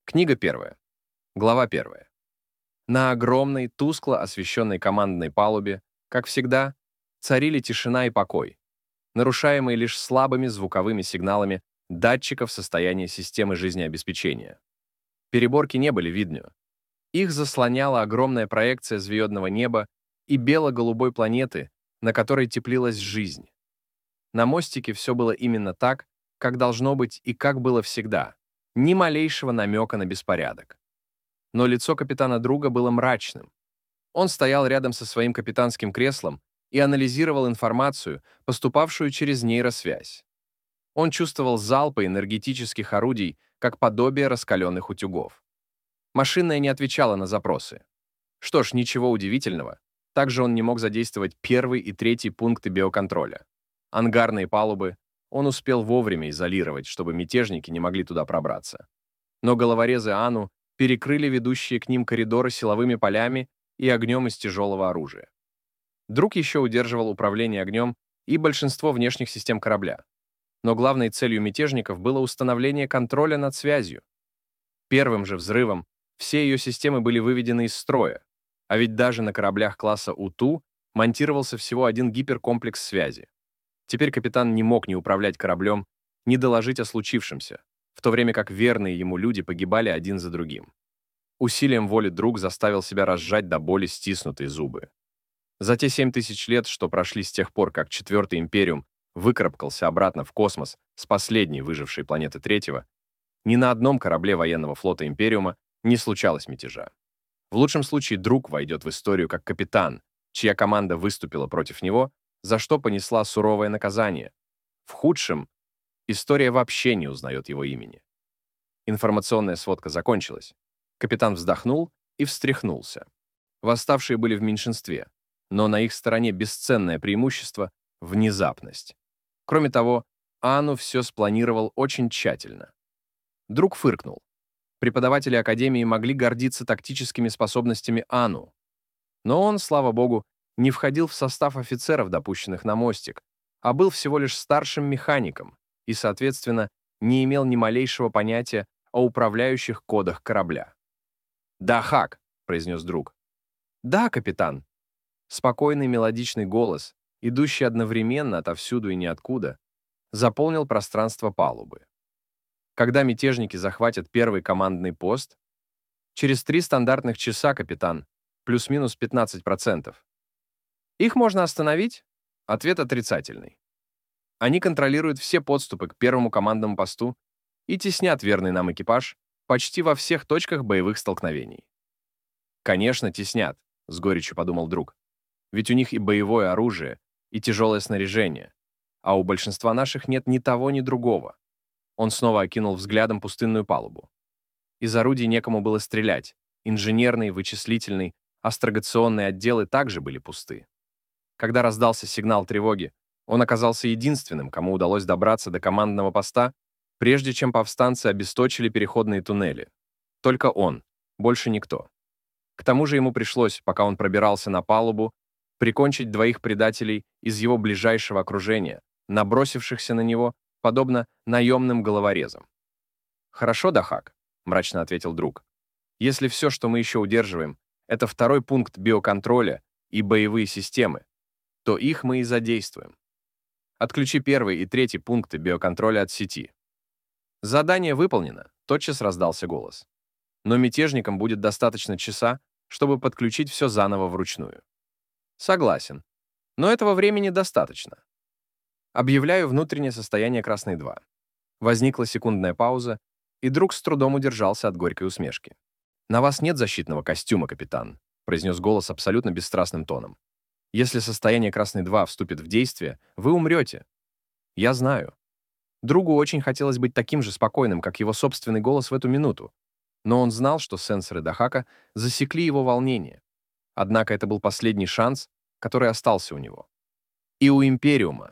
Книга первая. Глава первая. На огромной, тускло освещенной командной палубе, как всегда, царили тишина и покой, нарушаемые лишь слабыми звуковыми сигналами датчиков состояния системы жизнеобеспечения. Переборки не были видны. Их заслоняла огромная проекция звездного неба и бело-голубой планеты, на которой теплилась жизнь. На мостике все было именно так, как должно быть и как было всегда. Ни малейшего намека на беспорядок. Но лицо капитана Друга было мрачным. Он стоял рядом со своим капитанским креслом и анализировал информацию, поступавшую через нейросвязь. Он чувствовал залпы энергетических орудий, как подобие раскаленных утюгов. Машинная не отвечала на запросы. Что ж, ничего удивительного. Также он не мог задействовать первый и третий пункты биоконтроля. Ангарные палубы он успел вовремя изолировать, чтобы мятежники не могли туда пробраться. Но головорезы Ану перекрыли ведущие к ним коридоры силовыми полями и огнем из тяжелого оружия. Друг еще удерживал управление огнем и большинство внешних систем корабля. Но главной целью мятежников было установление контроля над связью. Первым же взрывом все ее системы были выведены из строя, а ведь даже на кораблях класса УТУ монтировался всего один гиперкомплекс связи. Теперь капитан не мог ни управлять кораблем, ни доложить о случившемся, в то время как верные ему люди погибали один за другим. Усилием воли друг заставил себя разжать до боли стиснутые зубы. За те 7000 лет, что прошли с тех пор, как Четвертый Империум выкарабкался обратно в космос с последней выжившей планеты Третьего, ни на одном корабле военного флота Империума не случалось мятежа. В лучшем случае друг войдет в историю как капитан, чья команда выступила против него, за что понесла суровое наказание. В худшем история вообще не узнает его имени. Информационная сводка закончилась. Капитан вздохнул и встряхнулся. Восставшие были в меньшинстве, но на их стороне бесценное преимущество — внезапность. Кроме того, Ану все спланировал очень тщательно. Друг фыркнул. Преподаватели Академии могли гордиться тактическими способностями Ану. Но он, слава богу, не входил в состав офицеров, допущенных на мостик, а был всего лишь старшим механиком и, соответственно, не имел ни малейшего понятия о управляющих кодах корабля. «Да, Хак», — произнес друг. «Да, капитан». Спокойный мелодичный голос, идущий одновременно отовсюду и ниоткуда, заполнил пространство палубы. Когда мятежники захватят первый командный пост? Через 3 стандартных часа, капитан, плюс-минус 15%. Их можно остановить? Ответ отрицательный. Они контролируют все подступы к первому командному посту и теснят верный нам экипаж почти во всех точках боевых столкновений. Конечно, теснят, с горечью подумал друг. Ведь у них и боевое оружие, и тяжелое снаряжение, а у большинства наших нет ни того, ни другого. Он снова окинул взглядом пустынную палубу. Из орудий некому было стрелять. Инженерный, вычислительный, астрогационные отделы также были пусты. Когда раздался сигнал тревоги, он оказался единственным, кому удалось добраться до командного поста, прежде чем повстанцы обесточили переходные туннели. Только он, больше никто. К тому же ему пришлось, пока он пробирался на палубу, прикончить 2 предателей из его ближайшего окружения, набросившихся на него, подобно наемным головорезам. «Хорошо, Дахак», — мрачно ответил друг. «Если все, что мы еще удерживаем, это второй пункт биоконтроля и боевые системы, то их мы и задействуем. Отключи первый и третий пункты биоконтроля от сети». «Задание выполнено», — тотчас раздался голос. «Но мятежникам будет достаточно часа, чтобы подключить все заново вручную». «Согласен. Но этого времени достаточно. Объявляю внутреннее состояние Красной-2». Возникла секундная пауза, и друг с трудом удержался от горькой усмешки. «На вас нет защитного костюма, капитан», — произнес голос абсолютно бесстрастным тоном. «Если состояние Красной-2 вступит в действие, вы умрете. Я знаю». Другу очень хотелось быть таким же спокойным, как его собственный голос в эту минуту, но он знал, что сенсоры Дахака засекли его волнение. Однако это был последний шанс, который остался у него. И у Империума.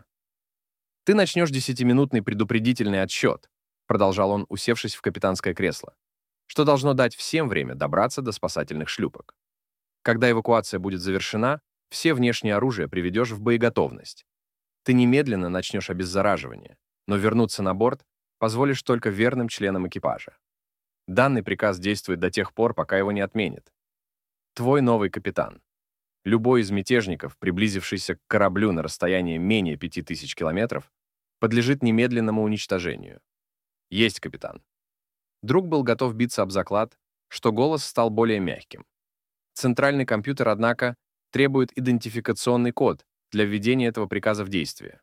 «Ты начнешь 10-минутный предупредительный отсчет», продолжал он, усевшись в капитанское кресло, что должно дать всем время добраться до спасательных шлюпок. Когда эвакуация будет завершена, все внешние оружия приведешь в боеготовность. Ты немедленно начнешь обеззараживание, но вернуться на борт позволишь только верным членам экипажа. Данный приказ действует до тех пор, пока его не отменят. Твой новый капитан. Любой из мятежников, приблизившийся к кораблю на расстояние менее 5000 километров, подлежит немедленному уничтожению. Есть, капитан. Друг был готов биться об заклад, что голос стал более мягким. Центральный компьютер, однако, требует идентификационный код для введения этого приказа в действие.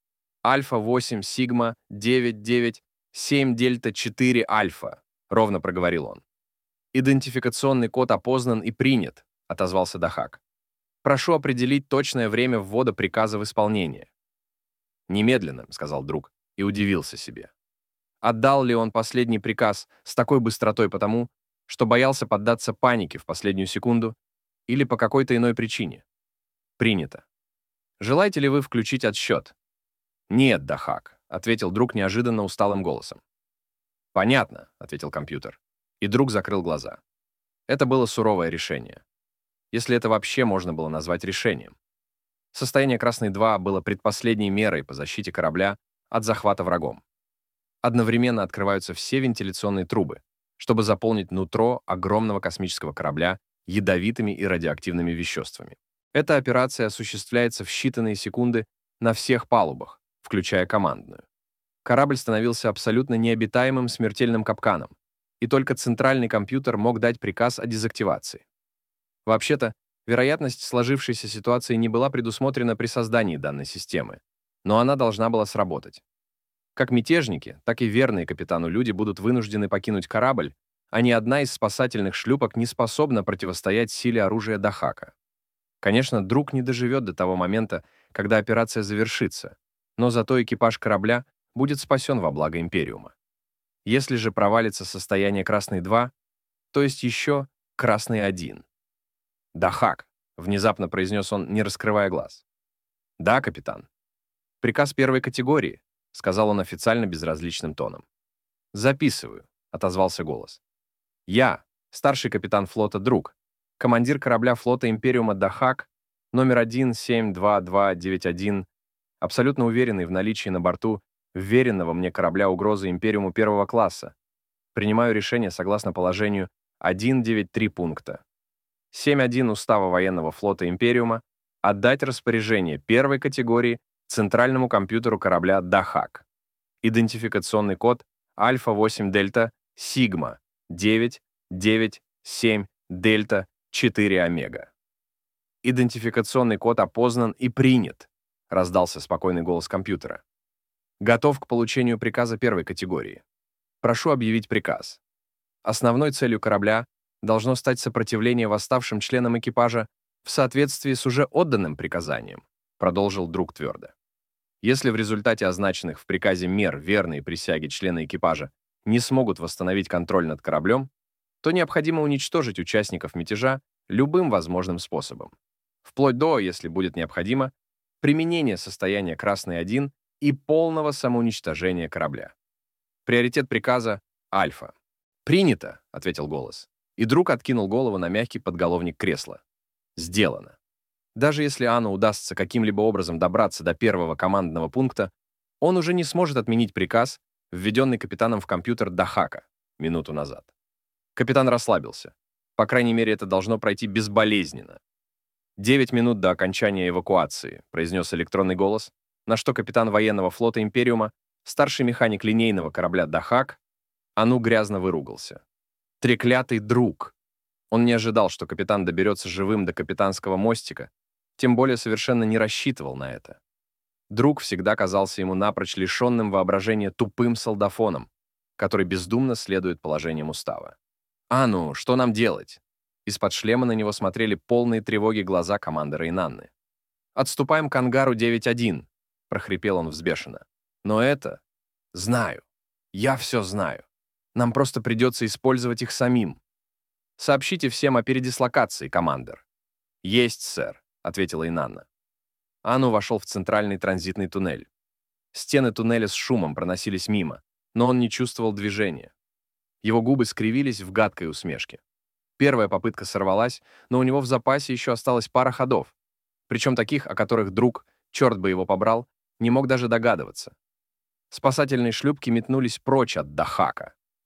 Альфа-8, Сигма, 9, 7, Дельта, 4, Альфа, ровно проговорил он. Идентификационный код опознан и принят, отозвался Дахак. Прошу определить точное время ввода приказа в исполнение. Немедленно, сказал друг и удивился себе. Отдал ли он последний приказ с такой быстротой потому, что боялся поддаться панике в последнюю секунду или по какой-то иной причине? Принято. Желаете ли вы включить отсчет? Нет, Дахак, ответил друг неожиданно усталым голосом. Понятно, ответил компьютер. И друг закрыл глаза. Это было суровое решение. Если это вообще можно было назвать решением. Состояние Красный-2 было предпоследней мерой по защите корабля от захвата врагом. Одновременно открываются все вентиляционные трубы, чтобы заполнить нутро огромного космического корабля ядовитыми и радиоактивными веществами. Эта операция осуществляется в считанные секунды на всех палубах, включая командную. Корабль становился абсолютно необитаемым смертельным капканом, и только центральный компьютер мог дать приказ о дезактивации. Вообще-то, вероятность сложившейся ситуации не была предусмотрена при создании данной системы, но она должна была сработать. Как мятежники, так и верные капитану люди будут вынуждены покинуть корабль, а ни одна из спасательных шлюпок не способна противостоять силе оружия Дахака. Конечно, друг не доживет до того момента, когда операция завершится, но зато экипаж корабля будет спасен во благо Империума. Если же провалится состояние Красный-2, то есть еще Красный-1. «Дахак», — внезапно произнес он, не раскрывая глаз. «Да, капитан. Приказ первой категории», — сказал он официально безразличным тоном. «Записываю», — отозвался голос. «Я, старший капитан флота Друг, командир корабля флота Империума Дахак, номер 172291, абсолютно уверенный в наличии на борту вверенного мне корабля угрозы Империуму первого класса, принимаю решение согласно положению 1.9.3 пункта 7.1 Устава военного флота Империума отдать распоряжение первой категории центральному компьютеру корабля Дахак. Идентификационный код Альфа-8 Дельта Сигма 997 Дельта 4 Омега. Идентификационный код опознан и принят, раздался спокойный голос компьютера. Готов к получению приказа первой категории. Прошу объявить приказ. Основной целью корабля должно стать сопротивление восставшим членам экипажа в соответствии с уже отданным приказанием, продолжил друг твердо. Если в результате означенных в приказе мер верные присяги члены экипажа не смогут восстановить контроль над кораблем, то необходимо уничтожить участников мятежа любым возможным способом, вплоть до, если будет необходимо, применения состояния Красный-1 и полного самоуничтожения корабля. Приоритет приказа — Альфа. «Принято», — ответил голос. И друг откинул голову на мягкий подголовник кресла. Сделано. Даже если Ану удастся каким-либо образом добраться до первого командного пункта, он уже не сможет отменить приказ, введенный капитаном в компьютер Дахака минуту назад. Капитан расслабился. По крайней мере, это должно пройти безболезненно. 9 минут до окончания эвакуации, произнес электронный голос, на что капитан военного флота Империума, старший механик линейного корабля Дахак, Ану грязно выругался. Треклятый друг! Он не ожидал, что капитан доберется живым до капитанского мостика, тем более совершенно не рассчитывал на это. Друг всегда казался ему напрочь лишенным воображения тупым солдафоном, который бездумно следует положениям устава. «Ану, что нам делать?» Из-под шлема на него смотрели полные тревоги глаза командора Инанны. «Отступаем к ангару 9.1», — прохрипел он взбешенно. «Но это... Знаю. Я все знаю. Нам просто придется использовать их самим. Сообщите всем о передислокации, командир». «Есть, сэр», — ответила Инанна. Ану вошел в центральный транзитный туннель. Стены туннеля с шумом проносились мимо, но он не чувствовал движения. Его губы скривились в гадкой усмешке. Первая попытка сорвалась, но у него в запасе еще осталась пара ходов, причем таких, о которых друг, черт бы его побрал, не мог даже догадываться. Спасательные шлюпки метнулись прочь от Дахака.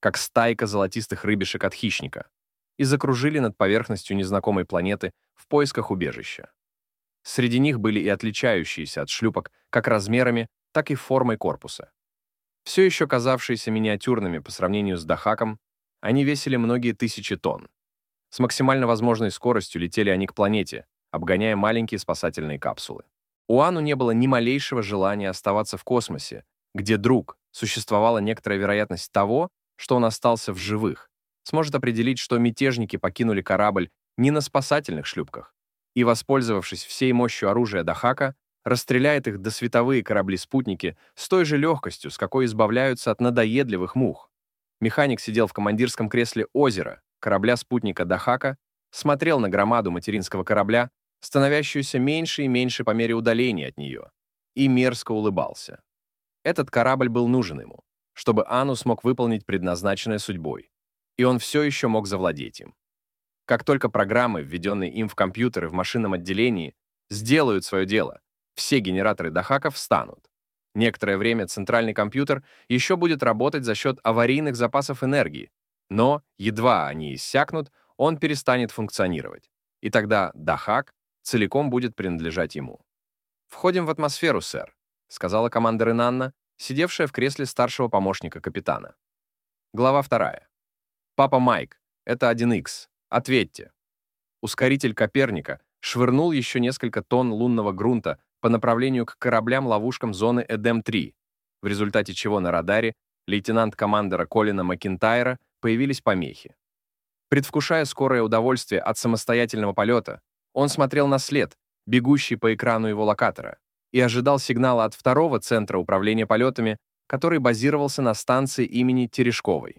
как стайка золотистых рыбешек от хищника, и закружили над поверхностью незнакомой планеты в поисках убежища. Среди них были и отличающиеся от шлюпок как размерами, так и формой корпуса. Все еще казавшиеся миниатюрными по сравнению с Дахаком, они весили многие тысячи тонн. С максимально возможной скоростью летели они к планете, обгоняя маленькие спасательные капсулы. У Ану не было ни малейшего желания оставаться в космосе, где существовала некоторая вероятность того, что он остался в живых, сможет определить, что мятежники покинули корабль не на спасательных шлюпках и, воспользовавшись всей мощью оружия Дахака, расстреляет их досветовые корабли-спутники с той же легкостью, с какой избавляются от надоедливых мух. Механик сидел в командирском кресле «Озеро» корабля-спутника Дахака, смотрел на громаду материнского корабля, становящуюся меньше и меньше по мере удаления от нее, и мерзко улыбался. Этот корабль был нужен ему, чтобы Ану смог выполнить предназначенное судьбой, и он все еще мог завладеть им. Как только программы, введенные им в компьютеры в машинном отделении, сделают свое дело, все генераторы Дахака встанут. Некоторое время центральный компьютер еще будет работать за счет аварийных запасов энергии, но, едва они иссякнут, он перестанет функционировать, и тогда Дахак целиком будет принадлежать ему. «Входим в атмосферу, сэр», — сказала командир Инанна, сидевшая в кресле старшего помощника капитана. Глава 2. «Папа Майк, это 1Х. Ответьте». Ускоритель Коперника швырнул еще несколько тонн лунного грунта по направлению к кораблям-ловушкам зоны Эдем-3, в результате чего на радаре лейтенант-командера Колина Макинтайра появились помехи. Предвкушая скорое удовольствие от самостоятельного полета, он смотрел на след, бегущий по экрану его локатора, и ожидал сигнала от второго центра управления полетами, который базировался на станции имени Терешковой.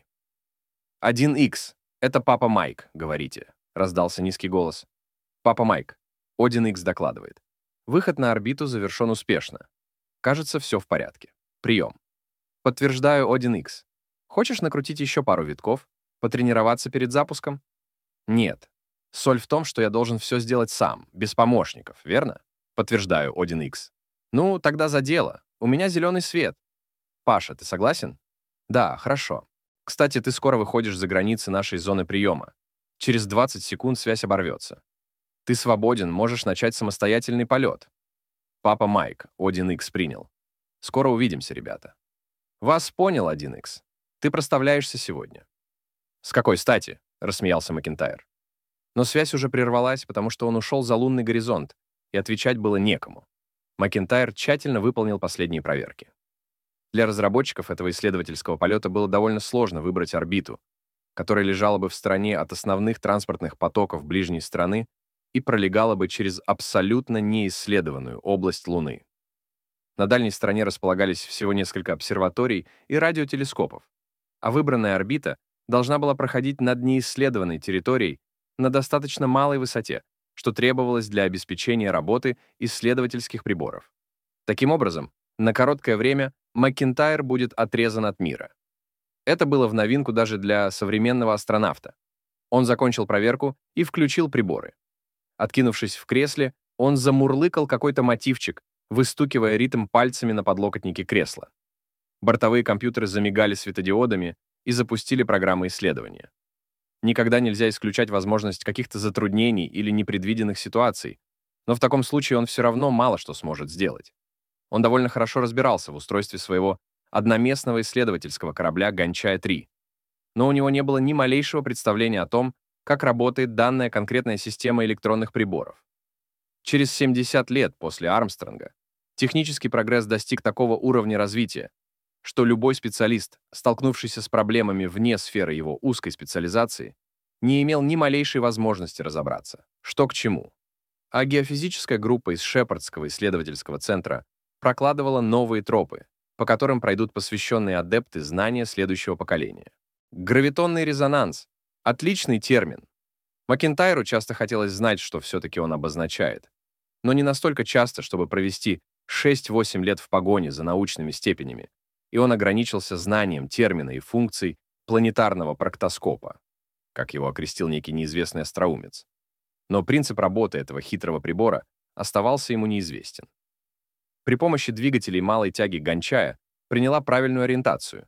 «1Х, это папа Майк, говорите», — раздался низкий голос. «Папа Майк», — 1Х докладывает. «Выход на орбиту завершен успешно. Кажется, все в порядке. Прием». «Подтверждаю, 1Х. Хочешь накрутить еще пару витков? Потренироваться перед запуском?» «Нет. Соль в том, что я должен все сделать сам, без помощников, верно?» «Подтверждаю, 1Х. «Ну, тогда за дело. У меня зеленый свет». «Паша, ты согласен?» «Да, хорошо. Кстати, ты скоро выходишь за границы нашей зоны приема. Через 20 секунд связь оборвется. Ты свободен, можешь начать самостоятельный полет». «Папа Майк», 1Х принял. «Скоро увидимся, ребята». «Вас понял, 1Х. Ты проставляешься сегодня». «С какой стати?» — рассмеялся Макинтайр. Но связь уже прервалась, потому что он ушел за лунный горизонт, и отвечать было некому. Макинтайр тщательно выполнил последние проверки. Для разработчиков этого исследовательского полета было довольно сложно выбрать орбиту, которая лежала бы в стороне от основных транспортных потоков ближней страны и пролегала бы через абсолютно неисследованную область Луны. На дальней стороне располагались всего несколько обсерваторий и радиотелескопов, а выбранная орбита должна была проходить над неисследованной территорией на достаточно малой высоте, что требовалось для обеспечения работы исследовательских приборов. Таким образом, на короткое время Макинтайр будет отрезан от мира. Это было в новинку даже для современного астронавта. Он закончил проверку и включил приборы. Откинувшись в кресле, он замурлыкал какой-то мотивчик, выстукивая ритм пальцами на подлокотнике кресла. Бортовые компьютеры замигали светодиодами и запустили программы исследования. Никогда нельзя исключать возможность каких-то затруднений или непредвиденных ситуаций, но в таком случае он все равно мало что сможет сделать. Он довольно хорошо разбирался в устройстве своего одноместного исследовательского корабля «Гончая-3», но у него не было ни малейшего представления о том, как работает данная конкретная система электронных приборов. Через 70 лет после Армстронга технический прогресс достиг такого уровня развития, что любой специалист, столкнувшийся с проблемами вне сферы его узкой специализации, не имел ни малейшей возможности разобраться, что к чему. А геофизическая группа из Шепардского исследовательского центра прокладывала новые тропы, по которым пройдут посвященные адепты знания следующего поколения. Гравитонный резонанс — отличный термин. Макинтайру часто хотелось знать, что все-таки он обозначает, но не настолько часто, чтобы провести 6-8 лет в погоне за научными степенями, и он ограничился знанием термина и функций планетарного проктоскопа, как его окрестил некий неизвестный остроумец. Но принцип работы этого хитрого прибора оставался ему неизвестен. При помощи двигателей малой тяги Гончая приняла правильную ориентацию,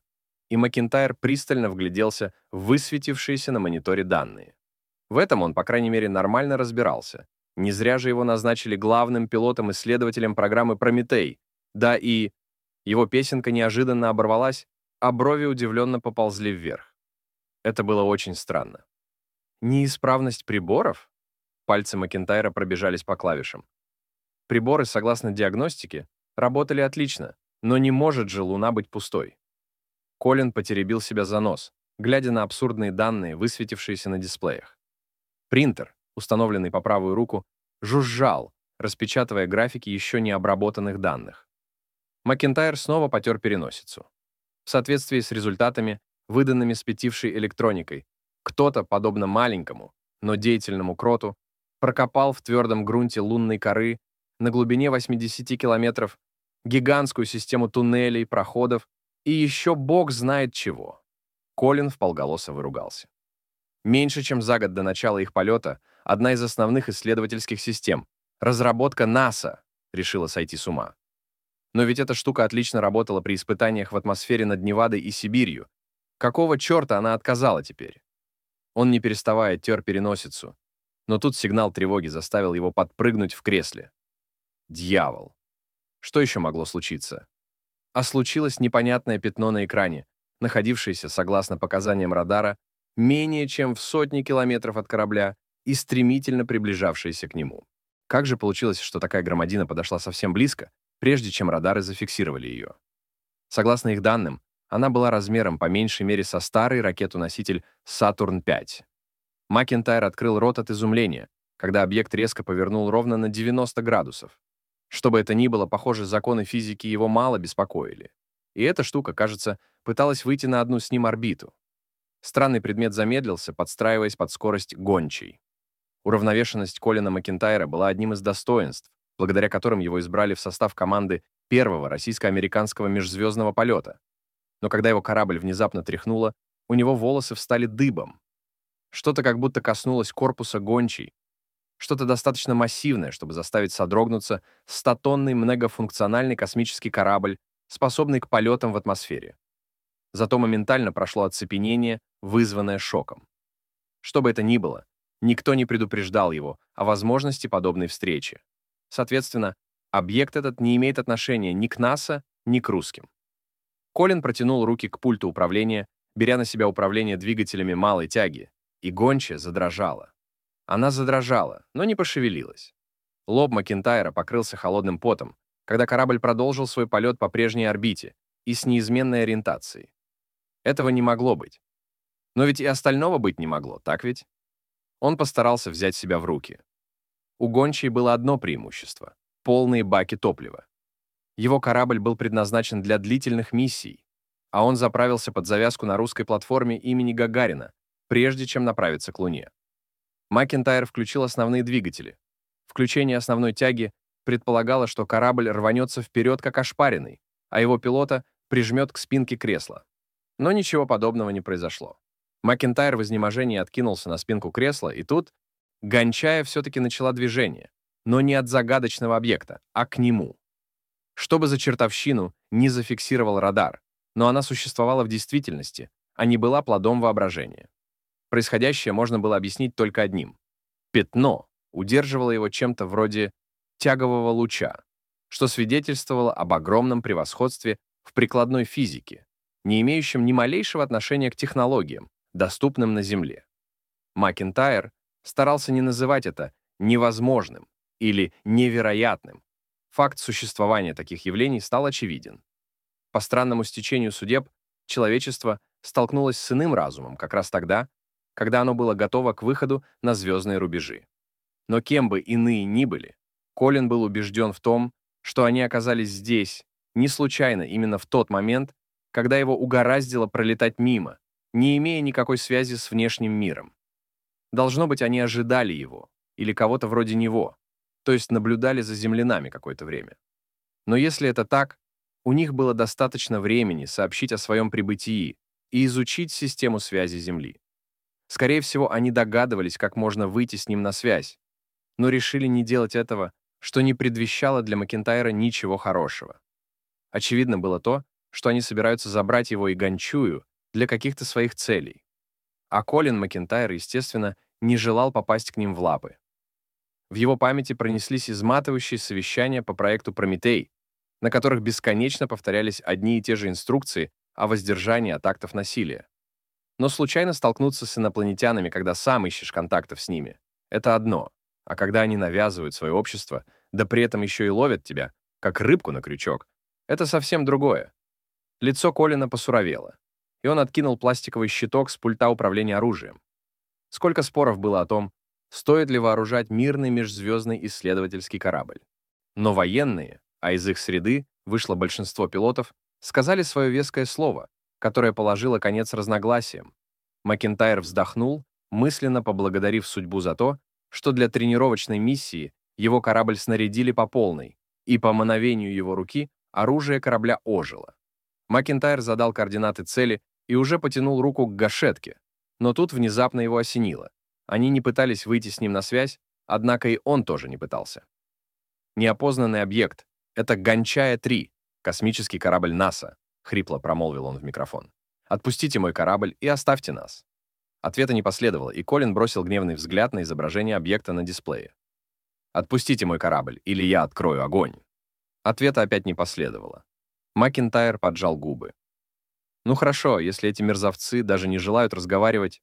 и Макинтайр пристально вгляделся в высветившиеся на мониторе данные. В этом он, по крайней мере, нормально разбирался. Не зря же его назначили главным пилотом-исследователем программы «Прометей». Да и его песенка неожиданно оборвалась, а брови удивленно поползли вверх. Это было очень странно. Неисправность приборов? Пальцы Макинтайра пробежались по клавишам. Приборы, согласно диагностике, работали отлично, но не может же Луна быть пустой. Колин потеребил себя за нос, глядя на абсурдные данные, высветившиеся на дисплеях. Принтер, установленный по правую руку, жужжал, распечатывая графики еще не обработанных данных. Макинтайр снова потер переносицу. В соответствии с результатами, выданными спятившей электроникой, кто-то, подобно маленькому, но деятельному кроту, прокопал в твердом грунте лунной коры на глубине 80 километров гигантскую систему туннелей, проходов и еще бог знает чего. Колин вполголоса выругался. Меньше чем за год до начала их полета одна из основных исследовательских систем, разработка НАСА, решила сойти с ума. Но ведь эта штука отлично работала при испытаниях в атмосфере над Невадой и Сибирью. Какого черта она отказала теперь? Он, не переставая, тер переносицу, но тут сигнал тревоги заставил его подпрыгнуть в кресле. Дьявол! Что еще могло случиться? А случилось непонятное пятно на экране, находившееся, согласно показаниям радара, менее чем в сотни километров от корабля и стремительно приближавшееся к нему. Как же получилось, что такая громадина подошла совсем близко, прежде чем радары зафиксировали ее? Согласно их данным, она была размером по меньшей мере со старый ракету-носитель «Сатурн-5». Макинтайр открыл рот от изумления, когда объект резко повернул ровно на 90 градусов. Что бы это ни было, похоже, законы физики его мало беспокоили. И эта штука, кажется, пыталась выйти на одну с ним орбиту. Странный предмет замедлился, подстраиваясь под скорость гончей. Уравновешенность Колина Макинтайра была одним из достоинств, благодаря которым его избрали в состав команды первого российско-американского межзвездного полета. Но когда его корабль внезапно тряхнуло, у него волосы встали дыбом. Что-то как будто коснулось корпуса гончей, что-то достаточно массивное, чтобы заставить содрогнуться 100-тонный многофункциональный космический корабль, способный к полетам в атмосфере. Зато моментально прошло оцепенение, вызванное шоком. Что бы это ни было, никто не предупреждал его о возможности подобной встречи. Соответственно, объект этот не имеет отношения ни к НАСА, ни к русским. Колин протянул руки к пульту управления, беря на себя управление двигателями малой тяги, и гончая задрожала. Она задрожала, но не пошевелилась. Лоб Макинтайра покрылся холодным потом, когда корабль продолжил свой полет по прежней орбите и с неизменной ориентацией. Этого не могло быть. Но ведь и остального быть не могло, так ведь? Он постарался взять себя в руки. У гончей было одно преимущество — полные баки топлива. Его корабль был предназначен для длительных миссий, а он заправился под завязку на русской платформе имени Гагарина, прежде чем направиться к Луне. Макинтайр включил основные двигатели. Включение основной тяги предполагало, что корабль рванется вперед как ошпаренный, а его пилота прижмет к спинке кресла. Но ничего подобного не произошло. Макинтайр в изнеможении откинулся на спинку кресла, и тут гончая все-таки начала движение, но не от загадочного объекта, а к нему. Что бы за чертовщину не зафиксировал радар, но она существовала в действительности, а не была плодом воображения. Происходящее можно было объяснить только одним. Пятно удерживало его чем-то вроде тягового луча, что свидетельствовало об огромном превосходстве в прикладной физике, не имеющем ни малейшего отношения к технологиям, доступным на Земле. Макинтайр старался не называть это невозможным или невероятным. Факт существования таких явлений стал очевиден. По странному стечению судеб, человечество столкнулось с иным разумом как раз тогда, когда оно было готово к выходу на звездные рубежи. Но кем бы иные ни были, Колин был убежден в том, что они оказались здесь, не случайно именно в тот момент, когда его угораздило пролетать мимо, не имея никакой связи с внешним миром. Должно быть, они ожидали его, или кого-то вроде него, то есть наблюдали за землянами какое-то время. Но если это так, у них было достаточно времени сообщить о своем прибытии и изучить систему связи Земли. Скорее всего, они догадывались, как можно выйти с ним на связь, но решили не делать этого, что не предвещало для Макинтайра ничего хорошего. Очевидно было то, что они собираются забрать его и Гончую для каких-то своих целей. А Колин Макентайр, естественно, не желал попасть к ним в лапы. В его памяти пронеслись изматывающие совещания по проекту «Прометей», на которых бесконечно повторялись одни и те же инструкции о воздержании от актов насилия. Но случайно столкнуться с инопланетянами, когда сам ищешь контактов с ними, это одно, а когда они навязывают свое общество, да при этом еще и ловят тебя, как рыбку на крючок, это совсем другое. Лицо Колина посуровело, и он откинул пластиковый щиток с пульта управления оружием. Сколько споров было о том, стоит ли вооружать мирный межзвездный исследовательский корабль. Но военные, а из их среды вышло большинство пилотов, сказали свое веское слово, которое положило конец разногласиям. Макентайр вздохнул, мысленно поблагодарив судьбу за то, что для тренировочной миссии его корабль снарядили по полной, и по мановению его руки оружие корабля ожило. Макентайр задал координаты цели и уже потянул руку к гашетке, но тут внезапно его осенило. Они не пытались выйти с ним на связь, однако и он тоже не пытался. «Неопознанный объект. Это Гончая-3, космический корабль НАСА», — хрипло промолвил он в микрофон. «Отпустите мой корабль и оставьте нас». Ответа не последовало, и Колин бросил гневный взгляд на изображение объекта на дисплее. «Отпустите мой корабль, или я открою огонь». Ответа опять не последовало. Макентайр поджал губы. «Ну хорошо, если эти мерзавцы даже не желают разговаривать».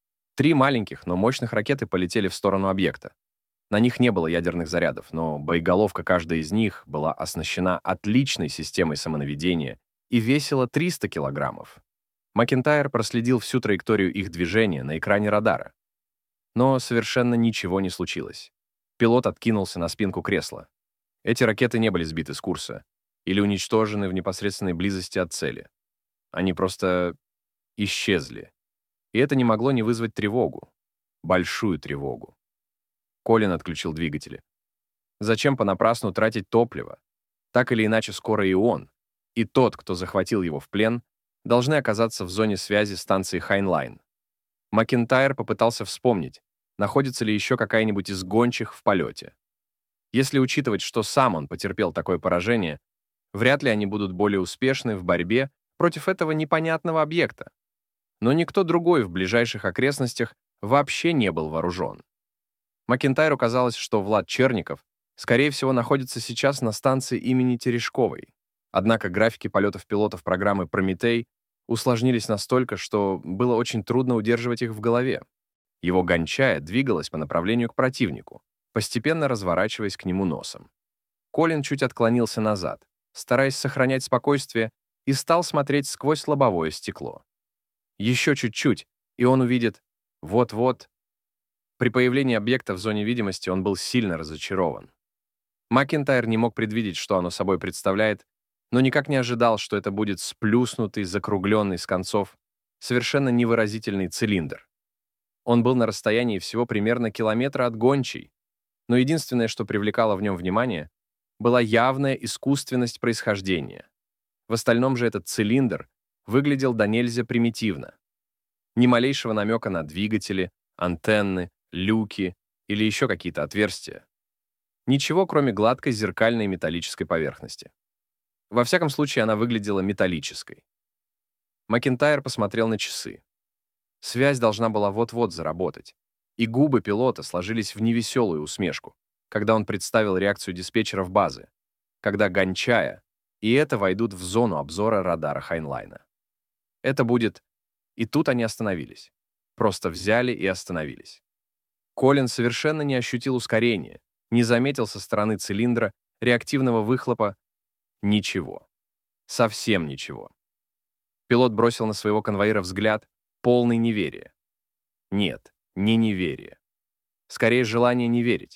3 маленьких, но мощных ракеты полетели в сторону объекта. На них не было ядерных зарядов, но боеголовка каждой из них была оснащена отличной системой самонаведения и весила 300 килограммов. Макентайр проследил всю траекторию их движения на экране радара. Но совершенно ничего не случилось. Пилот откинулся на спинку кресла. Эти ракеты не были сбиты с курса или уничтожены в непосредственной близости от цели. Они просто исчезли. И это не могло не вызвать тревогу. Большую тревогу. Колин отключил двигатели. Зачем понапрасну тратить топливо? Так или иначе, скоро и он, и тот, кто захватил его в плен, должны оказаться в зоне связи станции Хайнлайн. Макентайр попытался вспомнить, находится ли еще какая-нибудь из гончих в полете. Если учитывать, что сам он потерпел такое поражение, вряд ли они будут более успешны в борьбе против этого непонятного объекта. Но никто другой в ближайших окрестностях вообще не был вооружен. Макентайру казалось, что Влад Черников, скорее всего, находится сейчас на станции имени Терешковой. Однако графики полетов пилотов программы «Прометей» усложнились настолько, что было очень трудно удерживать их в голове. Его Гончая двигалась по направлению к противнику, постепенно разворачиваясь к нему носом. Колин чуть отклонился назад, стараясь сохранять спокойствие, и стал смотреть сквозь лобовое стекло. Еще чуть-чуть, и он увидит вот-вот. При появлении объекта в зоне видимости он был сильно разочарован. Макентайр не мог предвидеть, что оно собой представляет, но никак не ожидал, что это будет сплюснутый, закругленный с концов, совершенно невыразительный цилиндр. Он был на расстоянии всего примерно километра от гончей, но единственное, что привлекало в нем внимание, была явная искусственность происхождения. В остальном же этот цилиндр выглядел до нельзя примитивно. Ни малейшего намека на двигатели, антенны, люки или еще какие-то отверстия. Ничего, кроме гладкой зеркальной металлической поверхности. Во всяком случае, она выглядела металлической. Макентайр посмотрел на часы. Связь должна была вот-вот заработать, и губы пилота сложились в невеселую усмешку, когда он представил реакцию диспетчеров базы, когда Гончая и это войдут в зону обзора радара Хайнлайна. Это будет... И тут они остановились. Просто взяли и остановились. Колин совершенно не ощутил ускорения, не заметил со стороны цилиндра реактивного выхлопа ничего. Совсем ничего. Пилот бросил на своего конвоира взгляд, полный неверия. Нет, не неверие. Скорее, желание не верить.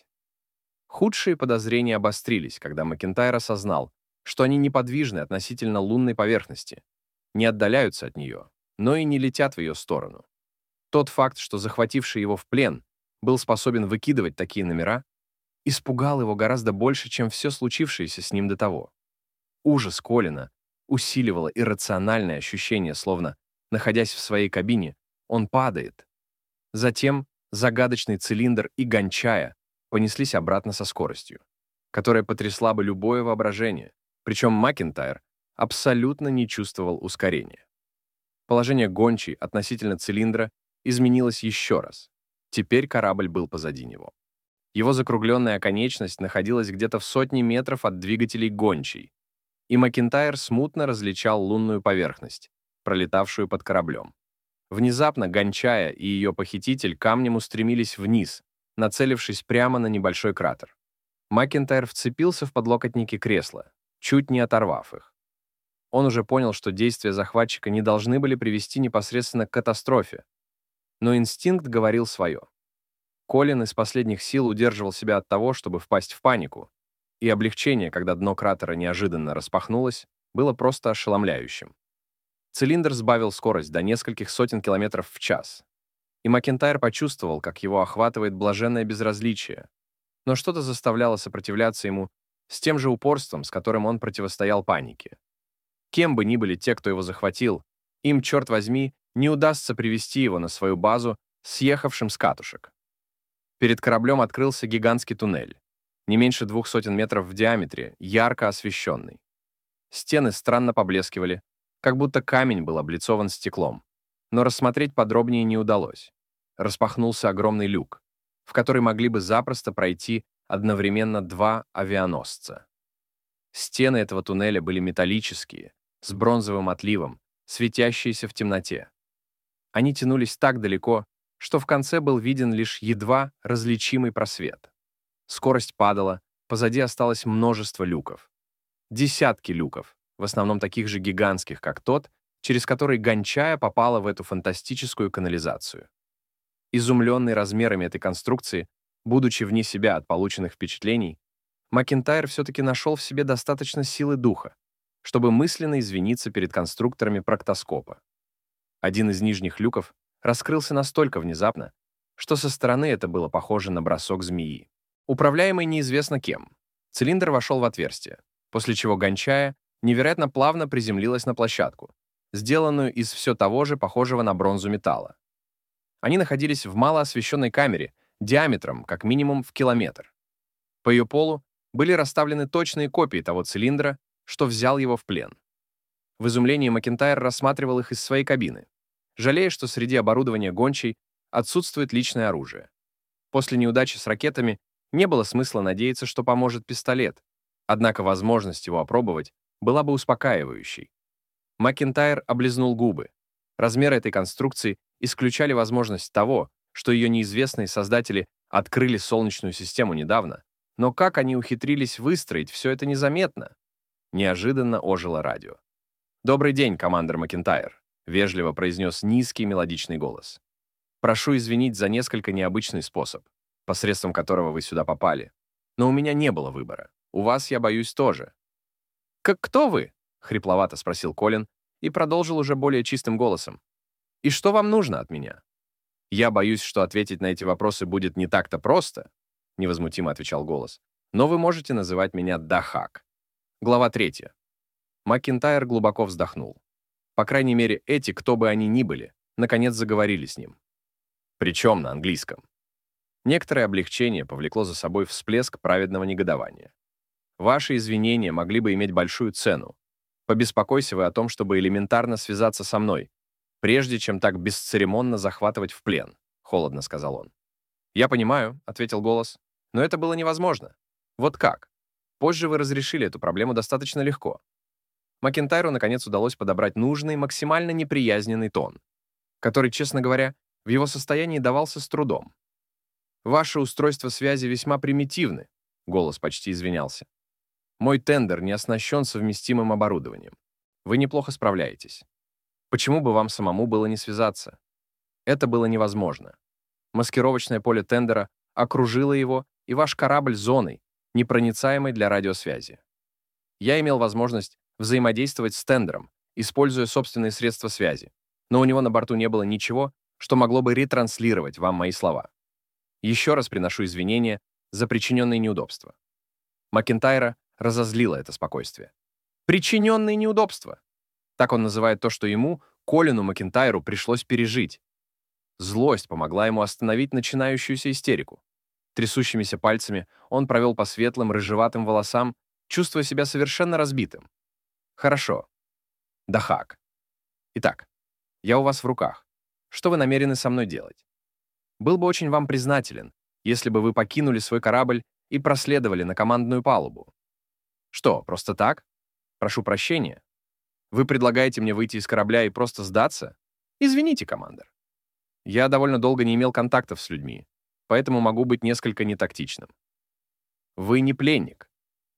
Худшие подозрения обострились, когда Макентайр осознал, что они неподвижны относительно лунной поверхности, не отдаляются от нее, но и не летят в ее сторону. Тот факт, что захвативший его в плен был способен выкидывать такие номера, испугал его гораздо больше, чем все случившееся с ним до того. Ужас Колина усиливало иррациональное ощущение, словно, находясь в своей кабине, он падает. Затем загадочный цилиндр и Гончая понеслись обратно со скоростью, которая потрясла бы любое воображение, причем Макентайр абсолютно не чувствовал ускорения. Положение гончей относительно цилиндра изменилось еще раз. Теперь корабль был позади него. Его закругленная конечность находилась где-то в сотне метров от двигателей гончей, и Макинтайр смутно различал лунную поверхность, пролетавшую под кораблем. Внезапно гончая и ее похититель камнем устремились вниз, нацелившись прямо на небольшой кратер. Макинтайр вцепился в подлокотники кресла, чуть не оторвав их. Он уже понял, что действия захватчика не должны были привести непосредственно к катастрофе, но инстинкт говорил свое. Колин из последних сил удерживал себя от того, чтобы впасть в панику, и облегчение, когда дно кратера неожиданно распахнулось, было просто ошеломляющим. Цилиндр сбавил скорость до нескольких сотен километров в час, и Макинтайр почувствовал, как его охватывает блаженное безразличие, но что-то заставляло сопротивляться ему с тем же упорством, с которым он противостоял панике. Кем бы ни были те, кто его захватил, им, черт возьми, не удастся привести его на свою базу, съехавшим с катушек. Перед кораблем открылся гигантский туннель, не меньше 200 метров в диаметре, ярко освещенный. Стены странно поблескивали, как будто камень был облицован стеклом, но рассмотреть подробнее не удалось. Распахнулся огромный люк, в который могли бы запросто пройти одновременно два авианосца. Стены этого туннеля были металлические, с бронзовым отливом, светящиеся в темноте. Они тянулись так далеко, что в конце был виден лишь едва различимый просвет. Скорость падала, позади осталось множество люков. Десятки люков, в основном таких же гигантских, как тот, через который гончая попала в эту фантастическую канализацию. Изумленный размерами этой конструкции, будучи вне себя от полученных впечатлений, Макинтайр все-таки нашел в себе достаточно силы духа, чтобы мысленно извиниться перед конструкторами проктоскопа. Один из нижних люков раскрылся настолько внезапно, что со стороны это было похоже на бросок змеи. Управляемый неизвестно кем, цилиндр вошел в отверстие, после чего гончая невероятно плавно приземлилась на площадку, сделанную из все того же похожего на бронзу металла. Они находились в малоосвещенной камере, диаметром как минимум в километр. По ее полу были расставлены точные копии того цилиндра, что взял его в плен. В изумлении Макинтайр рассматривал их из своей кабины, жалея, что среди оборудования гончей отсутствует личное оружие. После неудачи с ракетами не было смысла надеяться, что поможет пистолет, однако возможность его опробовать была бы успокаивающей. Макинтайр облизнул губы. Размеры этой конструкции исключали возможность того, что ее неизвестные создатели открыли Солнечную систему недавно, но как они ухитрились выстроить все это незаметно? Неожиданно ожило радио. «Добрый день, командир Макинтайр», — вежливо произнес низкий мелодичный голос. «Прошу извинить за несколько необычный способ, посредством которого вы сюда попали. Но у меня не было выбора. У вас, я боюсь, тоже». «Кто вы?» — хрипловато спросил Колин и продолжил уже более чистым голосом. «И что вам нужно от меня?» «Я боюсь, что ответить на эти вопросы будет не так-то просто», — невозмутимо отвечал голос. «Но вы можете называть меня Дахак». Глава 3. Макинтайр глубоко вздохнул. По крайней мере, эти, кто бы они ни были, наконец заговорили с ним. Причем на английском. Некоторое облегчение повлекло за собой всплеск праведного негодования. Ваши извинения могли бы иметь большую цену. Побеспокойся вы о том, чтобы элементарно связаться со мной, прежде чем так бесцеремонно захватывать в плен», — холодно сказал он. «Я понимаю», — ответил голос, — «но это было невозможно. Вот как? Позже вы разрешили эту проблему достаточно легко». Макинтайру, наконец, удалось подобрать нужный, максимально неприязненный тон, который, честно говоря, в его состоянии давался с трудом. «Ваше устройство связи весьма примитивны», — голос почти извинялся. «Мой тендер не оснащен совместимым оборудованием. Вы неплохо справляетесь. Почему бы вам самому было не связаться? Это было невозможно. Маскировочное поле тендера окружило его, и ваш корабль зоной, непроницаемой для радиосвязи. Я имел возможность взаимодействовать с тендером, используя собственные средства связи, но у него на борту не было ничего, что могло бы ретранслировать вам мои слова. Еще раз приношу извинения за причиненные неудобства». Макинтайра разозлило это спокойствие. «Причиненные неудобства!» Так он называет то, что ему, Колину Макинтайру, пришлось пережить. Злость помогла ему остановить начинающуюся истерику. Трясущимися пальцами он провел по светлым, рыжеватым волосам, чувствуя себя совершенно разбитым. Хорошо. Дахак. Итак, я у вас в руках. Что вы намерены со мной делать? Был бы очень вам признателен, если бы вы покинули свой корабль и проследовали на командную палубу. Что, просто так? Прошу прощения. Вы предлагаете мне выйти из корабля и просто сдаться? Извините, командир. Я довольно долго не имел контактов с людьми, поэтому могу быть несколько нетактичным. Вы не пленник.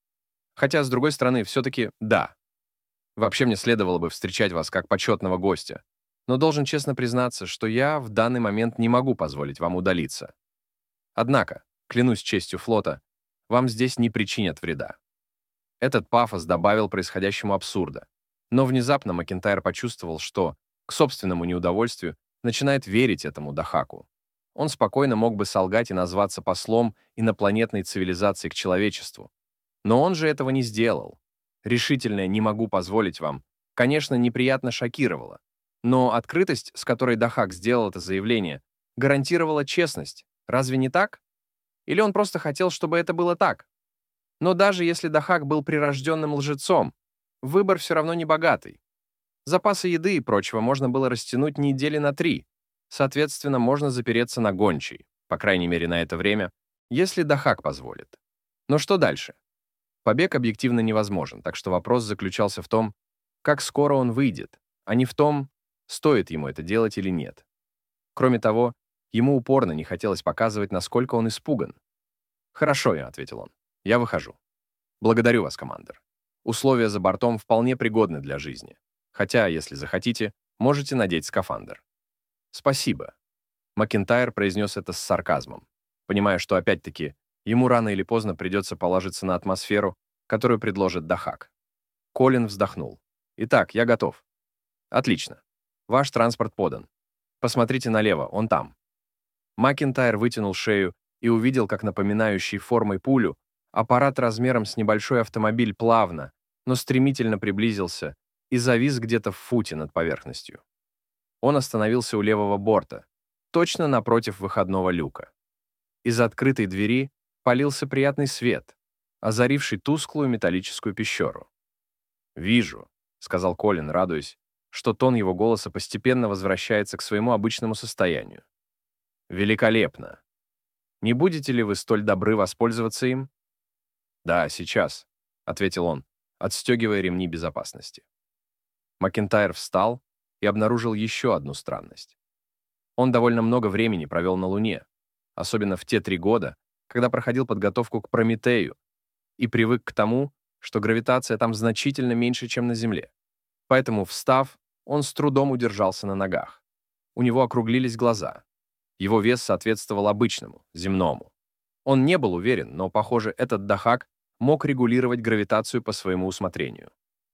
Хотя, с другой стороны, все-таки да. Вообще мне следовало бы встречать вас как почетного гостя, но должен честно признаться, что я в данный момент не могу позволить вам удалиться. Однако, клянусь честью флота, вам здесь не причинят вреда. Этот пафос добавил происходящему абсурда. Но внезапно Макентайр почувствовал, что, к собственному неудовольствию, начинает верить этому Дахаку. Он спокойно мог бы солгать и назваться послом инопланетной цивилизации к человечеству. Но он же этого не сделал. Решительное «не могу позволить вам», конечно, неприятно шокировало. Но открытость, с которой Дахак сделал это заявление, гарантировала честность. Разве не так? Или он просто хотел, чтобы это было так? Но даже если Дахак был прирожденным лжецом, выбор все равно не богатый. Запасы еды и прочего можно было растянуть недели на 3. Соответственно, можно запереться на гончей, по крайней мере на это время, если Дахак позволит. Но что дальше? Побег объективно невозможен, так что вопрос заключался в том, как скоро он выйдет, а не в том, стоит ему это делать или нет. Кроме того, ему упорно не хотелось показывать, насколько он испуган. «Хорошо», — ответил он, — «я выхожу. Благодарю вас, командир. Условия за бортом вполне пригодны для жизни. Хотя, если захотите, можете надеть скафандр». «Спасибо». Макентайр произнес это с сарказмом, понимая, что опять-таки ему рано или поздно придется положиться на атмосферу, которую предложит Дахак. Колин вздохнул. «Итак, я готов». «Отлично. Ваш транспорт подан. Посмотрите налево, он там». Макентайр вытянул шею и увидел, как напоминающий формой пулю аппарат размером с небольшой автомобиль плавно, но стремительно приблизился и завис где-то в футе над поверхностью. Он остановился у левого борта, точно напротив выходного люка. Из открытой двери палился приятный свет, озаривший тусклую металлическую пещеру. «Вижу», — сказал Колин, радуясь, что тон его голоса постепенно возвращается к своему обычному состоянию. «Великолепно. Не будете ли вы столь добры воспользоваться им?» «Да, сейчас», — ответил он, отстегивая ремни безопасности. Макентайр встал и обнаружил еще одну странность. Он довольно много времени провел на Луне, особенно в те 3 года, когда проходил подготовку к Прометею, и привык к тому, что гравитация там значительно меньше, чем на Земле. Поэтому, встав, он с трудом удержался на ногах. У него округлились глаза. Его вес соответствовал обычному, земному. Он не был уверен, но, похоже, этот Дахак мог регулировать гравитацию по своему усмотрению.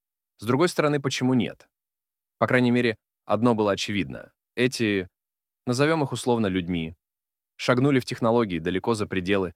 С другой стороны, почему нет? По крайней мере, одно было очевидно. Эти, назовем их условно людьми, шагнули в технологии далеко за пределы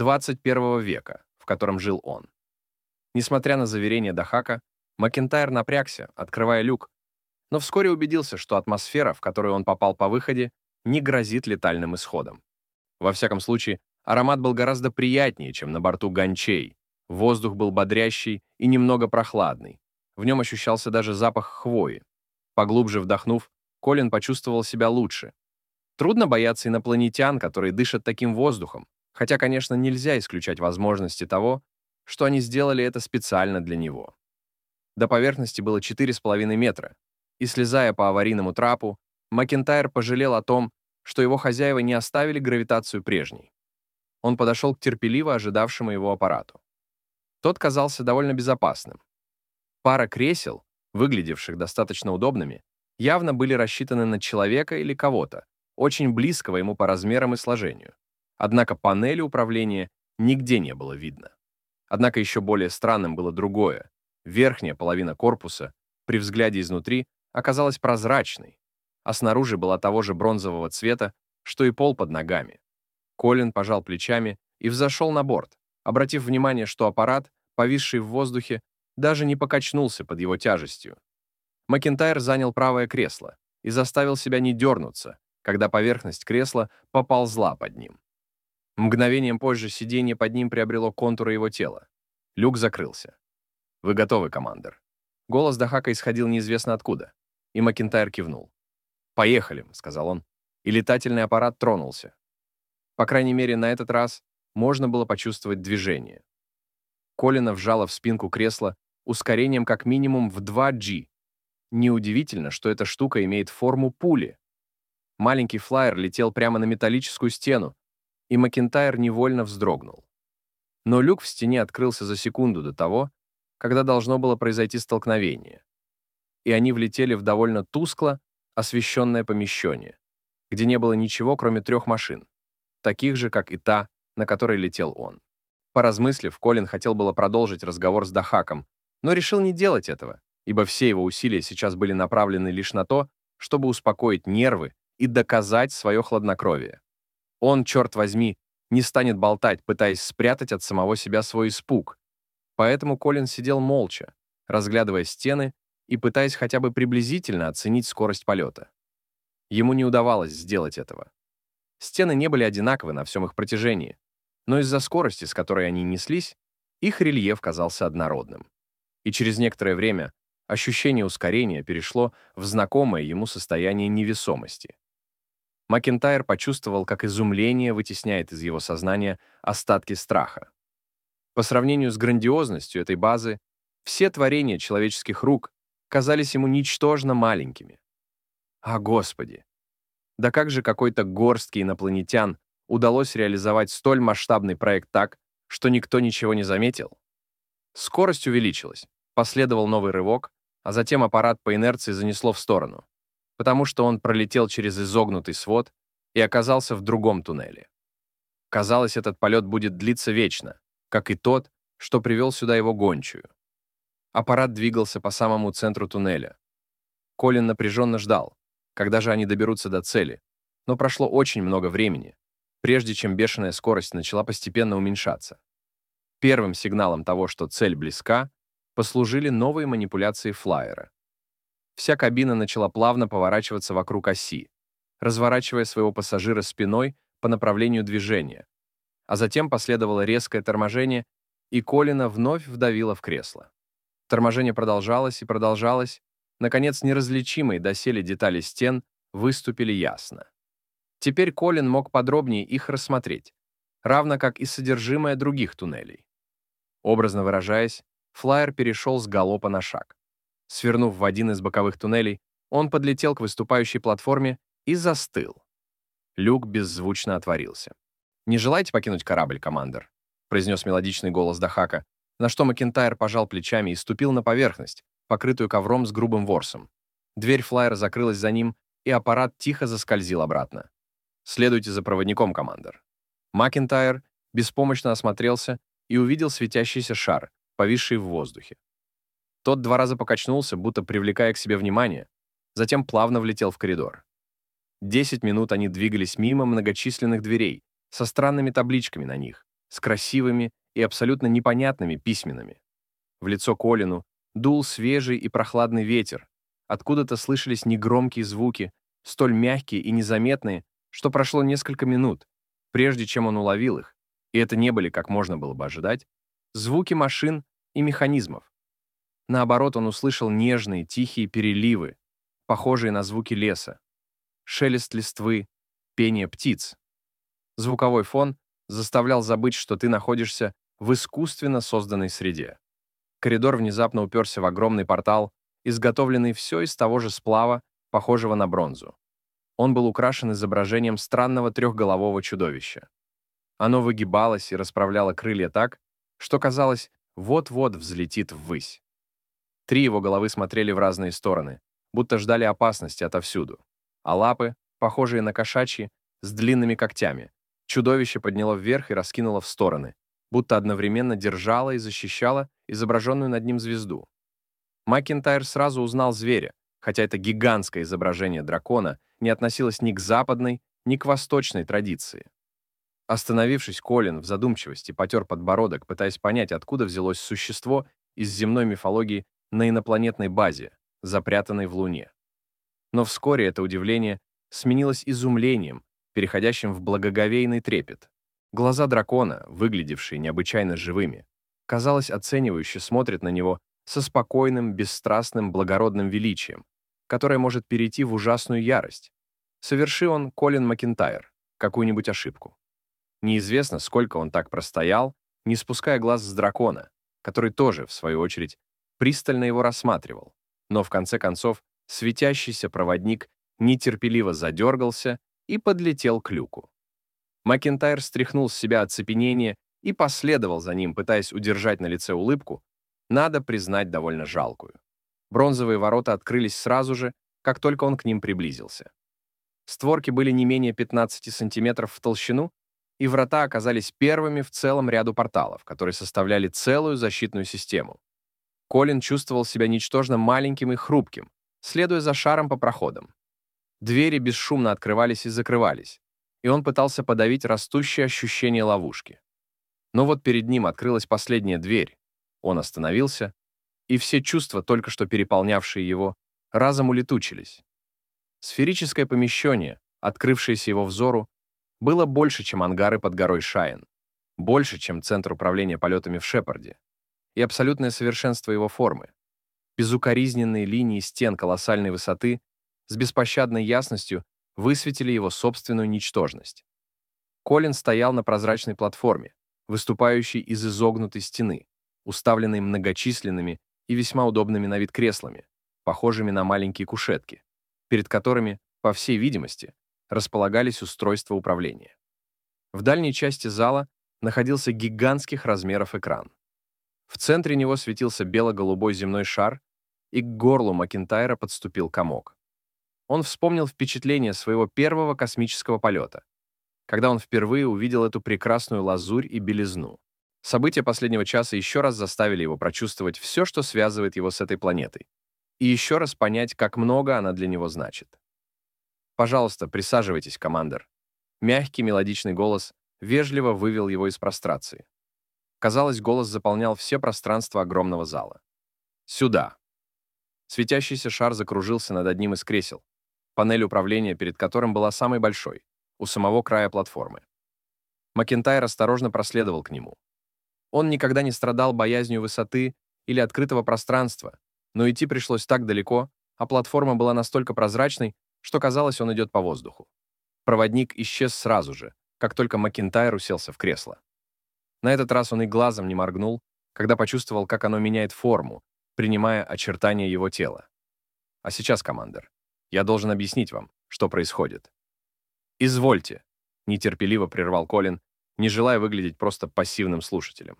21 века, в котором жил он. Несмотря на заверения Дахака, Макентайр напрягся, открывая люк, но вскоре убедился, что атмосфера, в которую он попал по выходе, не грозит летальным исходом. Во всяком случае, аромат был гораздо приятнее, чем на борту гончей. Воздух был бодрящий и немного прохладный. В нем ощущался даже запах хвои. Поглубже вдохнув, Колин почувствовал себя лучше. Трудно бояться инопланетян, которые дышат таким воздухом, хотя, конечно, нельзя исключать возможности того, что они сделали это специально для него. До поверхности было 4,5 метра, и, слезая по аварийному трапу, Макентайр пожалел о том, что его хозяева не оставили гравитацию прежней. Он подошел к терпеливо ожидавшему его аппарату. Тот казался довольно безопасным. Пара кресел, выглядевших достаточно удобными, явно были рассчитаны на человека или кого-то, очень близкого ему по размерам и сложению. Однако панели управления нигде не было видно. Однако еще более странным было другое. Верхняя половина корпуса, при взгляде изнутри, оказалась прозрачной, а снаружи была того же бронзового цвета, что и пол под ногами. Колин пожал плечами и взошел на борт, обратив внимание, что аппарат, повисший в воздухе, даже не покачнулся под его тяжестью. Макентайр занял правое кресло и заставил себя не дернуться, когда поверхность кресла поползла под ним. Мгновением позже сиденье под ним приобрело контуры его тела. Люк закрылся. «Вы готовы, командир?» Голос Дахака исходил неизвестно откуда, и Макентайр кивнул. «Поехали», — сказал он, и летательный аппарат тронулся. По крайней мере, на этот раз можно было почувствовать движение. Колина вжала в спинку кресла ускорением как минимум в 2G. Неудивительно, что эта штука имеет форму пули. Маленький флайер летел прямо на металлическую стену, и Макентайр невольно вздрогнул. Но люк в стене открылся за секунду до того, когда должно было произойти столкновение. И они влетели в довольно тускло освещенное помещение, где не было ничего, кроме 3 машин, таких же, как и та, на которой летел он. Поразмыслив, Колин хотел было продолжить разговор с Дахаком, но решил не делать этого, ибо все его усилия сейчас были направлены лишь на то, чтобы успокоить нервы и доказать свое хладнокровие. Он, черт возьми, не станет болтать, пытаясь спрятать от самого себя свой испуг. Поэтому Колин сидел молча, разглядывая стены и пытаясь хотя бы приблизительно оценить скорость полета. Ему не удавалось сделать этого. Стены не были одинаковы на всем их протяжении, но из-за скорости, с которой они неслись, их рельеф казался однородным. И через некоторое время ощущение ускорения перешло в знакомое ему состояние невесомости. Макентайр почувствовал, как изумление вытесняет из его сознания остатки страха. По сравнению с грандиозностью этой базы, все творения человеческих рук казались ему ничтожно маленькими. А, Господи! Да как же какой-то горстке инопланетян удалось реализовать столь масштабный проект так, что никто ничего не заметил? Скорость увеличилась, последовал новый рывок, а затем аппарат по инерции занесло в сторону, потому что он пролетел через изогнутый свод и оказался в другом туннеле. Казалось, этот полет будет длиться вечно, как и тот, что привел сюда его гончую. Аппарат двигался по самому центру туннеля. Колин напряженно ждал, когда же они доберутся до цели, но прошло очень много времени, прежде чем бешеная скорость начала постепенно уменьшаться. Первым сигналом того, что цель близка, послужили новые манипуляции флайера. Вся кабина начала плавно поворачиваться вокруг оси, разворачивая своего пассажира спиной по направлению движения, а затем последовало резкое торможение, и Колина вновь вдавило в кресло. Торможение продолжалось и продолжалось. Наконец, неразличимые доселе детали стен выступили ясно. Теперь Колин мог подробнее их рассмотреть, равно как и содержимое других туннелей. Образно выражаясь, флайер перешел с галопа на шаг. Свернув в один из боковых туннелей, он подлетел к выступающей платформе и застыл. Люк беззвучно отворился. «Не желаете покинуть корабль, командор?» — произнес мелодичный голос Дахака, на что Макентайр пожал плечами и ступил на поверхность, покрытую ковром с грубым ворсом. Дверь флайера закрылась за ним, и аппарат тихо заскользил обратно. «Следуйте за проводником, командор». Макентайр беспомощно осмотрелся и увидел светящийся шар, повисший в воздухе. Тот 2 раза покачнулся, будто привлекая к себе внимание, затем плавно влетел в коридор. 10 минут они двигались мимо многочисленных дверей, со странными табличками на них, с красивыми и абсолютно непонятными письменами. В лицо Колину дул свежий и прохладный ветер, откуда-то слышались негромкие звуки, столь мягкие и незаметные, что прошло несколько минут, прежде чем он уловил их, и это не были, как можно было бы ожидать, звуки машин и механизмов. Наоборот, он услышал нежные, тихие переливы, похожие на звуки леса, шелест листвы, пение птиц. Звуковой фон заставлял забыть, что ты находишься в искусственно созданной среде. Коридор внезапно уперся в огромный портал, изготовленный все из того же сплава, похожего на бронзу. Он был украшен изображением странного трехголового чудовища. Оно выгибалось и расправляло крылья так, что казалось, вот-вот взлетит ввысь. 3 его головы смотрели в разные стороны, будто ждали опасности отовсюду, а лапы, похожие на кошачьи, с длинными когтями, чудовище подняло вверх и раскинуло в стороны, будто одновременно держало и защищало изображенную над ним звезду. Макентайр сразу узнал зверя, хотя это гигантское изображение дракона не относилось ни к западной, ни к восточной традиции. Остановившись, Колин в задумчивости потер подбородок, пытаясь понять, откуда взялось существо из земной мифологии на инопланетной базе, запрятанной в Луне. Но вскоре это удивление сменилось изумлением, переходящим в благоговейный трепет. Глаза дракона, выглядевшие необычайно живыми, казалось, оценивающе смотрят на него со спокойным, бесстрастным, благородным величием, которое может перейти в ужасную ярость. Соверши он, Колин Макентайр, какую-нибудь ошибку. Неизвестно, сколько он так простоял, не спуская глаз с дракона, который тоже, в свою очередь, пристально его рассматривал. Но в конце концов светящийся проводник нетерпеливо задергался и подлетел к люку. Макентайр стряхнул с себя оцепенение и последовал за ним, пытаясь удержать на лице улыбку, надо признать, довольно жалкую. Бронзовые ворота открылись сразу же, как только он к ним приблизился. Створки были не менее 15 сантиметров в толщину, и врата оказались первыми в целом ряду порталов, которые составляли целую защитную систему. Колин чувствовал себя ничтожно маленьким и хрупким, следуя за шаром по проходам. Двери бесшумно открывались и закрывались, и он пытался подавить растущее ощущение ловушки. Но вот перед ним открылась последняя дверь, он остановился, и все чувства, только что переполнявшие его, разом улетучились. Сферическое помещение, открывшееся его взору, было больше, чем ангары под горой Шайн, больше, чем центр управления полетами в Шепарде, и абсолютное совершенство его формы. Безукоризненные линии стен колоссальной высоты с беспощадной ясностью высветили его собственную ничтожность. Колин стоял на прозрачной платформе, выступающей из изогнутой стены, уставленной многочисленными и весьма удобными на вид креслами, похожими на маленькие кушетки, перед которыми, по всей видимости, располагались устройства управления. В дальней части зала находился гигантских размеров экран. В центре него светился бело-голубой земной шар, и к горлу Макентайра подступил комок. Он вспомнил впечатление своего первого космического полета, когда он впервые увидел эту прекрасную лазурь и белизну. События последнего часа еще раз заставили его прочувствовать все, что связывает его с этой планетой, и еще раз понять, как много она для него значит. «Пожалуйста, присаживайтесь, командир». Мягкий мелодичный голос вежливо вывел его из прострации. Казалось, голос заполнял все пространство огромного зала. «Сюда». Светящийся шар закружился над одним из кресел, панель управления перед которым была самой большой, у самого края платформы. Макентайр осторожно проследовал к нему. Он никогда не страдал боязнью высоты или открытого пространства, но идти пришлось так далеко, а платформа была настолько прозрачной, что казалось, он идет по воздуху. Проводник исчез сразу же, как только Макентайр уселся в кресло. На этот раз он и глазом не моргнул, когда почувствовал, как оно меняет форму, принимая очертания его тела. А сейчас, командир, я должен объяснить вам, что происходит. «Извольте», — нетерпеливо прервал Колин, не желая выглядеть просто пассивным слушателем.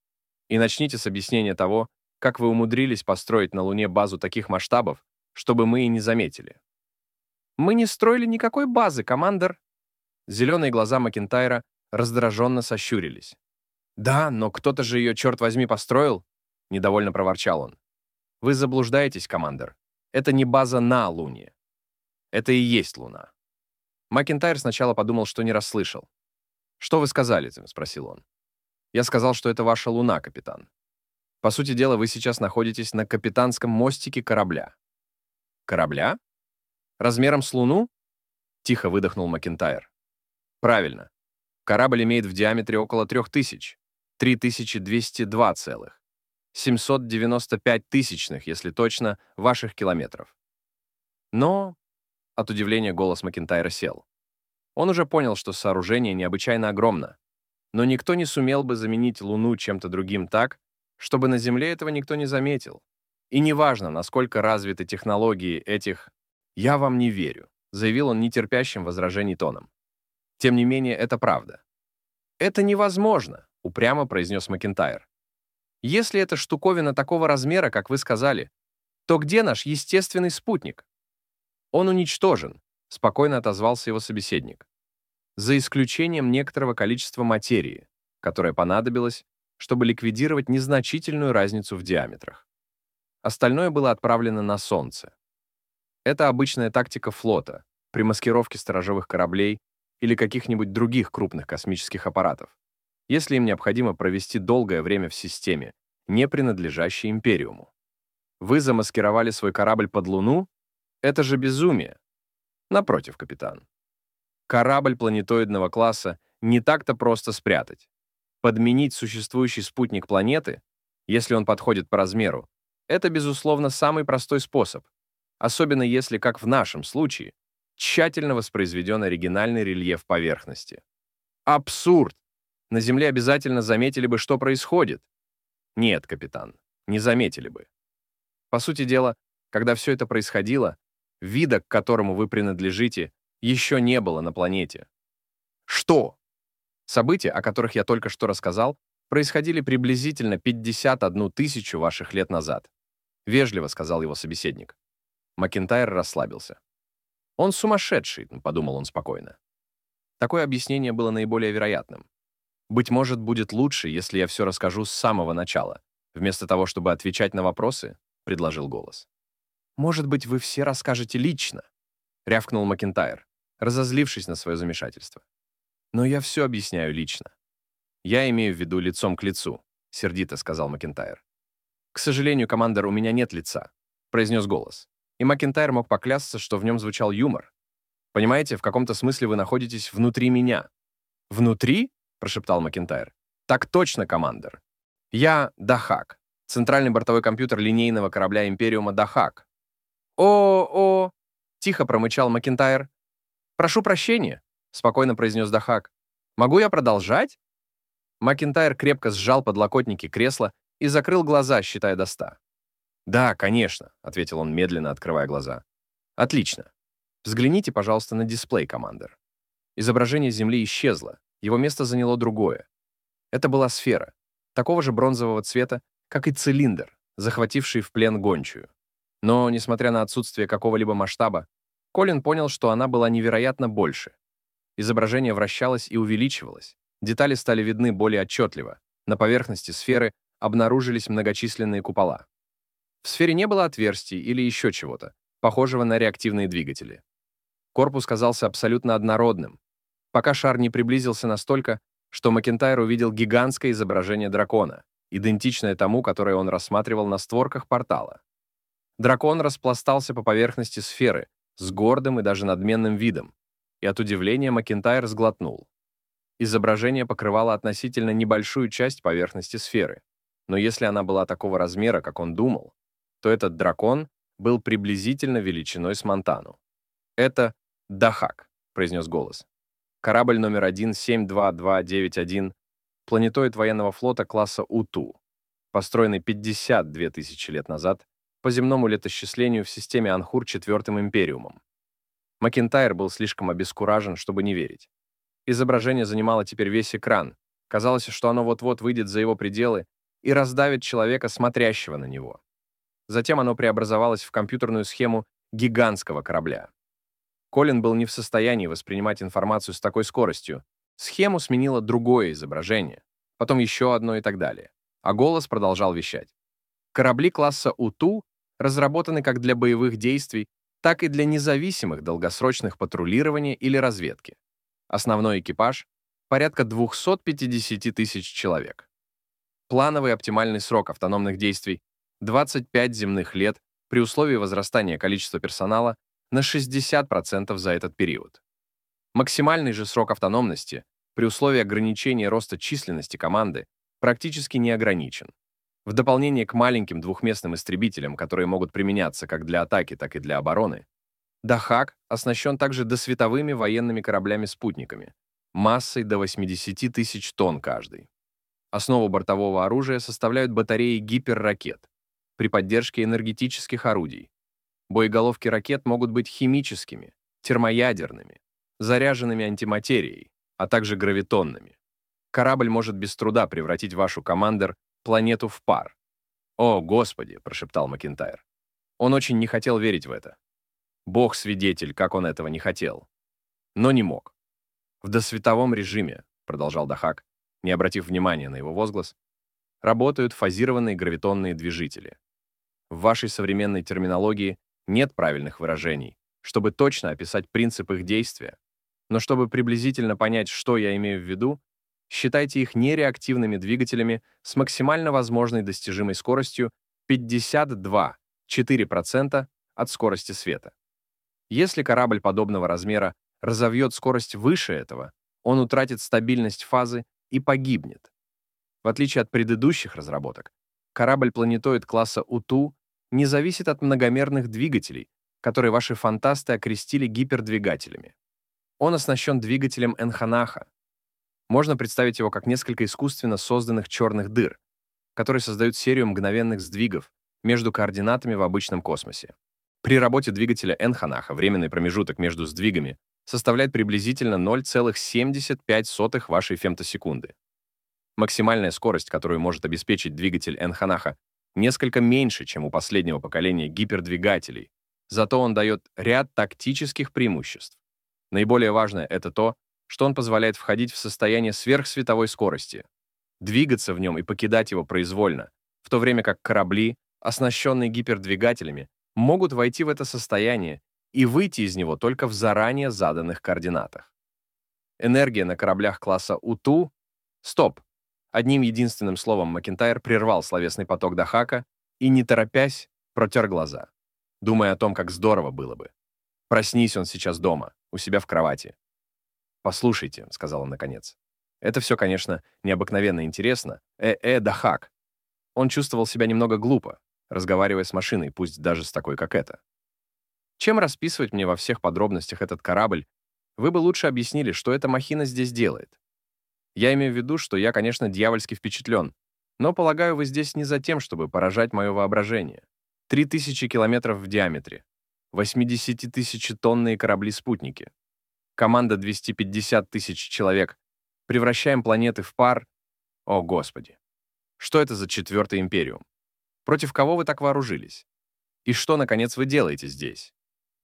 «И начните с объяснения того, как вы умудрились построить на Луне базу таких масштабов, чтобы мы и не заметили». «Мы не строили никакой базы, командир». Зеленые глаза Макентайра раздраженно сощурились. «Да, но кто-то же ее, черт возьми, построил», — недовольно проворчал он. «Вы заблуждаетесь, командир. Это не база на Луне. Это и есть Луна». Макентайр сначала подумал, что не расслышал. «Что вы сказали?» — спросил он. «Я сказал, что это ваша Луна, капитан. По сути дела, вы сейчас находитесь на капитанском мостике корабля». «Корабля? Размером с Луну?» — тихо выдохнул Макентайр. «Правильно. Корабль имеет в диаметре около 3000, 3202 целых, 795 тысячных, если точно, ваших километров. Но...» От удивления голос Макентайра сел. Он уже понял, что сооружение необычайно огромно, но никто не сумел бы заменить Луну чем-то другим так, чтобы на Земле этого никто не заметил. И неважно, насколько развиты технологии этих «я вам не верю», заявил он нетерпящим возражений тоном. Тем не менее, это правда. «Это невозможно», — упрямо произнес Макентайр. «Если эта штуковина такого размера, как вы сказали, то где наш естественный спутник?» «Он уничтожен», — спокойно отозвался его собеседник. «За исключением некоторого количества материи, которое понадобилось, чтобы ликвидировать незначительную разницу в диаметрах. Остальное было отправлено на Солнце. Это обычная тактика флота при маскировке сторожевых кораблей или каких-нибудь других крупных космических аппаратов, если им необходимо провести долгое время в системе, не принадлежащей Империуму. Вы замаскировали свой корабль под Луну? Это же безумие. Напротив, капитан. Корабль планетоидного класса не так-то просто спрятать. Подменить существующий спутник планеты, если он подходит по размеру, Это, безусловно, самый простой способ, особенно если, как в нашем случае, тщательно воспроизведен оригинальный рельеф поверхности. Абсурд! На Земле обязательно заметили бы, что происходит. Нет, капитан, не заметили бы. По сути дела, когда все это происходило, вида, к которому вы принадлежите, еще не было на планете. Что? События, о которых я только что рассказал, происходили приблизительно 51 тысячу ваших лет назад. Вежливо сказал его собеседник. Макентайр расслабился. «Он сумасшедший», — подумал он спокойно. Такое объяснение было наиболее вероятным. «Быть может, будет лучше, если я все расскажу с самого начала, вместо того, чтобы отвечать на вопросы», — предложил голос. «Может быть, вы все расскажете лично», — рявкнул Макентайр, разозлившись на свое замешательство. «Но я все объясняю лично». «Я имею в виду лицом к лицу», — сердито сказал Макентайр. «К сожалению, командор, у меня нет лица», — произнес голос. И Макентайр мог поклясться, что в нем звучал юмор. «Понимаете, в каком-то смысле вы находитесь внутри меня». «Внутри?» — прошептал Макентайр. «Так точно, командор. Я Дахак, центральный бортовой компьютер линейного корабля Империума Дахак». «О-о!» — тихо промычал Макентайр. «Прошу прощения», — спокойно произнес Дахак. «Могу я продолжать?» Макентайр крепко сжал подлокотники кресла и закрыл глаза, считая до 100. «Да, конечно», — ответил он, медленно открывая глаза. «Отлично. Взгляните, пожалуйста, на дисплей, командор». Изображение Земли исчезло, его место заняло другое. Это была сфера, такого же бронзового цвета, как и цилиндр, захвативший в плен гончую. Но, несмотря на отсутствие какого-либо масштаба, Колин понял, что она была невероятно больше. Изображение вращалось и увеличивалось, детали стали видны более отчетливо, на поверхности сферы обнаружились многочисленные купола. В сфере не было отверстий или еще чего-то, похожего на реактивные двигатели. Корпус казался абсолютно однородным, пока шар не приблизился настолько, что Макентайр увидел гигантское изображение дракона, идентичное тому, которое он рассматривал на створках портала. Дракон распластался по поверхности сферы с гордым и даже надменным видом, и от удивления Макентайр сглотнул. Изображение покрывало относительно небольшую часть поверхности сферы, но если она была такого размера, как он думал, то этот дракон был приблизительно величиной с Монтану. «Это Дахак», — произнес голос. «Корабль номер 172291, планетоид военного флота класса У-2, построенный 52 тысячи лет назад по земному летосчислению в системе Анхур IV Империумом». Макентайр был слишком обескуражен, чтобы не верить. Изображение занимало теперь весь экран. Казалось, что оно вот-вот выйдет за его пределы и раздавит человека, смотрящего на него. Затем оно преобразовалось в компьютерную схему гигантского корабля. Колин был не в состоянии воспринимать информацию с такой скоростью. Схему сменило другое изображение, потом еще одно и так далее. А голос продолжал вещать. Корабли класса У-2 разработаны как для боевых действий, так и для независимых долгосрочных патрулирования или разведки. Основной экипаж — порядка 250 тысяч человек. Плановый оптимальный срок автономных действий — 25 земных лет при условии возрастания количества персонала на 60% за этот период. Максимальный же срок автономности при условии ограничения роста численности команды практически не ограничен. В дополнение к маленьким двухместным истребителям, которые могут применяться как для атаки, так и для обороны, Дахак оснащен также досветовыми военными кораблями-спутниками, массой до 80 тысяч тонн каждый. Основу бортового оружия составляют батареи гиперракет при поддержке энергетических орудий. Боеголовки ракет могут быть химическими, термоядерными, заряженными антиматерией, а также гравитонными. Корабль может без труда превратить вашу командер планету в пар. «О, Господи!» — прошептал Макентайр. Он очень не хотел верить в это. Бог свидетель, как он этого не хотел. Но не мог. «В досветовом режиме», — продолжал Дахак, не обратив внимания на его возглас, работают фазированные гравитонные движители. В вашей современной терминологии нет правильных выражений, чтобы точно описать принцип их действия, но чтобы приблизительно понять, что я имею в виду, считайте их нереактивными двигателями с максимально возможной достижимой скоростью 52,4% от скорости света. Если корабль подобного размера разовьет скорость выше этого, он утратит стабильность фазы и погибнет. В отличие от предыдущих разработок, Корабль-планетоид класса УТУ не зависит от многомерных двигателей, которые ваши фантасты окрестили гипердвигателями. Он оснащен двигателем Энханаха. Можно представить его как несколько искусственно созданных черных дыр, которые создают серию мгновенных сдвигов между координатами в обычном космосе. При работе двигателя Энханаха временный промежуток между сдвигами составляет приблизительно 0,75 вашей фемтосекунды. Максимальная скорость, которую может обеспечить двигатель Энханаха, несколько меньше, чем у последнего поколения гипердвигателей, зато он дает ряд тактических преимуществ. Наиболее важное — это то, что он позволяет входить в состояние сверхсветовой скорости, двигаться в нем и покидать его произвольно, в то время как корабли, оснащенные гипердвигателями, могут войти в это состояние и выйти из него только в заранее заданных координатах. Энергия на кораблях класса УТУ... Стоп! Одним единственным словом Макентайр прервал словесный поток Дахака и, не торопясь, протер глаза, думая о том, как здорово было бы. Проснись он сейчас дома, у себя в кровати. «Послушайте», — сказал он наконец, — «это все, конечно, необыкновенно интересно. Дахак». Он чувствовал себя немного глупо, разговаривая с машиной, пусть даже с такой, как эта. Чем расписывать мне во всех подробностях этот корабль, вы бы лучше объяснили, что эта махина здесь делает. Я имею в виду, что я, конечно, дьявольски впечатлен, но, полагаю, вы здесь не за тем, чтобы поражать мое воображение. 3000 километров в диаметре, 80-тысячетонные корабли-спутники, команда 250 тысяч человек, превращаем планеты в пар. О, Господи! Что это за четвертый империум? Против кого вы так вооружились? И что, наконец, вы делаете здесь?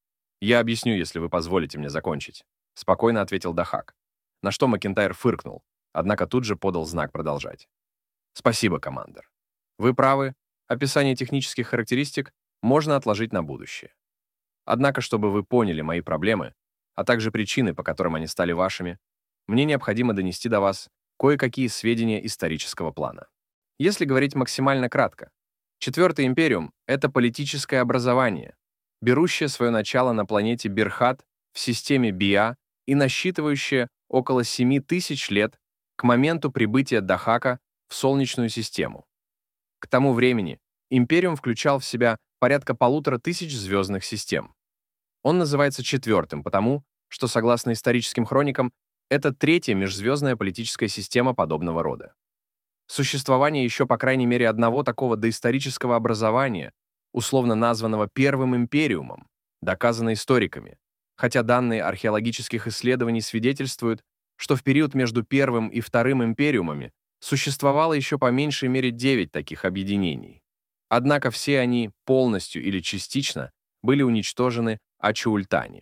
Я объясню, если вы позволите мне закончить, спокойно ответил Дахак, на что Макентайр фыркнул, однако тут же подал знак продолжать. Спасибо, командир. Вы правы, описание технических характеристик можно отложить на будущее. Однако, чтобы вы поняли мои проблемы, а также причины, по которым они стали вашими, мне необходимо донести до вас кое-какие сведения исторического плана. Если говорить максимально кратко, Четвертый империум — это политическое образование, берущее свое начало на планете Берхат в системе Биа и насчитывающее около 7000 лет к моменту прибытия Дахака в Солнечную систему. К тому времени империум включал в себя порядка 1500 звездных систем. Он называется четвертым потому, что, согласно историческим хроникам, это третья межзвездная политическая система подобного рода. Существование еще по крайней мере одного такого доисторического образования, условно названного Первым империумом, доказано историками, хотя данные археологических исследований свидетельствуют, что в период между Первым и Вторым империумами существовало еще по меньшей мере 9 таких объединений. Однако все они полностью или частично были уничтожены Ачуултани.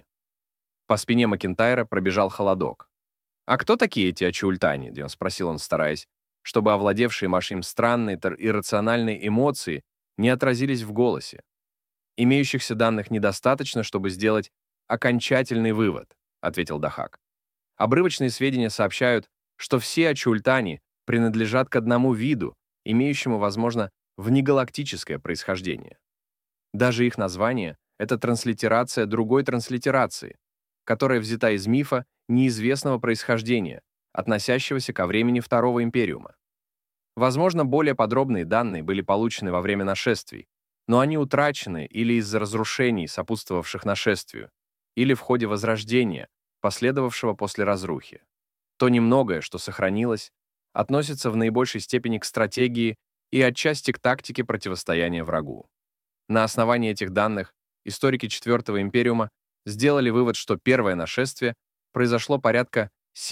По спине Макентайра пробежал холодок. «А кто такие эти Ачуултани?» — спросил он, стараясь, чтобы овладевшие Машим странные, иррациональные эмоции не отразились в голосе. «Имеющихся данных недостаточно, чтобы сделать окончательный вывод», — ответил Дахак. «Обрывочные сведения сообщают, что все Ачуултани принадлежат к одному виду, имеющему, возможно, внегалактическое происхождение. Даже их название — это транслитерация другой транслитерации, которая взята из мифа неизвестного происхождения, относящегося ко времени Второго империума. Возможно, более подробные данные были получены во время нашествий, но они утрачены или из-за разрушений, сопутствовавших нашествию, или в ходе возрождения, последовавшего после разрухи. То немногое, что сохранилось, относится в наибольшей степени к стратегии и отчасти к тактике противостояния врагу. На основании этих данных историки Четвертого империума сделали вывод, что первое нашествие произошло порядка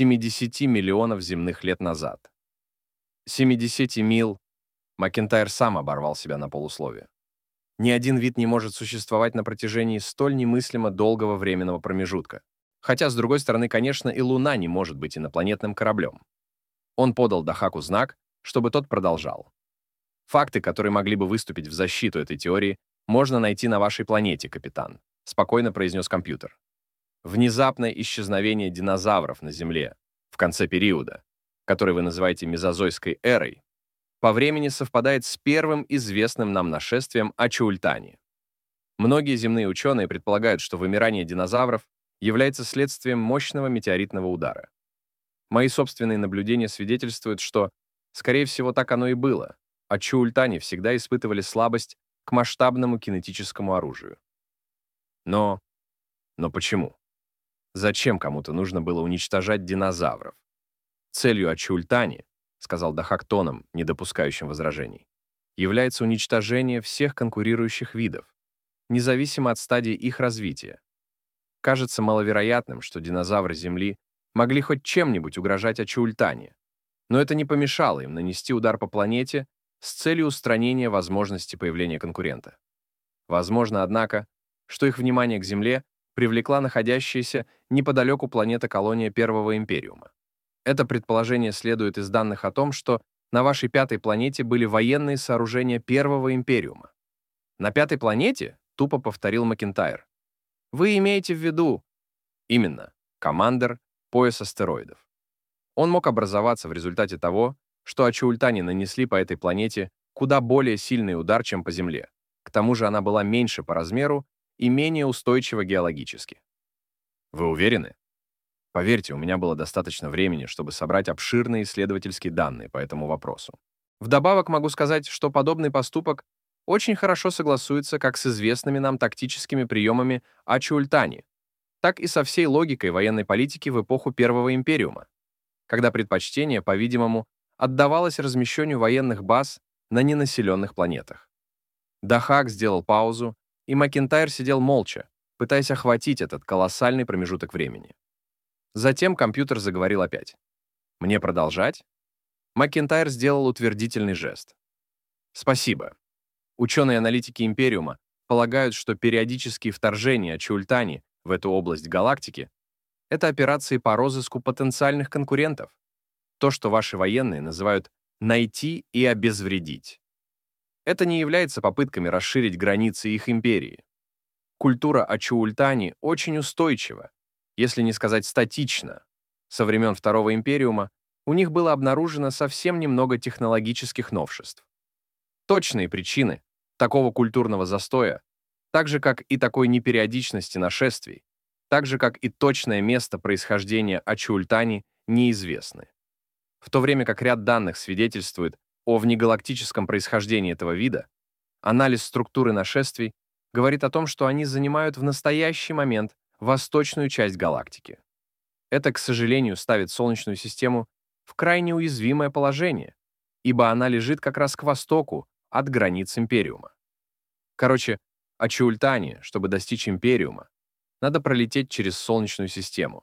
70 миллионов земных лет назад. 70 мил. Макентайр сам оборвал себя на полусловие. Ни один вид не может существовать на протяжении столь немыслимо долгого временного промежутка. Хотя, с другой стороны, конечно, и Луна не может быть инопланетным кораблем. Он подал Дахаку знак, чтобы тот продолжал. Факты, которые могли бы выступить в защиту этой теории, можно найти на вашей планете, капитан, спокойно произнес компьютер. Внезапное исчезновение динозавров на Земле в конце периода, который вы называете мезозойской эрой, по времени совпадает с первым известным нам нашествием Ачуултани. Многие земные ученые предполагают, что вымирание динозавров является следствием мощного метеоритного удара. Мои собственные наблюдения свидетельствуют, что, скорее всего, так оно и было, а чуультани всегда испытывали слабость к масштабному кинетическому оружию. Но почему? Зачем кому-то нужно было уничтожать динозавров? Целью Ачуултани, сказал Дахак тоном, не допускающим возражений, является уничтожение всех конкурирующих видов, независимо от стадии их развития. Кажется маловероятным, что динозавры Земли могли хоть чем-нибудь угрожать Ачуултани, но это не помешало им нанести удар по планете с целью устранения возможности появления конкурента. Возможно, однако, что их внимание к Земле привлекла находящаяся неподалеку планета-колония Первого Империума. Это предположение следует из данных о том, что на вашей пятой планете были военные сооружения Первого Империума. «На пятой планете?» — тупо повторил Макентайр. «Вы имеете в виду...» Именно, командер, пояс астероидов. Он мог образоваться в результате того, что ачуултани нанесли по этой планете куда более сильный удар, чем по Земле. К тому же она была меньше по размеру и менее устойчива геологически. Вы уверены? Поверьте, у меня было достаточно времени, чтобы собрать обширные исследовательские данные по этому вопросу. Вдобавок могу сказать, что подобный поступок очень хорошо согласуется как с известными нам тактическими приемами ачуултани, так и со всей логикой военной политики в эпоху Первого Империума, когда предпочтение, по-видимому, отдавалось размещению военных баз на ненаселенных планетах. Дахак сделал паузу, и Макентайр сидел молча, пытаясь охватить этот колоссальный промежуток времени. Затем компьютер заговорил опять. «Мне продолжать?» Макентайр сделал утвердительный жест. «Спасибо. Ученые-аналитики Империума полагают, что периодические вторжения ачуултани в эту область галактики — это операции по розыску потенциальных конкурентов. То, что ваши военные называют «найти и обезвредить». Это не является попытками расширить границы их империи. Культура ачуултани очень устойчива, если не сказать статична. Со времен Второго Империума у них было обнаружено совсем немного технологических новшеств. Точные причины такого культурного застоя, так же как и такой непериодичности нашествий, так же как и точное место происхождения ачуултани, неизвестны. В то время как ряд данных свидетельствует о внегалактическом происхождении этого вида, анализ структуры нашествий говорит о том, что они занимают в настоящий момент восточную часть галактики. Это, к сожалению, ставит Солнечную систему в крайне уязвимое положение, ибо она лежит как раз к востоку от границ Империума. Короче, ачуултани, чтобы достичь Империума, надо пролететь через Солнечную систему.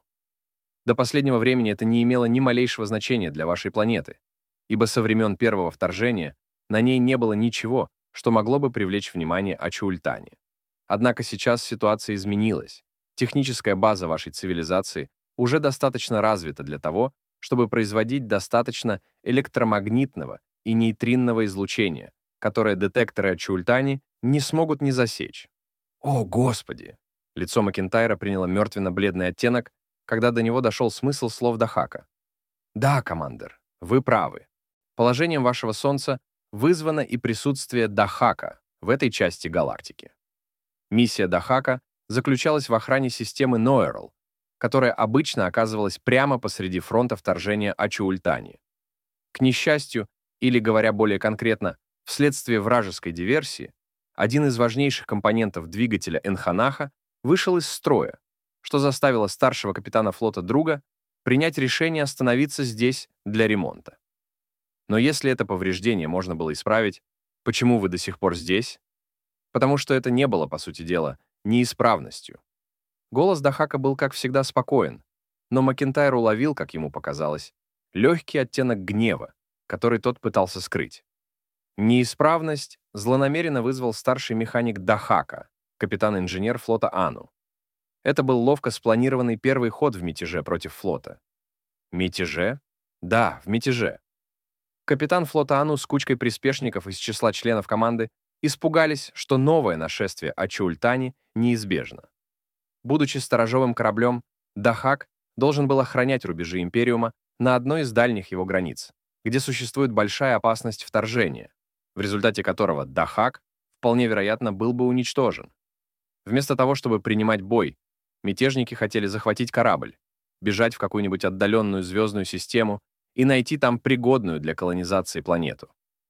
До последнего времени это не имело ни малейшего значения для вашей планеты, ибо со времен первого вторжения на ней не было ничего, что могло бы привлечь внимание ачуултани. Однако сейчас ситуация изменилась. Техническая база вашей цивилизации уже достаточно развита для того, чтобы производить достаточно электромагнитного и нейтринного излучения, которое детекторы ачуултани не смогут не засечь. О, Господи! Лицо Макентайра приняло мертвенно-бледный оттенок, когда до него дошел смысл слов Дахака. Да, командир, вы правы. Положением вашего Солнца вызвано и присутствие Дахака в этой части галактики. Миссия Дахака заключалась в охране системы Ноэрл, которая обычно оказывалась прямо посреди фронта вторжения ачуултани. К несчастью, или, говоря более конкретно, вследствие вражеской диверсии, один из важнейших компонентов двигателя Энханаха вышел из строя, что заставило старшего капитана флота Друга принять решение остановиться здесь для ремонта. Но если это повреждение можно было исправить, почему вы до сих пор здесь? Потому что это не было, по сути дела, неисправностью. Голос Дахака был, как всегда, спокоен, но Макентайр уловил, как ему показалось, легкий оттенок гнева, который тот пытался скрыть. Неисправность злонамеренно вызвал старший механик Дахака, капитан-инженер флота Ану. Это был ловко спланированный первый ход в мятеже против флота. Мятеже? Да, в мятеже. Капитан флота Ану с кучкой приспешников из числа членов команды испугались, что новое нашествие ачуултани неизбежно. Будучи сторожевым кораблем, Дахак должен был охранять рубежи Империума на одной из дальних его границ, где существует большая опасность вторжения, в результате которого Дахак, вполне вероятно, был бы уничтожен. Вместо того, чтобы принимать бой, мятежники хотели захватить корабль, бежать в какую-нибудь отдаленную звездную систему и найти там пригодную для колонизации планету.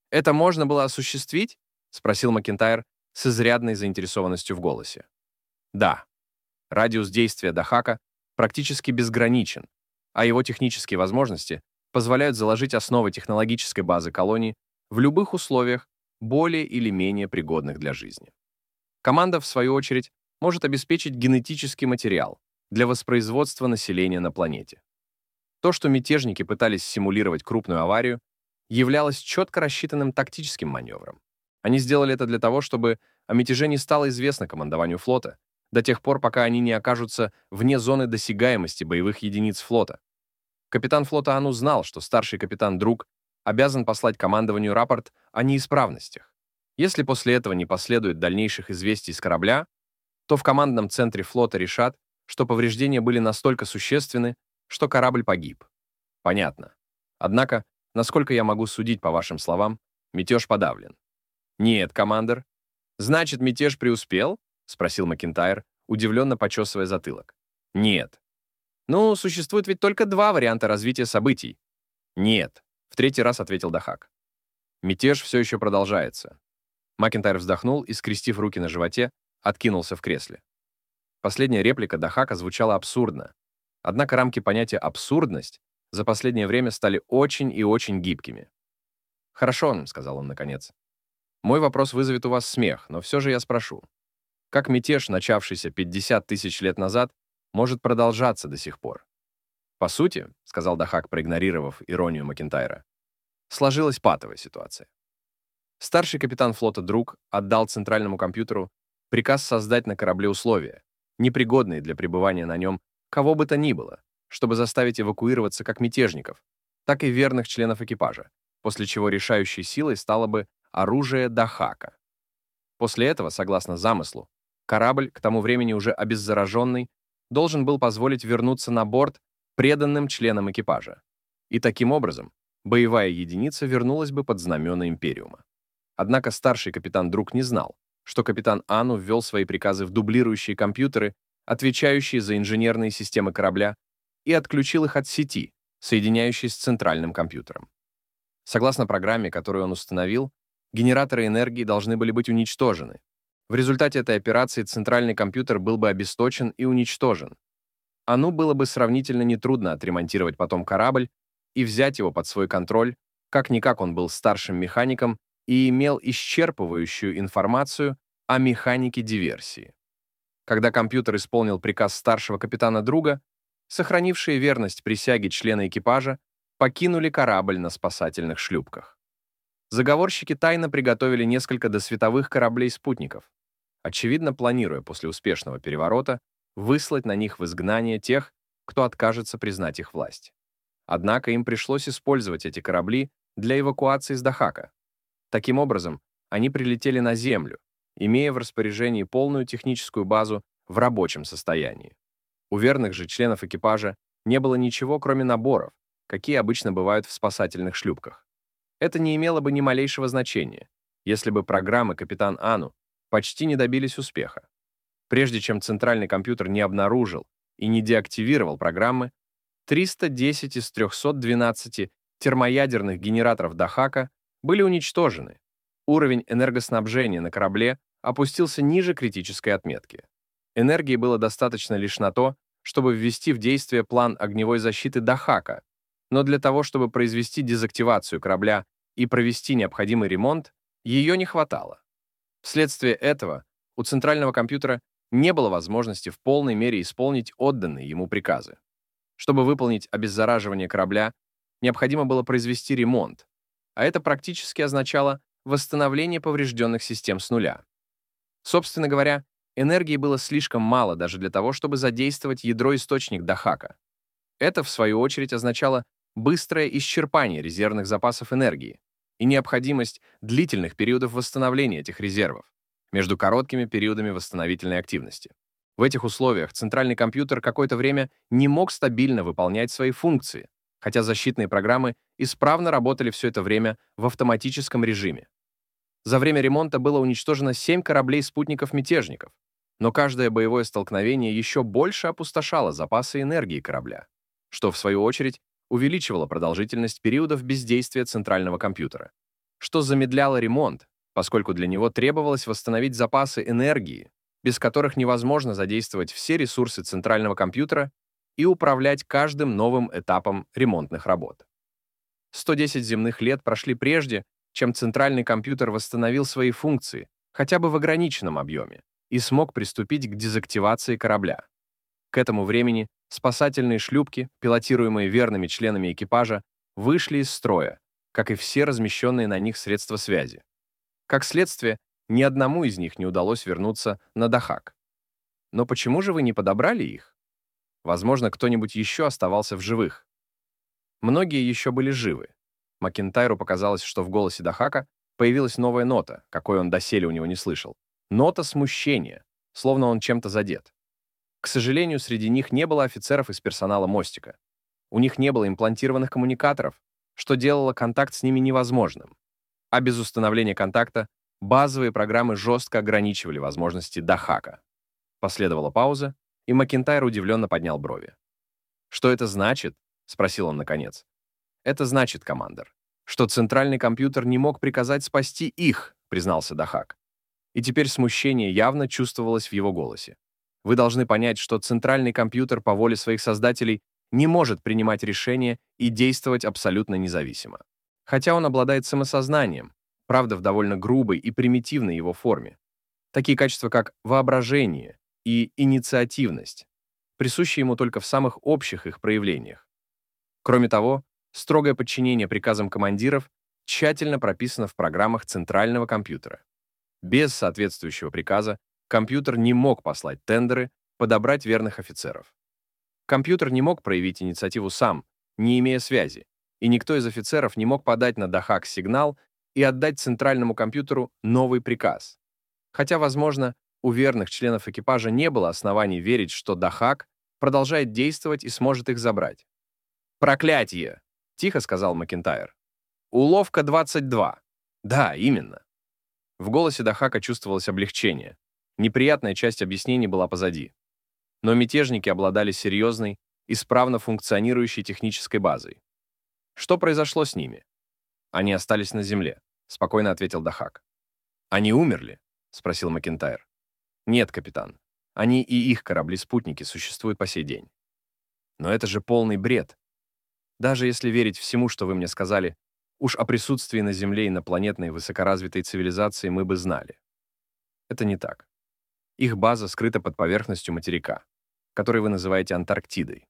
«Это можно было осуществить?» — спросил Макентайр с изрядной заинтересованностью в голосе. Да, радиус действия Дахака практически безграничен, а его технические возможности позволяют заложить основы технологической базы колонии в любых условиях, более или менее пригодных для жизни. Команда, в свою очередь, может обеспечить генетический материал для воспроизводства населения на планете. То, что мятежники пытались симулировать крупную аварию, являлось четко рассчитанным тактическим маневром. Они сделали это для того, чтобы о мятеже не стало известно командованию флота, до тех пор, пока они не окажутся вне зоны досягаемости боевых единиц флота. Капитан флота Ану знал, что старший капитан Друг обязан послать командованию рапорт о неисправностях. Если после этого не последует дальнейших известий с корабля, то в командном центре флота решат, что повреждения были настолько существенны, что корабль погиб. Понятно. Однако, насколько я могу судить по вашим словам, мятеж подавлен. Нет, командир. Значит, мятеж преуспел? Спросил Макентайр, удивленно почесывая затылок. Нет. Ну, существует ведь только два варианта развития событий. Нет, в третий раз ответил Дахак. Мятеж все еще продолжается. Макентайр вздохнул и, скрестив руки на животе, откинулся в кресле. Последняя реплика Дахака звучала абсурдно. Однако рамки понятия «абсурдность» за последнее время стали очень и очень гибкими. «Хорошо», — сказал он наконец. «Мой вопрос вызовет у вас смех, но все же я спрошу. Как мятеж, начавшийся 50 тысяч лет назад, может продолжаться до сих пор?» «По сути», — сказал Дахак, проигнорировав иронию Макентайра, сложилась патовая ситуация. Старший капитан флота Друг отдал центральному компьютеру приказ создать на корабле условия, непригодные для пребывания на нем кого бы то ни было, чтобы заставить эвакуироваться как мятежников, так и верных членов экипажа, после чего решающей силой стало бы оружие Дахака. После этого, согласно замыслу, корабль, к тому времени уже обеззараженный, должен был позволить вернуться на борт преданным членам экипажа. И таким образом боевая единица вернулась бы под знамена Империума. Однако старший капитан Друг не знал, что капитан Ану ввел свои приказы в дублирующие компьютеры, отвечающие за инженерные системы корабля, и отключил их от сети, соединяющей с центральным компьютером. Согласно программе, которую он установил, генераторы энергии должны были быть уничтожены. В результате этой операции центральный компьютер был бы обесточен и уничтожен. Ану было бы сравнительно нетрудно отремонтировать потом корабль и взять его под свой контроль, как-никак он был старшим механиком и имел исчерпывающую информацию о механике диверсии. Когда компьютер исполнил приказ старшего капитана Друга, сохранившие верность присяге члены экипажа покинули корабль на спасательных шлюпках. Заговорщики тайно приготовили несколько досветовых кораблей-спутников, очевидно планируя после успешного переворота выслать на них в изгнание тех, кто откажется признать их власть. Однако им пришлось использовать эти корабли для эвакуации с Дахака. Таким образом, они прилетели на Землю, имея в распоряжении полную техническую базу в рабочем состоянии. У верных же членов экипажа не было ничего, кроме наборов, какие обычно бывают в спасательных шлюпках. Это не имело бы ни малейшего значения, если бы программы «Капитан Ану» почти не добились успеха. Прежде чем центральный компьютер не обнаружил и не деактивировал программы, 310 из 312 термоядерных генераторов Дахака были уничтожены. Уровень энергоснабжения на корабле опустился ниже критической отметки. Энергии было достаточно лишь на то, чтобы ввести в действие план огневой защиты Дахака, но для того, чтобы произвести дезактивацию корабля и провести необходимый ремонт, ее не хватало. Вследствие этого у центрального компьютера не было возможности в полной мере исполнить отданные ему приказы. Чтобы выполнить обеззараживание корабля, необходимо было произвести ремонт, а это практически означало восстановление поврежденных систем с нуля. Собственно говоря, энергии было слишком мало даже для того, чтобы задействовать ядро-источник Дахака. Это, в свою очередь, означало быстрое исчерпание резервных запасов энергии и необходимость длительных периодов восстановления этих резервов между короткими периодами восстановительной активности. В этих условиях центральный компьютер какое-то время не мог стабильно выполнять свои функции, хотя защитные программы исправно работали все это время в автоматическом режиме. За время ремонта было уничтожено 7 кораблей-спутников мятежников, но каждое боевое столкновение еще больше опустошало запасы энергии корабля, что, в свою очередь, увеличивало продолжительность периодов бездействия центрального компьютера. что замедляло ремонт, поскольку для него требовалось восстановить запасы энергии, без которых невозможно задействовать все ресурсы центрального компьютера и управлять каждым новым этапом ремонтных работ. 110 земных лет прошли прежде, чем центральный компьютер восстановил свои функции, хотя бы в ограниченном объеме, и смог приступить к дезактивации корабля. К этому времени спасательные шлюпки, пилотируемые верными членами экипажа, вышли из строя, как и все размещенные на них средства связи. Как следствие, ни одному из них не удалось вернуться на Дахак. Но почему же вы не подобрали их? Возможно, кто-нибудь еще оставался в живых. Многие еще были живы. Макентайру показалось, что в голосе Дахака появилась новая нота, какой он доселе у него не слышал. Нота смущения, словно он чем-то задет. К сожалению, среди них не было офицеров из персонала мостика. У них не было имплантированных коммуникаторов, что делало контакт с ними невозможным. А без установления контакта базовые программы жестко ограничивали возможности Дахака. Последовала пауза, и Макентайр удивленно поднял брови. «Что это значит?» — спросил он наконец. «Это значит, командор, что центральный компьютер не мог приказать спасти их», — признался Дахак. И теперь смущение явно чувствовалось в его голосе. «Вы должны понять, что центральный компьютер по воле своих создателей не может принимать решения и действовать абсолютно независимо. Хотя он обладает самосознанием, правда, в довольно грубой и примитивной его форме. Такие качества, как воображение и инициативность, присущи ему только в самых общих их проявлениях. Кроме того, строгое подчинение приказам командиров тщательно прописано в программах центрального компьютера. Без соответствующего приказа компьютер не мог послать тендеры, подобрать верных офицеров. Компьютер не мог проявить инициативу сам, не имея связи, и никто из офицеров не мог подать на Дахак сигнал и отдать центральному компьютеру новый приказ. Хотя, возможно, у верных членов экипажа не было оснований верить, что Дахак продолжает действовать и сможет их забрать. «Проклятие!» — тихо сказал Макентайр. «Уловка 22. Да, именно». В голосе Дахака чувствовалось облегчение. Неприятная часть объяснений была позади. Но мятежники обладали серьезной, исправно функционирующей технической базой. Что произошло с ними? Они остались на земле, спокойно ответил Дахак. Они умерли? Спросил Макентайр. Нет, капитан. Они и их корабли-спутники существуют по сей день. Но это же полный бред. Даже если верить всему, что вы мне сказали, уж о присутствии на Земле инопланетной высокоразвитой цивилизации мы бы знали. Это не так. Их база скрыта под поверхностью материка, который вы называете Антарктидой.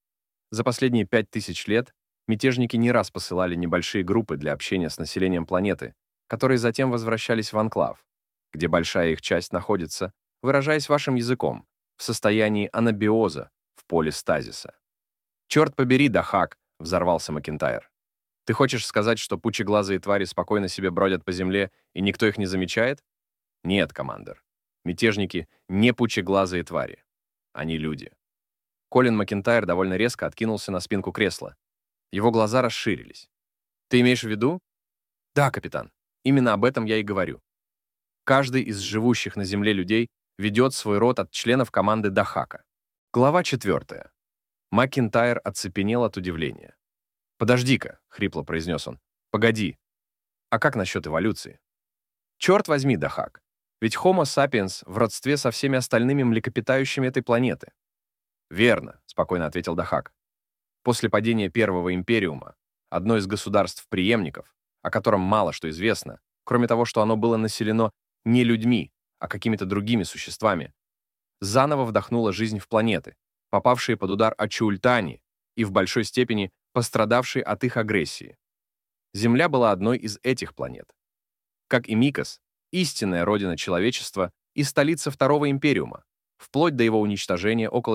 За последние 5000 лет мятежники не раз посылали небольшие группы для общения с населением планеты, которые затем возвращались в анклав, где большая их часть находится, выражаясь вашим языком, в состоянии анабиоза в поле стазиса. «Черт побери, Дахак!» — взорвался Макентайр. «Ты хочешь сказать, что пучеглазые твари спокойно себе бродят по земле, и никто их не замечает?» «Нет, командор. Мятежники — не пучеглазые твари. Они люди». Колин Макентайр довольно резко откинулся на спинку кресла. Его глаза расширились. «Ты имеешь в виду?» «Да, капитан. Именно об этом я и говорю. Каждый из живущих на Земле людей ведет свой род от членов команды Дахака». Глава 4. Макентайр оцепенел от удивления. «Подожди-ка», — хрипло произнес он. «Погоди. А как насчет эволюции?» «Черт возьми, Дахак. Ведь Homo sapiens в родстве со всеми остальными млекопитающими этой планеты». «Верно», — спокойно ответил Дахак. «После падения Первого Империума одно из государств-преемников, о котором мало что известно, кроме того, что оно было населено не людьми, а какими-то другими существами, заново вдохнуло жизнь в планеты, попавшие под удар Ачуултани и в большой степени пострадавшие от их агрессии. Земля была одной из этих планет. Как и Микос, истинная родина человечества и столица Второго Империума, вплоть до его уничтожения около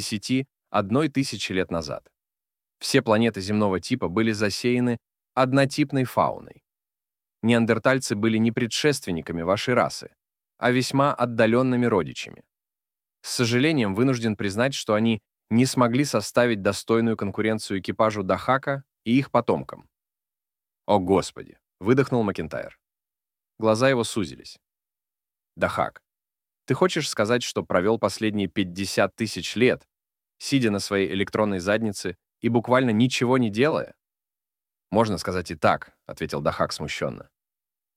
71 тысячи лет назад. Все планеты земного типа были засеяны однотипной фауной. Неандертальцы были не предшественниками вашей расы, а весьма отдаленными родичами. С сожалением вынужден признать, что они не смогли составить достойную конкуренцию экипажу Дахака и их потомкам. «О, Господи!» — выдохнул Макентайр. Глаза его сузились. «Дахак, ты хочешь сказать, что провел последние 50 тысяч лет, сидя на своей электронной заднице и буквально ничего не делая?» «Можно сказать и так», — ответил Дахак смущенно.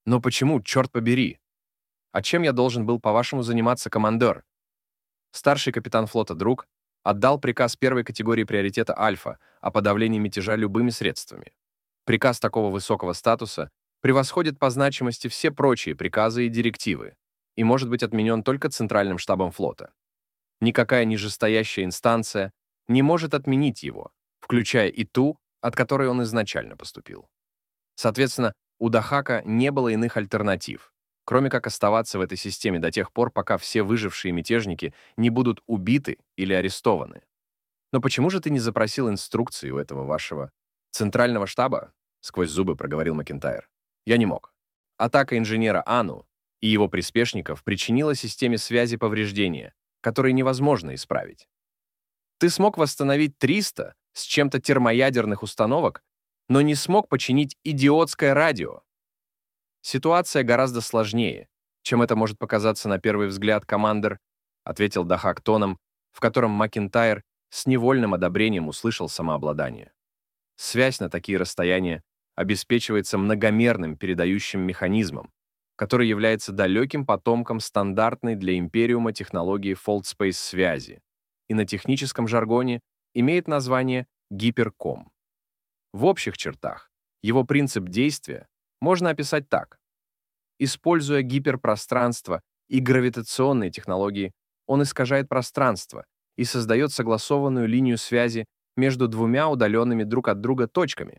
Но почему, черт побери? А чем я должен был, по-вашему, заниматься, командор? Старший капитан флота Друг отдал приказ первой категории приоритета Альфа о подавлении мятежа любыми средствами. Приказ такого высокого статуса превосходит по значимости все прочие приказы и директивы и может быть отменен только Центральным штабом флота. Никакая нижестоящая инстанция не может отменить его, включая и ту, от которой он изначально поступил. Соответственно, у Дахака не было иных альтернатив, кроме как оставаться в этой системе до тех пор, пока все выжившие мятежники не будут убиты или арестованы. Но почему же ты не запросил инструкции у этого вашего центрального штаба? Сквозь зубы проговорил Макентайр. Я не мог. Атака инженера Ану и его приспешников причинила системе связи повреждения, которые невозможно исправить. Ты смог восстановить 300 с чем-то термоядерных установок, но не смог починить идиотское радио. Ситуация гораздо сложнее, чем это может показаться на первый взгляд, командир, ответил Дахак тоном, в котором Макентайр с невольным одобрением услышал самообладание. Связь на такие расстояния обеспечивается многомерным передающим механизмом, который является далеким потомком стандартной для Империума технологии Fold-Space связи и на техническом жаргоне имеет название гиперком. В общих чертах его принцип действия можно описать так. Используя гиперпространство и гравитационные технологии, он искажает пространство и создает согласованную линию связи между двумя удаленными друг от друга точками.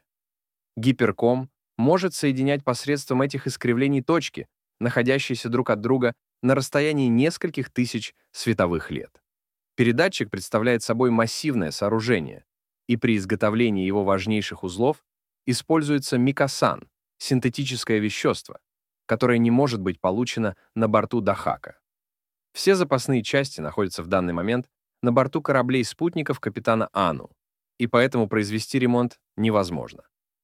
Гиперком может соединять посредством этих искривлений точки, находящиеся друг от друга на расстоянии нескольких тысяч световых лет. Передатчик представляет собой массивное сооружение, и при изготовлении его важнейших узлов используется микосан, синтетическое вещество, которое не может быть получено на борту Дахака. Все запасные части находятся в данный момент на борту кораблей-спутников капитана Ану, и поэтому произвести ремонт невозможно.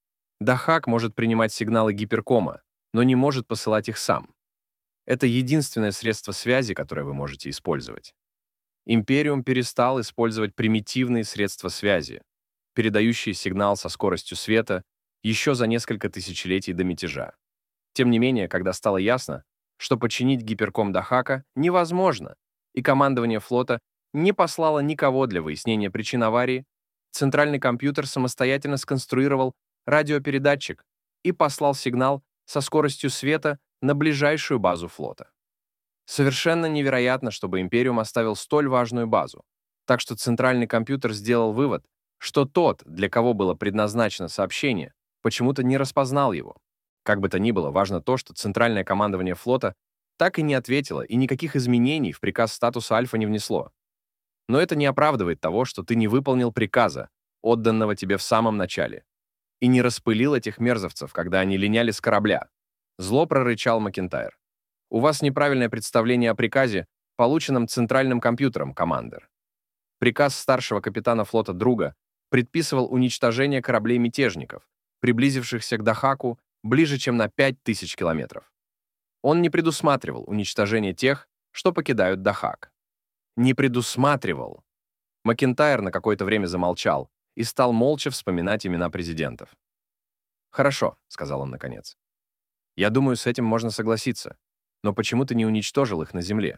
Дахак может принимать сигналы гиперкома, но не может посылать их сам. Это единственное средство связи, которое вы можете использовать. Империум перестал использовать примитивные средства связи, передающие сигнал со скоростью света еще за несколько тысячелетий до мятежа. Тем не менее, когда стало ясно, что починить гиперком Дахака невозможно, и командование флота не послало никого для выяснения причин аварии, центральный компьютер самостоятельно сконструировал радиопередатчик и послал сигнал со скоростью света на ближайшую базу флота. Совершенно невероятно, чтобы Империум оставил столь важную базу, так что центральный компьютер сделал вывод, что тот, для кого было предназначено сообщение, почему-то не распознал его. Как бы то ни было, важно то, что центральное командование флота так и не ответило и никаких изменений в приказ статуса Альфа не внесло. Но это не оправдывает того, что ты не выполнил приказа, отданного тебе в самом начале, и не распылил этих мерзавцев, когда они линяли с корабля. Зло прорычал Макентайр. У вас неправильное представление о приказе, полученном центральным компьютером, командир. Приказ старшего капитана флота Друга предписывал уничтожение кораблей-мятежников, приблизившихся к Дахаку ближе, чем на 5000 километров. Он не предусматривал уничтожение тех, что покидают Дахак. Не предусматривал. Макентайр на какое-то время замолчал и стал молча вспоминать имена президентов. «Хорошо», — сказал он наконец. «Я думаю, с этим можно согласиться. Но почему ты не уничтожил их на Земле?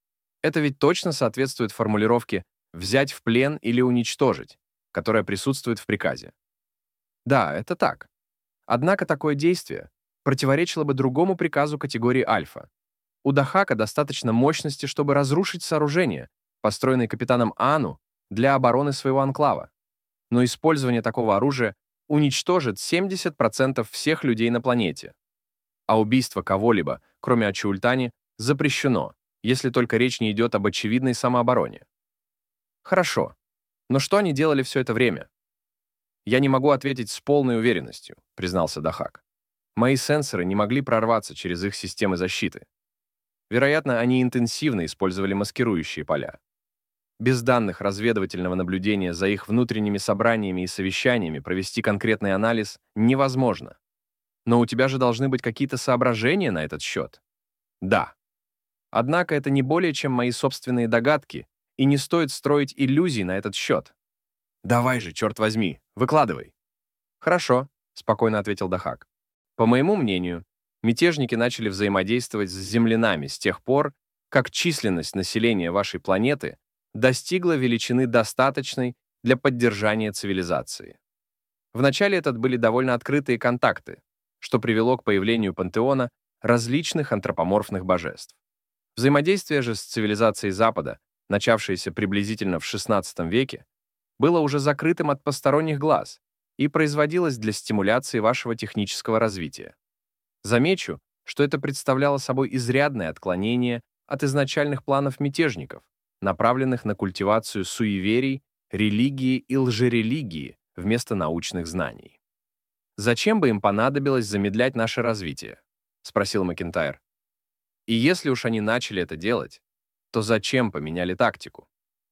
Это ведь точно соответствует формулировке «взять в плен или уничтожить», которая присутствует в приказе. Да, это так. Однако такое действие противоречило бы другому приказу категории Альфа. У Дахака достаточно мощности, чтобы разрушить сооружение, построенное капитаном Ану для обороны своего анклава. Но использование такого оружия уничтожит 70% всех людей на планете. А убийство кого-либо, кроме Ачиультани, запрещено, если только речь не идет об очевидной самообороне. Хорошо. Но что они делали все это время? Я не могу ответить с полной уверенностью, признался Дахак. Мои сенсоры не могли прорваться через их системы защиты. Вероятно, они интенсивно использовали маскирующие поля. Без данных разведывательного наблюдения за их внутренними собраниями и совещаниями провести конкретный анализ невозможно. Но у тебя же должны быть какие-то соображения на этот счет. Да. Однако это не более чем мои собственные догадки, и не стоит строить иллюзий на этот счет. Давай же, черт возьми, выкладывай. Хорошо, спокойно ответил Дахак. По моему мнению, Мятежники начали взаимодействовать с землянами с тех пор, как численность населения вашей планеты достигла величины, достаточной для поддержания цивилизации. Вначале это были довольно открытые контакты, что привело к появлению пантеона различных антропоморфных божеств. Взаимодействие же с цивилизацией Запада, начавшееся приблизительно в XVI веке, было уже закрытым от посторонних глаз и производилось для стимуляции вашего технического развития. Замечу, что это представляло собой изрядное отклонение от изначальных планов мятежников, направленных на культивацию суеверий, религии и лжерелигии вместо научных знаний. «Зачем бы им понадобилось замедлять наше развитие?» — спросил Макентайр. «И если уж они начали это делать, то зачем поменяли тактику?»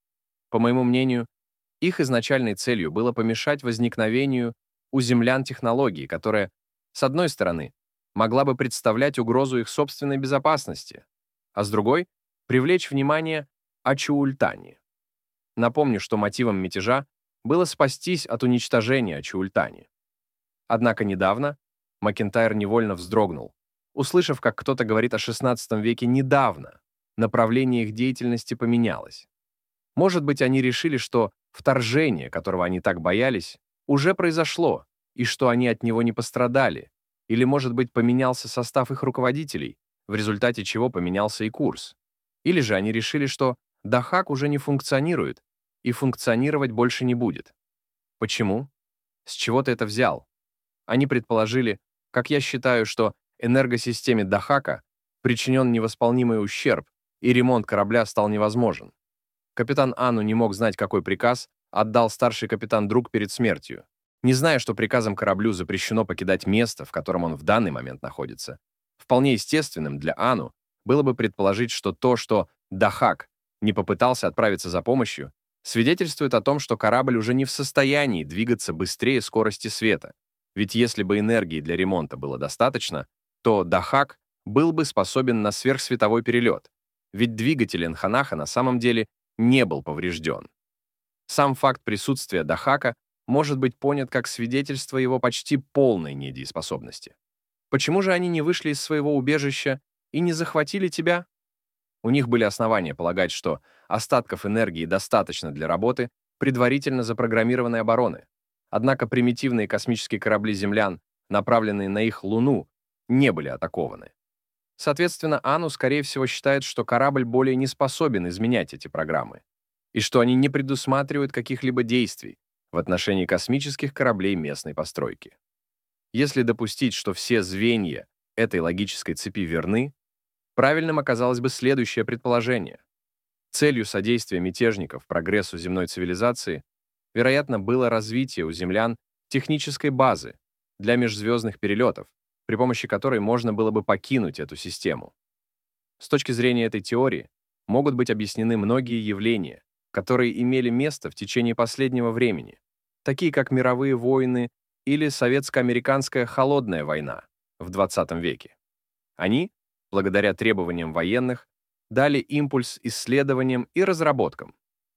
По моему мнению, их изначальной целью было помешать возникновению у землян технологии, которая, с одной стороны, могла бы представлять угрозу их собственной безопасности, а с другой — привлечь внимание Ачуултани. Напомню, что мотивом мятежа было спастись от уничтожения Ачуултани. Однако недавно Макентайр невольно вздрогнул, услышав, как кто-то говорит о XVI веке недавно, направление их деятельности поменялось. Может быть, они решили, что вторжение, которого они так боялись, уже произошло, и что они от него не пострадали, или, может быть, поменялся состав их руководителей, в результате чего поменялся и курс. Или же они решили, что Дахак уже не функционирует и функционировать больше не будет. Почему? С чего ты это взял? Они предположили, как я считаю, что энергосистеме Дахака причинен невосполнимый ущерб, и ремонт корабля стал невозможен. Капитан Ану не мог знать, какой приказ отдал старший капитан Друг перед смертью. Не зная, что приказом кораблю запрещено покидать место, в котором он в данный момент находится, вполне естественным для Ану было бы предположить, что то, что Дахак не попытался отправиться за помощью, свидетельствует о том, что корабль уже не в состоянии двигаться быстрее скорости света. Ведь если бы энергии для ремонта было достаточно, то Дахак был бы способен на сверхсветовой перелет, ведь двигатель Энханаха на самом деле не был поврежден. Сам факт присутствия Дахака может быть понят как свидетельство его почти полной недееспособности. Почему же они не вышли из своего убежища и не захватили тебя? У них были основания полагать, что остатков энергии достаточно для работы предварительно запрограммированной обороны. Однако примитивные космические корабли землян, направленные на их Луну, не были атакованы. Соответственно, Ану, скорее всего, считает, что корабль более не способен изменять эти программы, и что они не предусматривают каких-либо действий в отношении космических кораблей местной постройки. Если допустить, что все звенья этой логической цепи верны, правильным оказалось бы следующее предположение. Целью содействия мятежников прогрессу земной цивилизации, вероятно, было развитие у землян технической базы для межзвездных перелетов, при помощи которой можно было бы покинуть эту систему. С точки зрения этой теории могут быть объяснены многие явления, которые имели место в течение последнего времени, такие как мировые войны или советско-американская холодная война в XX веке. Они, благодаря требованиям военных, дали импульс исследованиям и разработкам.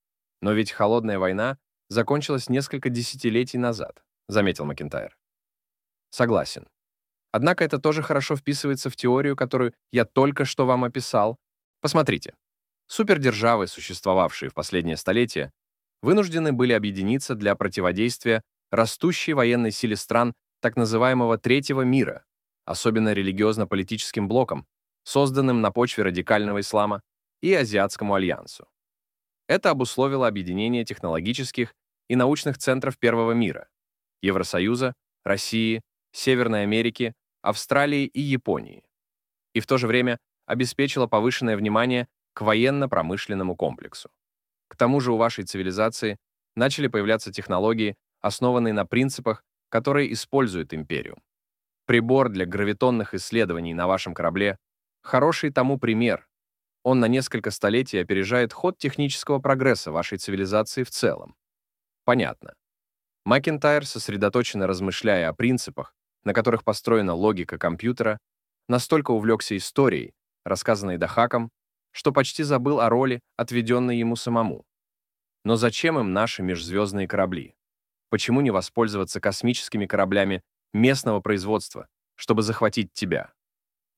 Но ведь холодная война закончилась несколько десятилетий назад, заметил Макентайр. Согласен. Однако это тоже хорошо вписывается в теорию, которую я только что вам описал. Посмотрите. Супердержавы, существовавшие в последнее столетие, вынуждены были объединиться для противодействия растущей военной силе стран так называемого Третьего мира, особенно религиозно-политическим блокам, созданным на почве радикального ислама, и Азиатскому альянсу. Это обусловило объединение технологических и научных центров Первого мира — Евросоюза, России, Северной Америки, Австралии и Японии. И в то же время обеспечило повышенное внимание к военно-промышленному комплексу. К тому же у вашей цивилизации начали появляться технологии, основанные на принципах, которые использует империум. Прибор для гравитонных исследований на вашем корабле — хороший тому пример. Он на несколько столетий опережает ход технического прогресса вашей цивилизации в целом. Понятно. Макентайр, сосредоточенно размышляя о принципах, на которых построена логика компьютера, настолько увлекся историей, рассказанной Дахаком, что почти забыл о роли, отведенной ему самому. Но зачем им наши межзвездные корабли? Почему не воспользоваться космическими кораблями местного производства, чтобы захватить тебя?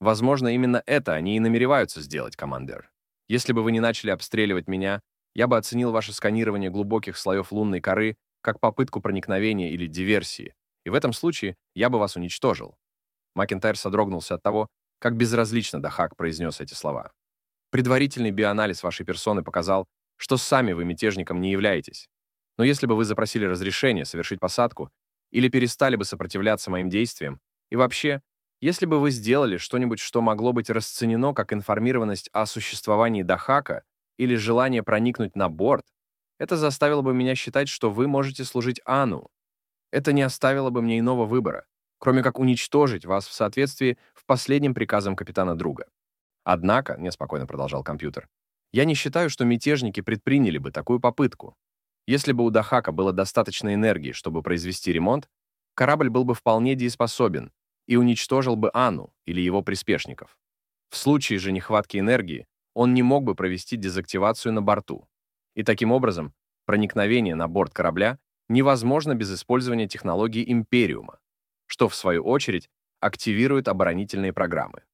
Возможно, именно это они и намереваются сделать, командир. Если бы вы не начали обстреливать меня, я бы оценил ваше сканирование глубоких слоев лунной коры как попытку проникновения или диверсии, и в этом случае я бы вас уничтожил. Макентайр содрогнулся от того, как безразлично Дахак произнес эти слова. Предварительный биоанализ вашей персоны показал, что сами вы мятежником не являетесь. Но если бы вы запросили разрешение совершить посадку или перестали бы сопротивляться моим действиям, и вообще, если бы вы сделали что-нибудь, что могло быть расценено как информированность о существовании Дахака или желание проникнуть на борт, это заставило бы меня считать, что вы можете служить Ану. Это не оставило бы мне иного выбора, кроме как уничтожить вас в соответствии с последним приказом капитана Друга. Однако, неспокойно продолжал компьютер, я не считаю, что мятежники предприняли бы такую попытку. Если бы у Дахака было достаточно энергии, чтобы произвести ремонт, корабль был бы вполне дееспособен и уничтожил бы Ану или его приспешников. В случае же нехватки энергии он не мог бы провести дезактивацию на борту. И таким образом, проникновение на борт корабля невозможно без использования технологии Империума, что, в свою очередь, активирует оборонительные программы.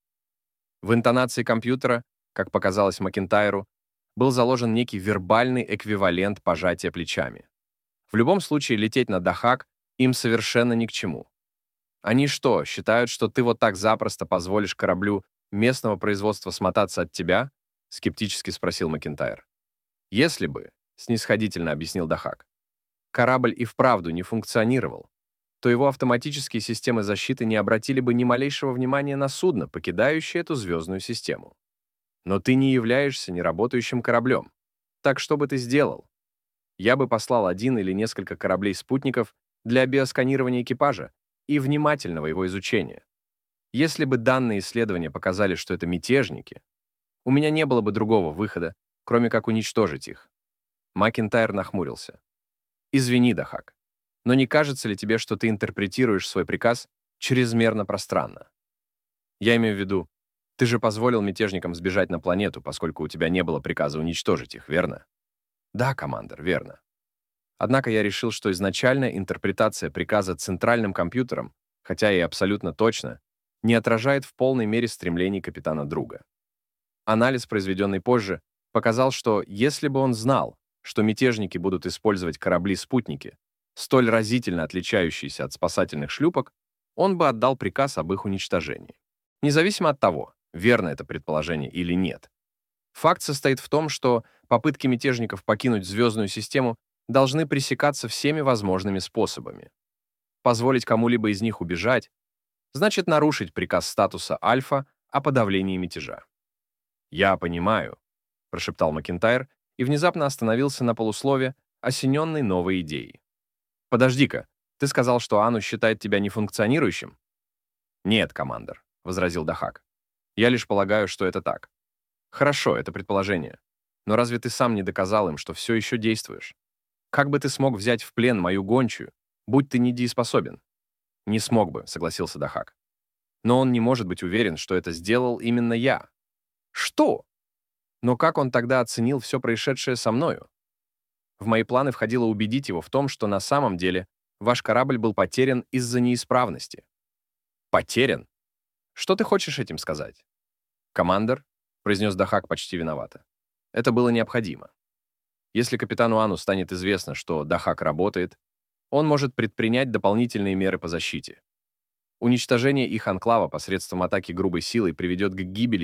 В интонации компьютера, как показалось Макентайру, был заложен некий вербальный эквивалент пожатия плечами. В любом случае, лететь на Дахак им совершенно ни к чему. Они что, считают, что ты вот так запросто позволишь кораблю местного производства смотаться от тебя? Скептически спросил Макентайр. Если бы, снисходительно объяснил Дахак, корабль и вправду не функционировал, то его автоматические системы защиты не обратили бы ни малейшего внимания на судно, покидающее эту звездную систему. Но ты не являешься неработающим кораблем. Так что бы ты сделал? Я бы послал один или несколько кораблей-спутников для биосканирования экипажа и внимательного его изучения. Если бы данные исследования показали, что это мятежники, у меня не было бы другого выхода, кроме как уничтожить их. Макентайр нахмурился. Извини, Дахак, но не кажется ли тебе, что ты интерпретируешь свой приказ чрезмерно пространно? Я имею в виду, ты же позволил мятежникам сбежать на планету, поскольку у тебя не было приказа уничтожить их, верно? Да, командир, верно. Однако я решил, что изначальная интерпретация приказа центральным компьютером, хотя и абсолютно точно, не отражает в полной мере стремлений капитана Друга. Анализ, произведенный позже, показал, что если бы он знал, что мятежники будут использовать корабли-спутники, столь разительно отличающиеся от спасательных шлюпок, он бы отдал приказ об их уничтожении. Независимо от того, верно это предположение или нет. Факт состоит в том, что попытки мятежников покинуть звездную систему должны пресекаться всеми возможными способами. Позволить кому-либо из них убежать значит нарушить приказ статуса Альфа о подавлении мятежа. «Я понимаю», — прошептал Макентайр и внезапно остановился на полуслове, осененный новой идеей. «Подожди-ка, ты сказал, что Ану считает тебя нефункционирующим?» «Нет, командир», — возразил Дахак. «Я лишь полагаю, что это так». «Хорошо, это предположение. Но разве ты сам не доказал им, что все еще действуешь? Как бы ты смог взять в плен мою гончую, будь ты недееспособен?» «Не смог бы», — согласился Дахак. «Но он не может быть уверен, что это сделал именно я». «Что? Но как он тогда оценил все происшедшее со мною?» В мои планы входило убедить его в том, что на самом деле ваш корабль был потерян из-за неисправности. Потерян? Что ты хочешь этим сказать? Командор, произнес Дахак почти виновато. Это было необходимо. Если капитану Ану станет известно, что Дахак работает, он может предпринять дополнительные меры по защите. Уничтожение их анклава посредством атаки грубой силой приведет к гибели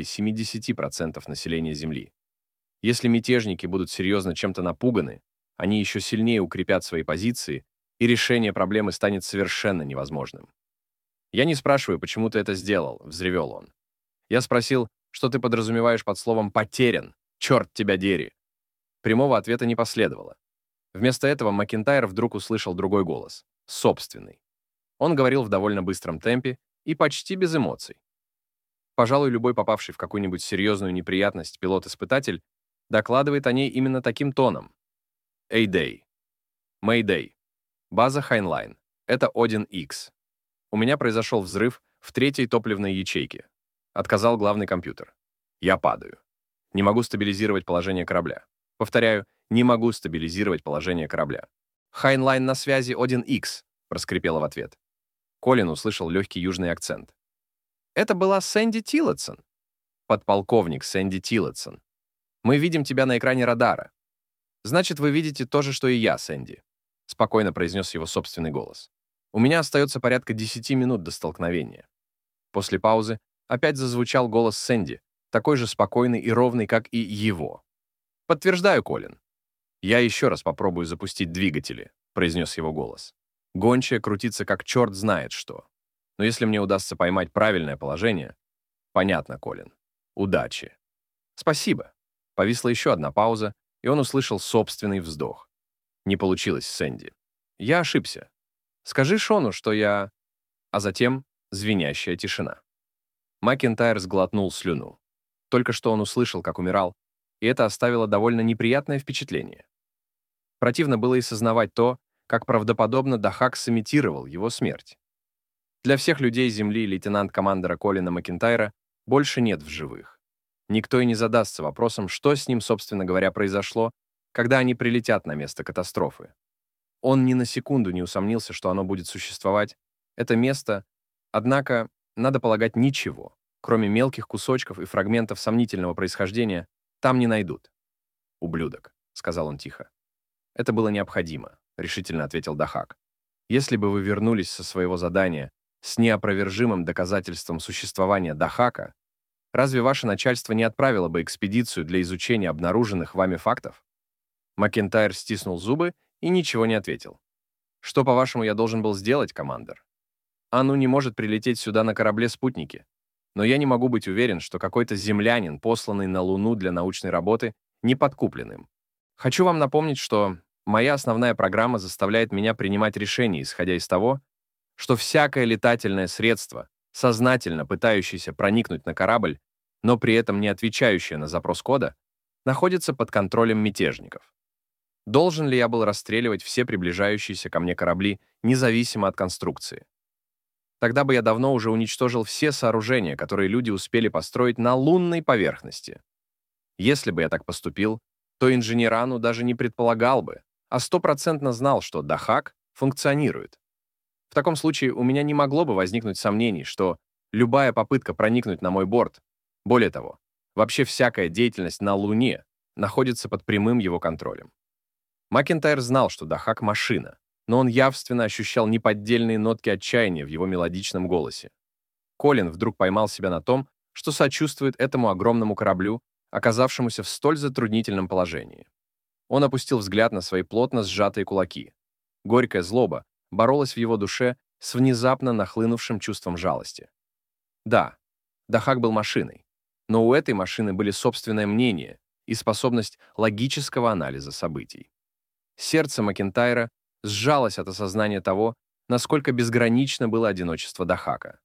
70% населения Земли. Если мятежники будут серьезно чем-то напуганы, они еще сильнее укрепят свои позиции, и решение проблемы станет совершенно невозможным. «Я не спрашиваю, почему ты это сделал», — взревел он. «Я спросил, что ты подразумеваешь под словом «потерян», черт тебя дери». Прямого ответа не последовало. Вместо этого Макентайр вдруг услышал другой голос, собственный. Он говорил в довольно быстром темпе и почти без эмоций. Пожалуй, любой попавший в какую-нибудь серьезную неприятность пилот-испытатель докладывает о ней именно таким тоном. «Эйдэй. Мэйдэй. База Хайнлайн. Это Один Икс. У меня произошел взрыв в третьей топливной ячейке. Отказал главный компьютер. Я падаю. Не могу стабилизировать положение корабля. Повторяю, не могу стабилизировать положение корабля. Хайнлайн на связи Один Икс», проскрипела в ответ. Колин услышал легкий южный акцент. Это была Сэнди Тиллотсон. Подполковник Сэнди Тиллотсон. Мы видим тебя на экране радара. Значит, вы видите то же, что и я, Сэнди, спокойно произнес его собственный голос. У меня остается порядка 10 минут до столкновения. После паузы опять зазвучал голос Сэнди, такой же спокойный и ровный, как и его. «Подтверждаю, Колин. Я еще раз попробую запустить двигатели», — произнес его голос. «Гончая крутится как черт знает что. Но если мне удастся поймать правильное положение...» «Понятно, Колин. Удачи». «Спасибо». Повисла еще одна пауза, и он услышал собственный вздох. «Не получилось, Сэнди. Я ошибся. Скажи Шону, что я...» А затем звенящая тишина. Макентайр сглотнул слюну. Только что он услышал, как умирал, и это оставило довольно неприятное впечатление. Противно было и сознавать то, как правдоподобно Дахак сымитировал его смерть. Для всех людей Земли лейтенант-командера Колина Макентайра больше нет в живых. Никто и не задастся вопросом, что с ним, собственно говоря, произошло, когда они прилетят на место катастрофы. Он ни на секунду не усомнился, что оно будет существовать. Это место, однако, надо полагать, ничего, кроме мелких кусочков и фрагментов сомнительного происхождения, там не найдут. «Ублюдок», — сказал он тихо. «Это было необходимо», — решительно ответил Дахак. «Если бы вы вернулись со своего задания с неопровержимым доказательством существования Дахака, разве ваше начальство не отправило бы экспедицию для изучения обнаруженных вами фактов?» Макентайр стиснул зубы и ничего не ответил. «Что, по-вашему, я должен был сделать, командир? Ану не может прилететь сюда на корабле-спутнике, но я не могу быть уверен, что какой-то землянин, посланный на Луну для научной работы, не подкуплен им. Хочу вам напомнить, что моя основная программа заставляет меня принимать решения, исходя из того, что всякое летательное средство, сознательно пытающееся проникнуть на корабль, но при этом не отвечающее на запрос кода, находится под контролем мятежников. Должен ли я был расстреливать все приближающиеся ко мне корабли, независимо от конструкции? Тогда бы я давно уже уничтожил все сооружения, которые люди успели построить на лунной поверхности. Если бы я так поступил, то инженер Ану даже не предполагал бы, а стопроцентно знал, что Дахак функционирует. В таком случае у меня не могло бы возникнуть сомнений, что любая попытка проникнуть на мой борт, более того, вообще всякая деятельность на Луне, находится под прямым его контролем. Макентайр знал, что Дахак — машина, но он явственно ощущал неподдельные нотки отчаяния в его мелодичном голосе. Колин вдруг поймал себя на том, что сочувствует этому огромному кораблю, оказавшемуся в столь затруднительном положении. Он опустил взгляд на свои плотно сжатые кулаки. Горькая злоба боролась в его душе с внезапно нахлынувшим чувством жалости. Да, Дахак был машиной, но у этой машины были собственное мнение и способность логического анализа событий. Сердце Макентайра сжалось от осознания того, насколько безгранично было одиночество Дахака.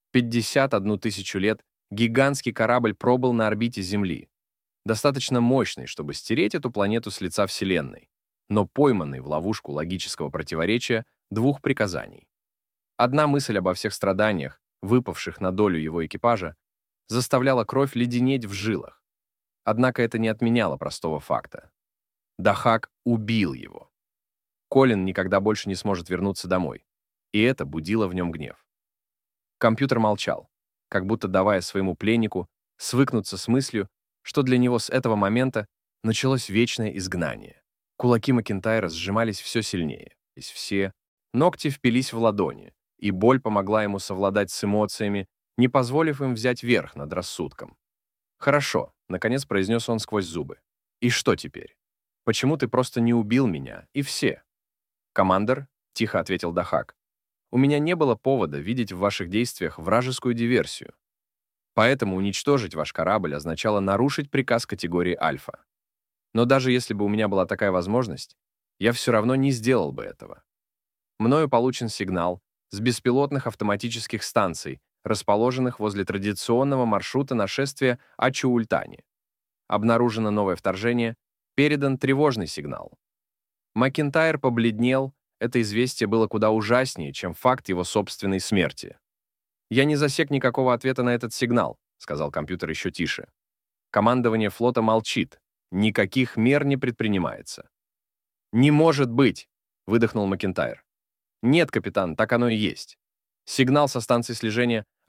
51 тысячу лет гигантский корабль пробыл на орбите Земли, достаточно мощный, чтобы стереть эту планету с лица Вселенной, но пойманный в ловушку логического противоречия двух приказаний. Одна мысль обо всех страданиях, выпавших на долю его экипажа, заставляла кровь леденеть в жилах. Однако это не отменяло простого факта. Дахак убил его. Колин никогда больше не сможет вернуться домой, и это будило в нем гнев. Компьютер молчал, как будто давая своему пленнику свыкнуться с мыслью, что для него с этого момента началось вечное изгнание. Кулаки Макентайра сжимались все сильнее, все ногти впились в ладони, и боль помогла ему совладать с эмоциями, не позволив им взять верх над рассудком. «Хорошо», — наконец произнес он сквозь зубы. «И что теперь? Почему ты просто не убил меня, и все?» «Командор», — тихо ответил Дахак, «у меня не было повода видеть в ваших действиях вражескую диверсию. Поэтому уничтожить ваш корабль означало нарушить приказ категории Альфа. Но даже если бы у меня была такая возможность, я все равно не сделал бы этого. Мною получен сигнал с беспилотных автоматических станций, расположенных возле традиционного маршрута нашествия Ачуултани. Обнаружено новое вторжение, передан тревожный сигнал. Макентайр побледнел, это известие было куда ужаснее, чем факт его собственной смерти. «Я не засек никакого ответа на этот сигнал», — сказал компьютер еще тише. «Командование флота молчит, никаких мер не предпринимается». «Не может быть!» — выдохнул Макентайр. «Нет, капитан, так оно и есть. Сигнал со станции слежения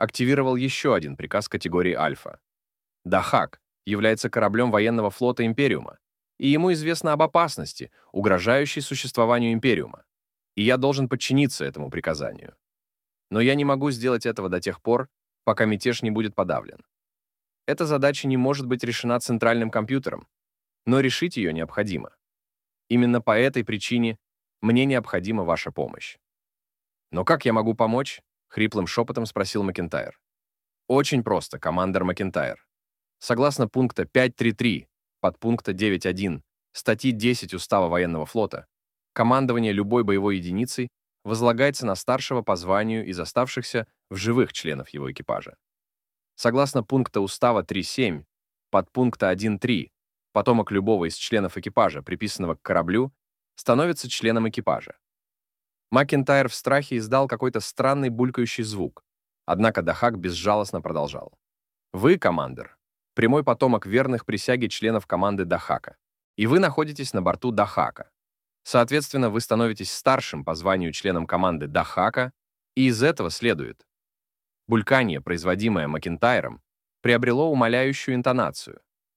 активировал еще один приказ категории Альфа. Дахак является кораблем военного флота Империума, и ему известно об опасности, угрожающей существованию Империума, и я должен подчиниться этому приказанию. Но я не могу сделать этого до тех пор, пока мятеж не будет подавлен. Эта задача не может быть решена центральным компьютером, но решить ее необходимо. Именно по этой причине мне необходима ваша помощь. «Но как я могу помочь?» — хриплым шепотом спросил Макентайр. «Очень просто, командир Макентайр. Согласно пункта 5.3.3 подпункта 9.1 статьи 10 Устава военного флота, командование любой боевой единицей возлагается на старшего по званию из оставшихся в живых членов его экипажа. Согласно пункта Устава 3.7 подпункта 1.3, потомок любого из членов экипажа, приписанного к кораблю, становится членом экипажа». Макентайр в страхе издал какой-то странный булькающий звук, однако Дахак безжалостно продолжал. «Вы, командир, прямой потомок верных присяге членов команды Дахака, и вы находитесь на борту Дахака. Соответственно, вы становитесь старшим по званию членом команды Дахака, и из этого следует. Бульканье, производимое Макентайром, приобрело умоляющую интонацию,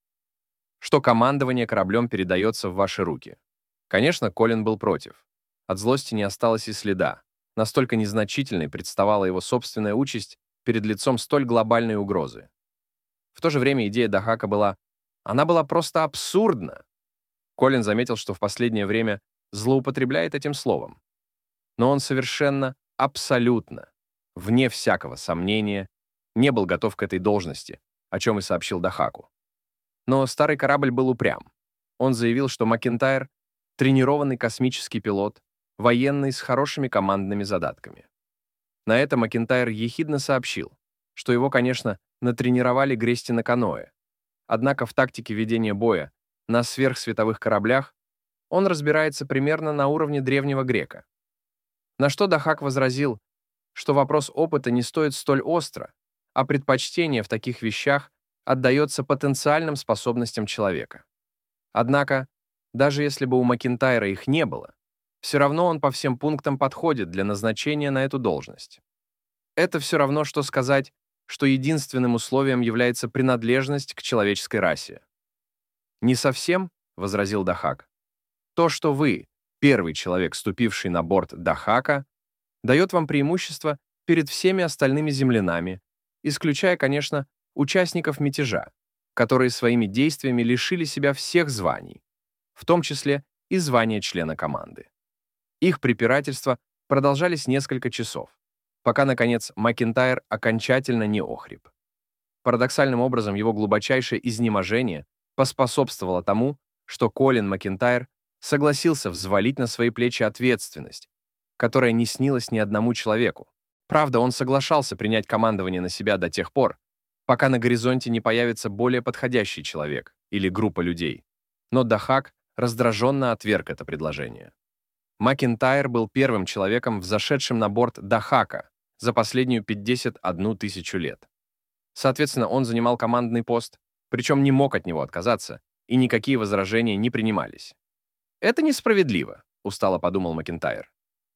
что командование кораблем передается в ваши руки. Конечно, Колин был против. От злости не осталось и следа. Настолько незначительной представала его собственная участь перед лицом столь глобальной угрозы. В то же время идея Дахака была просто абсурдна. Колин заметил, что в последнее время злоупотребляет этим словом. Но он совершенно, абсолютно, вне всякого сомнения, не был готов к этой должности, о чем и сообщил Дахаку. Но старый корабль был упрям. Он заявил, что Макентайр — тренированный космический пилот, военный с хорошими командными задатками. На это Макентайр ехидно сообщил, что его, конечно, натренировали грести на каноэ, однако в тактике ведения боя на сверхсветовых кораблях он разбирается примерно на уровне древнего грека. На что Дахак возразил, что вопрос опыта не стоит столь остро, а предпочтение в таких вещах отдается потенциальным способностям человека. Однако, даже если бы у Макентайра их не было, все равно он по всем пунктам подходит для назначения на эту должность. Это все равно, что сказать, что единственным условием является принадлежность к человеческой расе. «Не совсем», — возразил Дахак. «То, что вы, первый человек, ступивший на борт Дахака, дает вам преимущество перед всеми остальными землянами, исключая, конечно, участников мятежа, которые своими действиями лишили себя всех званий, в том числе и звания члена команды. Их препирательства продолжались несколько часов, пока, наконец, Макентайр окончательно не охрип. Парадоксальным образом его глубочайшее изнеможение поспособствовало тому, что Колин Макентайр согласился взвалить на свои плечи ответственность, которая не снилась ни одному человеку. Правда, он соглашался принять командование на себя до тех пор, пока на горизонте не появится более подходящий человек или группа людей. Но Дахак раздраженно отверг это предложение. Макентайр был первым человеком, взошедшим на борт Дахака за последнюю 51 тысячу лет. Соответственно, он занимал командный пост, причем не мог от него отказаться, и никакие возражения не принимались. «Это несправедливо», — устало подумал Макентайр.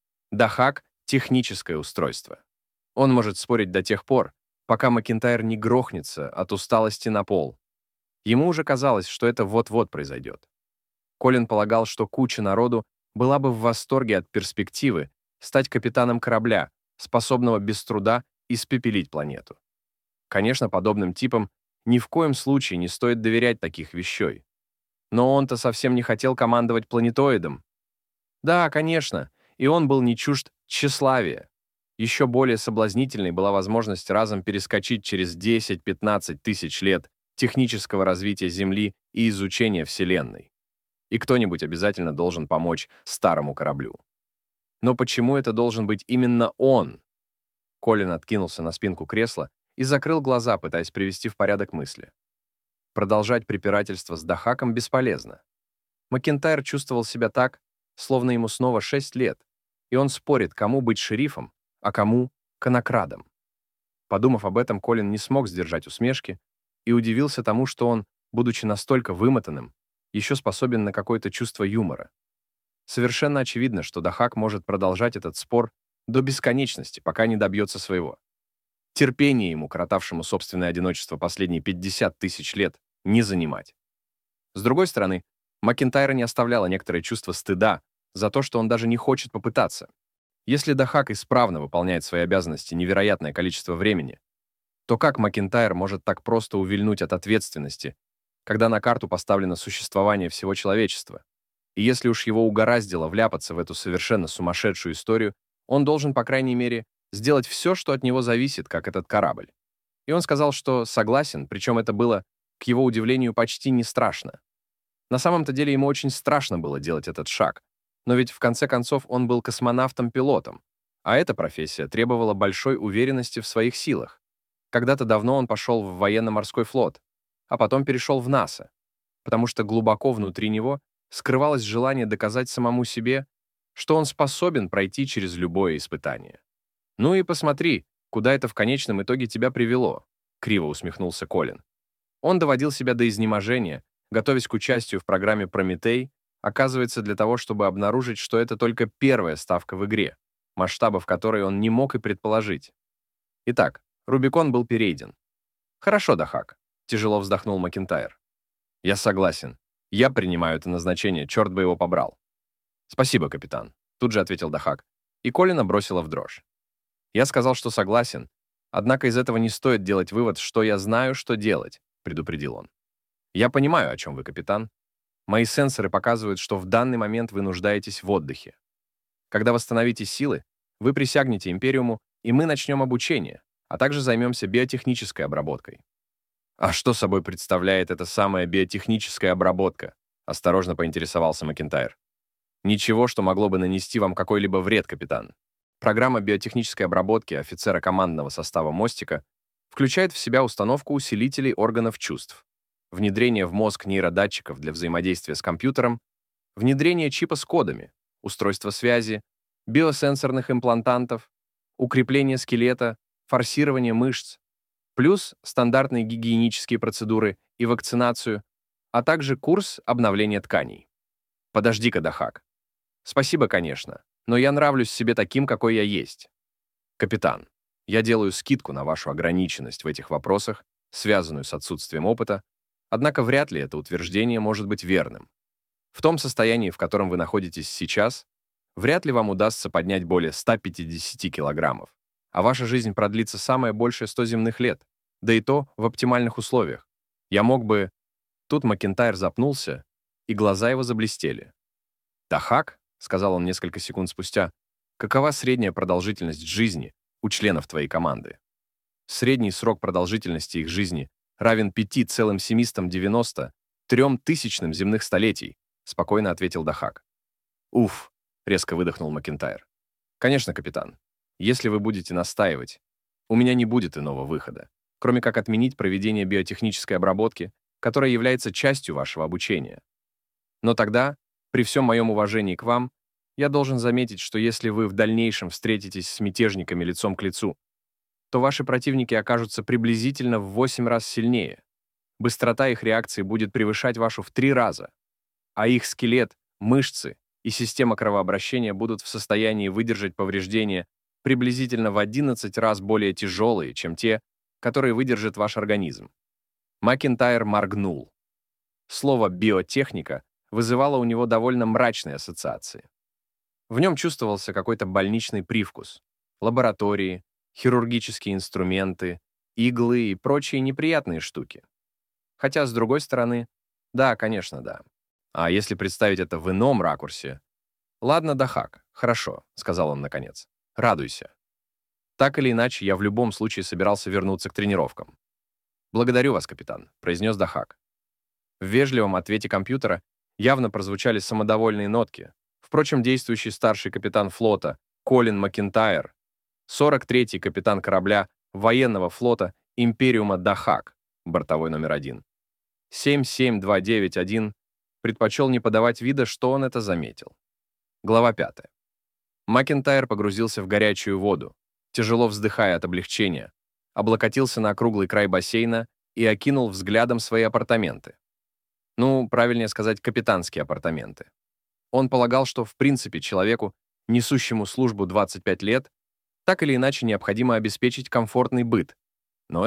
Дахак — техническое устройство. Он может спорить до тех пор, пока Макентайр не грохнется от усталости на пол. Ему уже казалось, что это вот-вот произойдет. Колин полагал, что куча народу была бы в восторге от перспективы стать капитаном корабля, способного без труда испепелить планету. Конечно, подобным типам ни в коем случае не стоит доверять таких вещей. Но он-то совсем не хотел командовать планетоидом. Да, конечно, и он был не чужд тщеславия. Еще более соблазнительной была возможность разом перескочить через 10-15 тысяч лет технического развития Земли и изучения Вселенной. И кто-нибудь обязательно должен помочь старому кораблю. Но почему это должен быть именно он? Колин откинулся на спинку кресла и закрыл глаза, пытаясь привести в порядок мысли. Продолжать препирательство с Дахаком бесполезно. Макентайр чувствовал себя так, словно ему снова 6 лет, и он спорит, кому быть шерифом, а кому — конокрадом. Подумав об этом, Колин не смог сдержать усмешки и удивился тому, что он, будучи настолько вымотанным, еще способен на какое-то чувство юмора. Совершенно очевидно, что Дахак может продолжать этот спор до бесконечности, пока не добьется своего. Терпение ему, коротавшему собственное одиночество последние 50 тысяч лет, не занимать. С другой стороны, Макентайра не оставляло некоторое чувство стыда за то, что он даже не хочет попытаться. Если Дахак исправно выполняет свои обязанности невероятное количество времени, то как Макентайр может так просто увильнуть от ответственности, когда на карту поставлено существование всего человечества? И если уж его угораздило вляпаться в эту совершенно сумасшедшую историю, он должен, по крайней мере, сделать все, что от него зависит, как этот корабль. И он сказал, что согласен, причем это было, к его удивлению, почти не страшно. На самом-то деле ему очень страшно было делать этот шаг, но ведь в конце концов он был космонавтом-пилотом, а эта профессия требовала большой уверенности в своих силах. Когда-то давно он пошел в военно-морской флот, а потом перешел в НАСА, потому что глубоко внутри него скрывалось желание доказать самому себе, что он способен пройти через любое испытание. «Ну и посмотри, куда это в конечном итоге тебя привело», — криво усмехнулся Колин. Он доводил себя до изнеможения, готовясь к участию в программе «Прометей», оказывается, для того, чтобы обнаружить, что это только первая ставка в игре, масштабов которой он не мог и предположить. Итак, Рубикон был перейден. «Хорошо, Дахак», — тяжело вздохнул Макентайр. «Я согласен. Я принимаю это назначение, черт бы его побрал». «Спасибо, капитан», — тут же ответил Дахак, и Колина бросила в дрожь. «Я сказал, что согласен, однако из этого не стоит делать вывод, что я знаю, что делать», — предупредил он. «Я понимаю, о чем вы, капитан. Мои сенсоры показывают, что в данный момент вы нуждаетесь в отдыхе. Когда восстановите силы, вы присягнете Империуму, и мы начнем обучение, а также займемся биотехнической обработкой». «А что собой представляет эта самая биотехническая обработка?» — осторожно поинтересовался Макентайр. «Ничего, что могло бы нанести вам какой-либо вред, капитан. Программа биотехнической обработки офицера командного состава мостика включает в себя установку усилителей органов чувств, внедрение в мозг нейродатчиков для взаимодействия с компьютером, внедрение чипа с кодами, устройство связи, биосенсорных имплантантов, укрепление скелета, форсирование мышц, плюс стандартные гигиенические процедуры и вакцинацию, а также курс обновления тканей. Подожди-ка, Дахак. Спасибо, конечно, но я нравлюсь себе таким, какой я есть. Капитан, я делаю скидку на вашу ограниченность в этих вопросах, связанную с отсутствием опыта, однако вряд ли это утверждение может быть верным. В том состоянии, в котором вы находитесь сейчас, вряд ли вам удастся поднять более 150 килограммов, а ваша жизнь продлится самое большее 100 земных лет, да и то в оптимальных условиях. Я мог бы... Тут Макентайр запнулся, и глаза его заблестели. «Дахак», — сказал он несколько секунд спустя, «какова средняя продолжительность жизни у членов твоей команды?» Средний срок продолжительности их жизни равен 5,793 тысячным земных столетий, спокойно ответил Дахак. «Уф», — резко выдохнул Макентайр. «Конечно, капитан. Если вы будете настаивать, у меня не будет иного выхода, кроме как отменить проведение биотехнической обработки, которая является частью вашего обучения. Но тогда, при всем моем уважении к вам, я должен заметить, что если вы в дальнейшем встретитесь с мятежниками лицом к лицу, то ваши противники окажутся приблизительно в 8 раз сильнее. Быстрота их реакции будет превышать вашу в 3 раза, а их скелет, мышцы и система кровообращения будут в состоянии выдержать повреждения приблизительно в 11 раз более тяжелые, чем те, которые выдержит ваш организм». Макентайр моргнул. Слово «биотехника» вызывало у него довольно мрачные ассоциации. В нем чувствовался какой-то больничный привкус. Лаборатории, хирургические инструменты, иглы и прочие неприятные штуки. Хотя, с другой стороны, да, конечно, да. А если представить это в ином ракурсе? «Ладно, Дахак, хорошо», — сказал он наконец. «Радуйся. Так или иначе, я в любом случае собирался вернуться к тренировкам». «Благодарю вас, капитан», — произнес Дахак. В вежливом ответе компьютера явно прозвучали самодовольные нотки. Впрочем, действующий старший капитан флота Колин Макентайр, 43-й капитан корабля военного флота Империума Дахак, бортовой номер 1, 77291, предпочел не подавать вида, что он это заметил. Глава 5. Макентайр погрузился в горячую воду, тяжело вздыхая от облегчения, облокотился на округлый край бассейна и окинул взглядом свои апартаменты. Ну, правильнее сказать, капитанские апартаменты. Он полагал, что в принципе человеку, несущему службу 25 лет, Так или иначе необходимо обеспечить комфортный быт. Но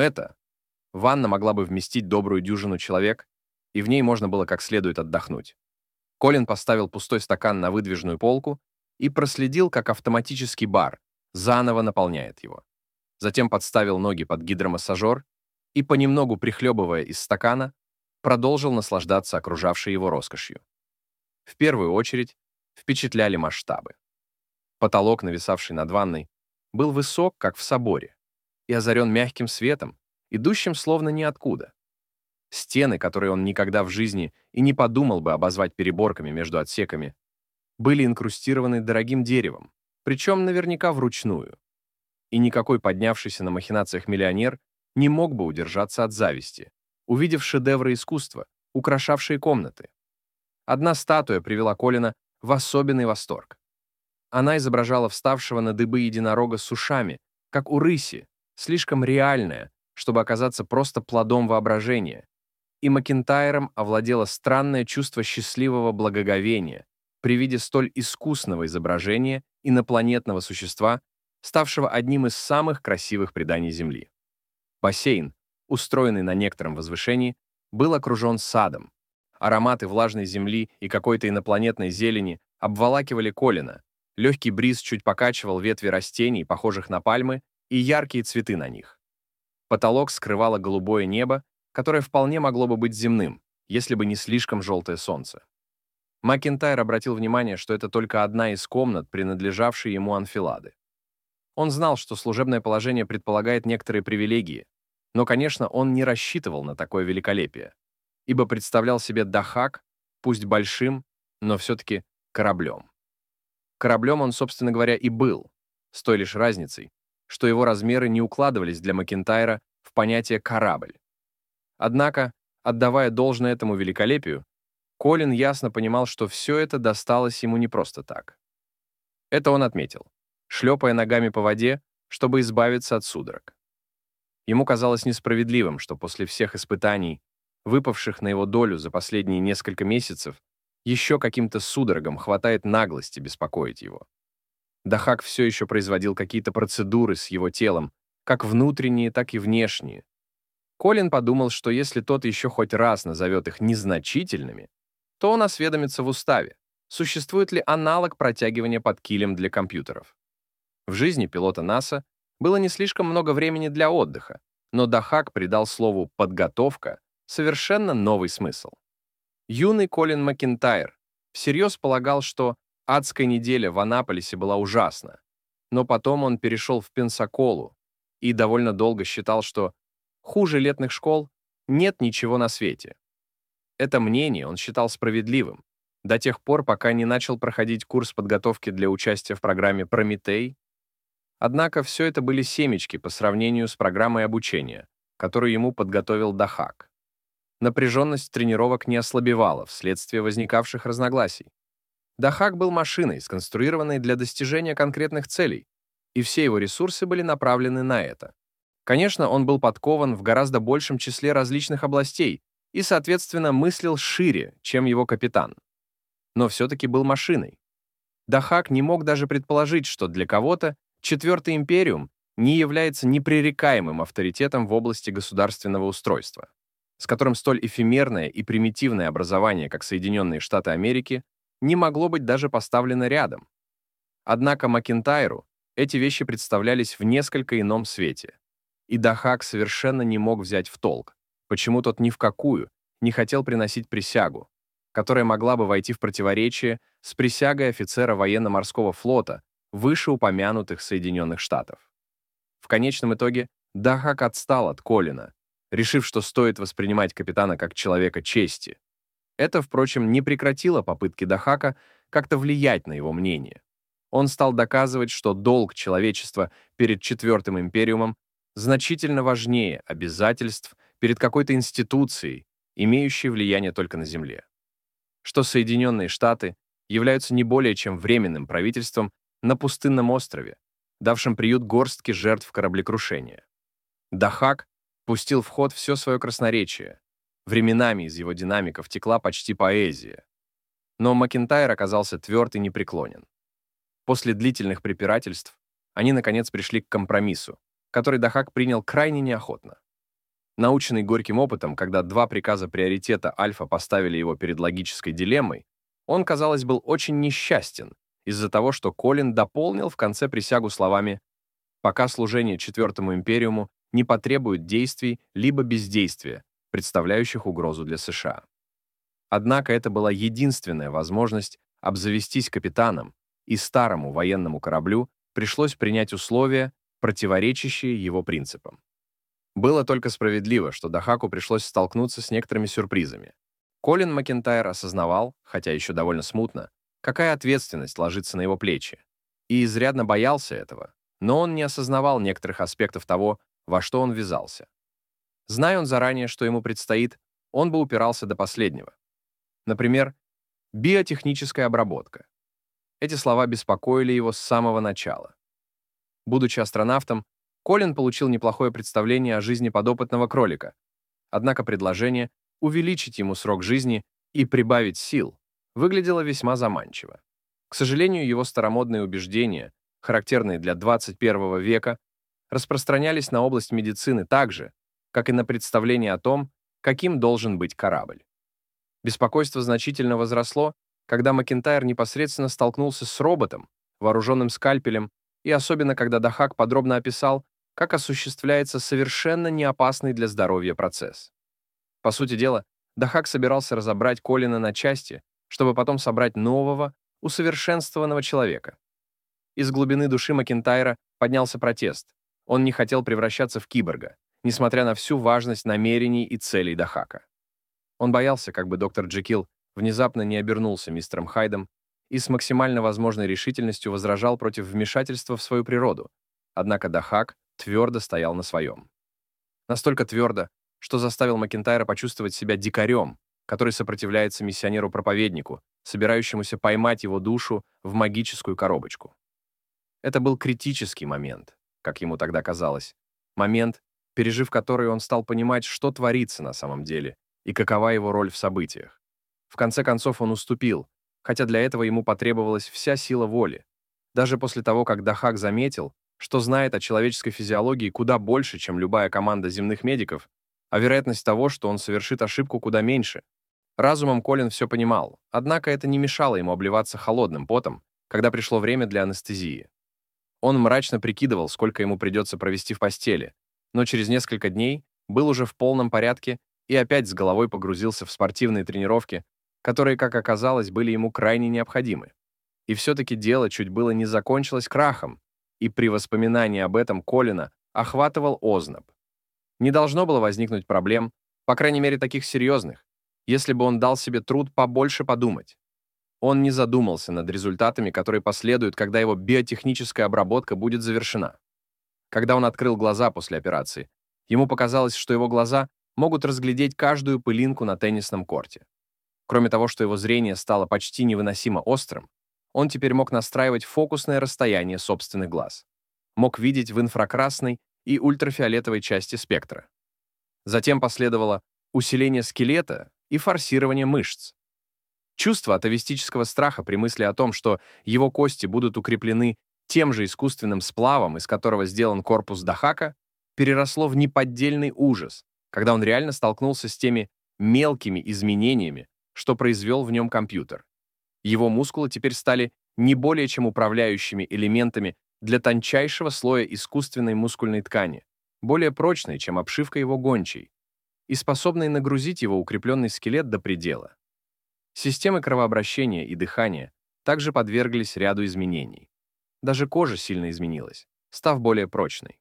ванна могла бы вместить добрую дюжину человек, и в ней можно было как следует отдохнуть. Колин поставил пустой стакан на выдвижную полку и проследил, как автоматический бар заново наполняет его. Затем подставил ноги под гидромассажер и, понемногу прихлебывая из стакана, продолжил наслаждаться окружавшей его роскошью. В первую очередь впечатляли масштабы. Потолок, нависавший над ванной, был высок, как в соборе, и озарен мягким светом, идущим словно ниоткуда. Стены, которые он никогда в жизни и не подумал бы обозвать переборками между отсеками, были инкрустированы дорогим деревом, причем наверняка вручную. И никакой поднявшийся на махинациях миллионер не мог бы удержаться от зависти, увидев шедевры искусства, украшавшие комнаты. Одна статуя привела Колина в особенный восторг. Она изображала вставшего на дыбы единорога с ушами, как у рыси, слишком реальная, чтобы оказаться просто плодом воображения, и Макентайром овладело странное чувство счастливого благоговения при виде столь искусного изображения инопланетного существа, ставшего одним из самых красивых преданий Земли. Бассейн, устроенный на некотором возвышении, был окружен садом. Ароматы влажной земли и какой-то инопланетной зелени обволакивали Колина. Легкий бриз чуть покачивал ветви растений, похожих на пальмы, и яркие цветы на них. Потолок скрывало голубое небо, которое вполне могло бы быть земным, если бы не слишком желтое солнце. Макентайр обратил внимание, что это только одна из комнат, принадлежавшей ему анфилады. Он знал, что служебное положение предполагает некоторые привилегии, но, конечно, он не рассчитывал на такое великолепие, ибо представлял себе Дахак, пусть большим, но все-таки кораблем. Кораблем он, собственно говоря, и был, с той лишь разницей, что его размеры не укладывались для Макентайра в понятие «корабль». Однако, отдавая должное этому великолепию, Колин ясно понимал, что все это досталось ему не просто так. Это он отметил, шлепая ногами по воде, чтобы избавиться от судорог. Ему казалось несправедливым, что после всех испытаний, выпавших на его долю за последние несколько месяцев, еще каким-то судорогам хватает наглости беспокоить его. Дахак все еще производил какие-то процедуры с его телом, как внутренние, так и внешние. Колин подумал, что если тот еще хоть раз назовет их незначительными, то он осведомится в уставе, существует ли аналог протягивания под килем для компьютеров. В жизни пилота НАСА было не слишком много времени для отдыха, но Дахак придал слову «подготовка» совершенно новый смысл. Юный Колин Макентайр всерьез полагал, что адская неделя в Анаполисе была ужасна, но потом он перешел в Пенсаколу и довольно долго считал, что хуже летних школ нет ничего на свете. Это мнение он считал справедливым до тех пор, пока не начал проходить курс подготовки для участия в программе «Прометей». Однако все это были семечки по сравнению с программой обучения, которую ему подготовил Дахак. Напряженность тренировок не ослабевала вследствие возникавших разногласий. Дахак был машиной, сконструированной для достижения конкретных целей, и все его ресурсы были направлены на это. Конечно, он был подкован в гораздо большем числе различных областей и, соответственно, мыслил шире, чем его капитан. Но все-таки был машиной. Дахак не мог даже предположить, что для кого-то Четвертый империум не является непререкаемым авторитетом в области государственного устройства, с которым столь эфемерное и примитивное образование, как Соединенные Штаты Америки, не могло быть даже поставлено рядом. Однако Макентайру эти вещи представлялись в несколько ином свете, и Дахак совершенно не мог взять в толк, почему тот ни в какую не хотел приносить присягу, которая могла бы войти в противоречие с присягой офицера военно-морского флота вышеупомянутых Соединенных Штатов. В конечном итоге Дахак отстал от Колина, решив, что стоит воспринимать капитана как человека чести. Это, впрочем, не прекратило попытки Дахака как-то влиять на его мнение. Он стал доказывать, что долг человечества перед Четвертым империумом значительно важнее обязательств перед какой-то институцией, имеющей влияние только на Земле. Что Соединенные Штаты являются не более чем временным правительством на пустынном острове, давшим приют горстке жертв кораблекрушения. Дахак пустил в ход все свое красноречие. Временами из его динамиков текла почти поэзия. Но Макентайр оказался тверд и непреклонен. После длительных препирательств Они, наконец, пришли к компромиссу, который Дахак принял крайне неохотно. Наученный горьким опытом, когда два приказа приоритета Альфа поставили его перед логической дилеммой, он, казалось, был очень несчастен из-за того, что Колин дополнил в конце присягу словами «пока служение Четвертому империуму не потребует действий либо бездействия, представляющих угрозу для США». Однако это была единственная возможность обзавестись капитаном, и старому военному кораблю пришлось принять условия, противоречащие его принципам. Было только справедливо, что Дахаку пришлось столкнуться с некоторыми сюрпризами. Колин Макентайр осознавал, хотя еще довольно смутно, какая ответственность ложится на его плечи, и изрядно боялся этого, но он не осознавал некоторых аспектов того, во что он ввязался. Зная он заранее, что ему предстоит, он бы упирался до последнего. Например, биотехническая обработка. Эти слова беспокоили его с самого начала. Будучи астронавтом, Колин получил неплохое представление о жизни подопытного кролика, однако предложение увеличить ему срок жизни и прибавить сил выглядело весьма заманчиво. К сожалению, его старомодные убеждения, характерные для 21 века, распространялись на область медицины так же, как и на представление о том, каким должен быть корабль. Беспокойство значительно возросло, когда Макентайр непосредственно столкнулся с роботом, вооруженным скальпелем, и особенно когда Дахак подробно описал, как осуществляется совершенно неопасный для здоровья процесс. По сути дела, Дахак собирался разобрать Колина на части, чтобы потом собрать нового, усовершенствованного человека. Из глубины души Макентайра поднялся протест. Он не хотел превращаться в киборга, несмотря на всю важность намерений и целей Дахака. Он боялся, как бы доктор Джекил внезапно не обернулся мистером Хайдом и с максимально возможной решительностью возражал против вмешательства в свою природу, однако Дахак твердо стоял на своем. Настолько твердо, что заставил Макентайра почувствовать себя дикарем, который сопротивляется миссионеру-проповеднику, собирающемуся поймать его душу в магическую коробочку. Это был критический момент, как ему тогда казалось, момент, пережив который он стал понимать, что творится на самом деле и какова его роль в событиях. В конце концов он уступил, хотя для этого ему потребовалась вся сила воли. Даже после того, как Дахак заметил, что знает о человеческой физиологии куда больше, чем любая команда земных медиков, а вероятность того, что он совершит ошибку, куда меньше. Разумом Колин все понимал, однако это не мешало ему обливаться холодным потом, когда пришло время для анестезии. Он мрачно прикидывал, сколько ему придется провести в постели, но через несколько дней был уже в полном порядке и опять с головой погрузился в спортивные тренировки, которые, как оказалось, были ему крайне необходимы. И все-таки дело чуть было не закончилось крахом, и при воспоминании об этом Колина охватывал озноб. Не должно было возникнуть проблем, по крайней мере таких серьезных, если бы он дал себе труд побольше подумать. Он не задумался над результатами, которые последуют, когда его биотехническая обработка будет завершена. Когда он открыл глаза после операции, ему показалось, что его глаза могут разглядеть каждую пылинку на теннисном корте. Кроме того, что его зрение стало почти невыносимо острым, он теперь мог настраивать фокусное расстояние собственных глаз. Мог видеть в инфракрасной и ультрафиолетовой части спектра. Затем последовало усиление скелета и форсирование мышц. Чувство атовистического страха при мысли о том, что его кости будут укреплены тем же искусственным сплавом, из которого сделан корпус Дахака, переросло в неподдельный ужас, когда он реально столкнулся с теми мелкими изменениями, что произвел в нем компьютер. Его мускулы теперь стали не более чем управляющими элементами для тончайшего слоя искусственной мускульной ткани, более прочной, чем обшивка его гончей, и способной нагрузить его укрепленный скелет до предела. Системы кровообращения и дыхания также подверглись ряду изменений. Даже кожа сильно изменилась, став более прочной.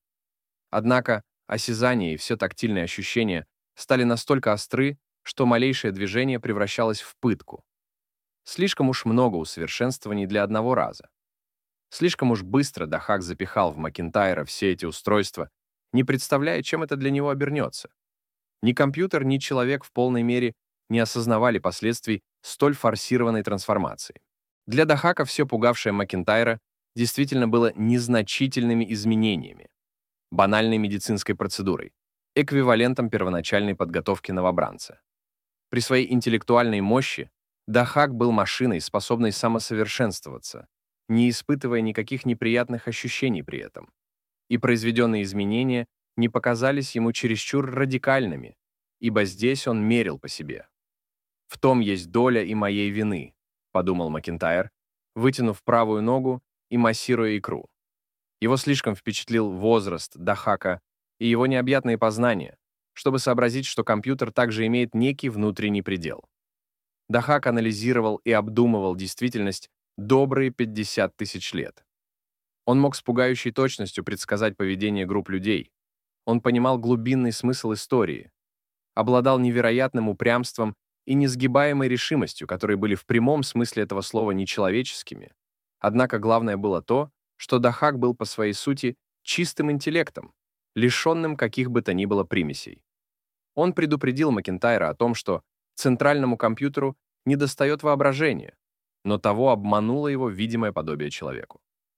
Однако осязание и все тактильные ощущения стали настолько остры, что малейшее движение превращалось в пытку. Слишком уж много усовершенствований для одного раза. Слишком уж быстро Дахак запихал в Макентайра все эти устройства, не представляя, чем это для него обернется. Ни компьютер, ни человек в полной мере не осознавали последствий столь форсированной трансформации. Для Дахака все пугавшее Макентайра действительно было незначительными изменениями, банальной медицинской процедурой, эквивалентом первоначальной подготовки новобранца. При своей интеллектуальной мощи Дахак был машиной, способной самосовершенствоваться, не испытывая никаких неприятных ощущений при этом. И произведенные изменения не показались ему чересчур радикальными, ибо здесь он мерил по себе. «В том есть доля и моей вины», — подумал Макентайр, вытянув правую ногу и массируя икру. Его слишком впечатлил возраст Дахака и его необъятные познания, чтобы сообразить, что компьютер также имеет некий внутренний предел. Дахак анализировал и обдумывал действительность добрые 50 тысяч лет. Он мог с пугающей точностью предсказать поведение групп людей. Он понимал глубинный смысл истории, обладал невероятным упрямством и несгибаемой решимостью, которые были в прямом смысле этого слова нечеловеческими. Однако главное было то, что Дахак был по своей сути чистым интеллектом, лишенным каких бы то ни было примесей. Он предупредил Макентайра о том, что центральному компьютеру недостает воображения, но того обмануло его видимое подобие человеку.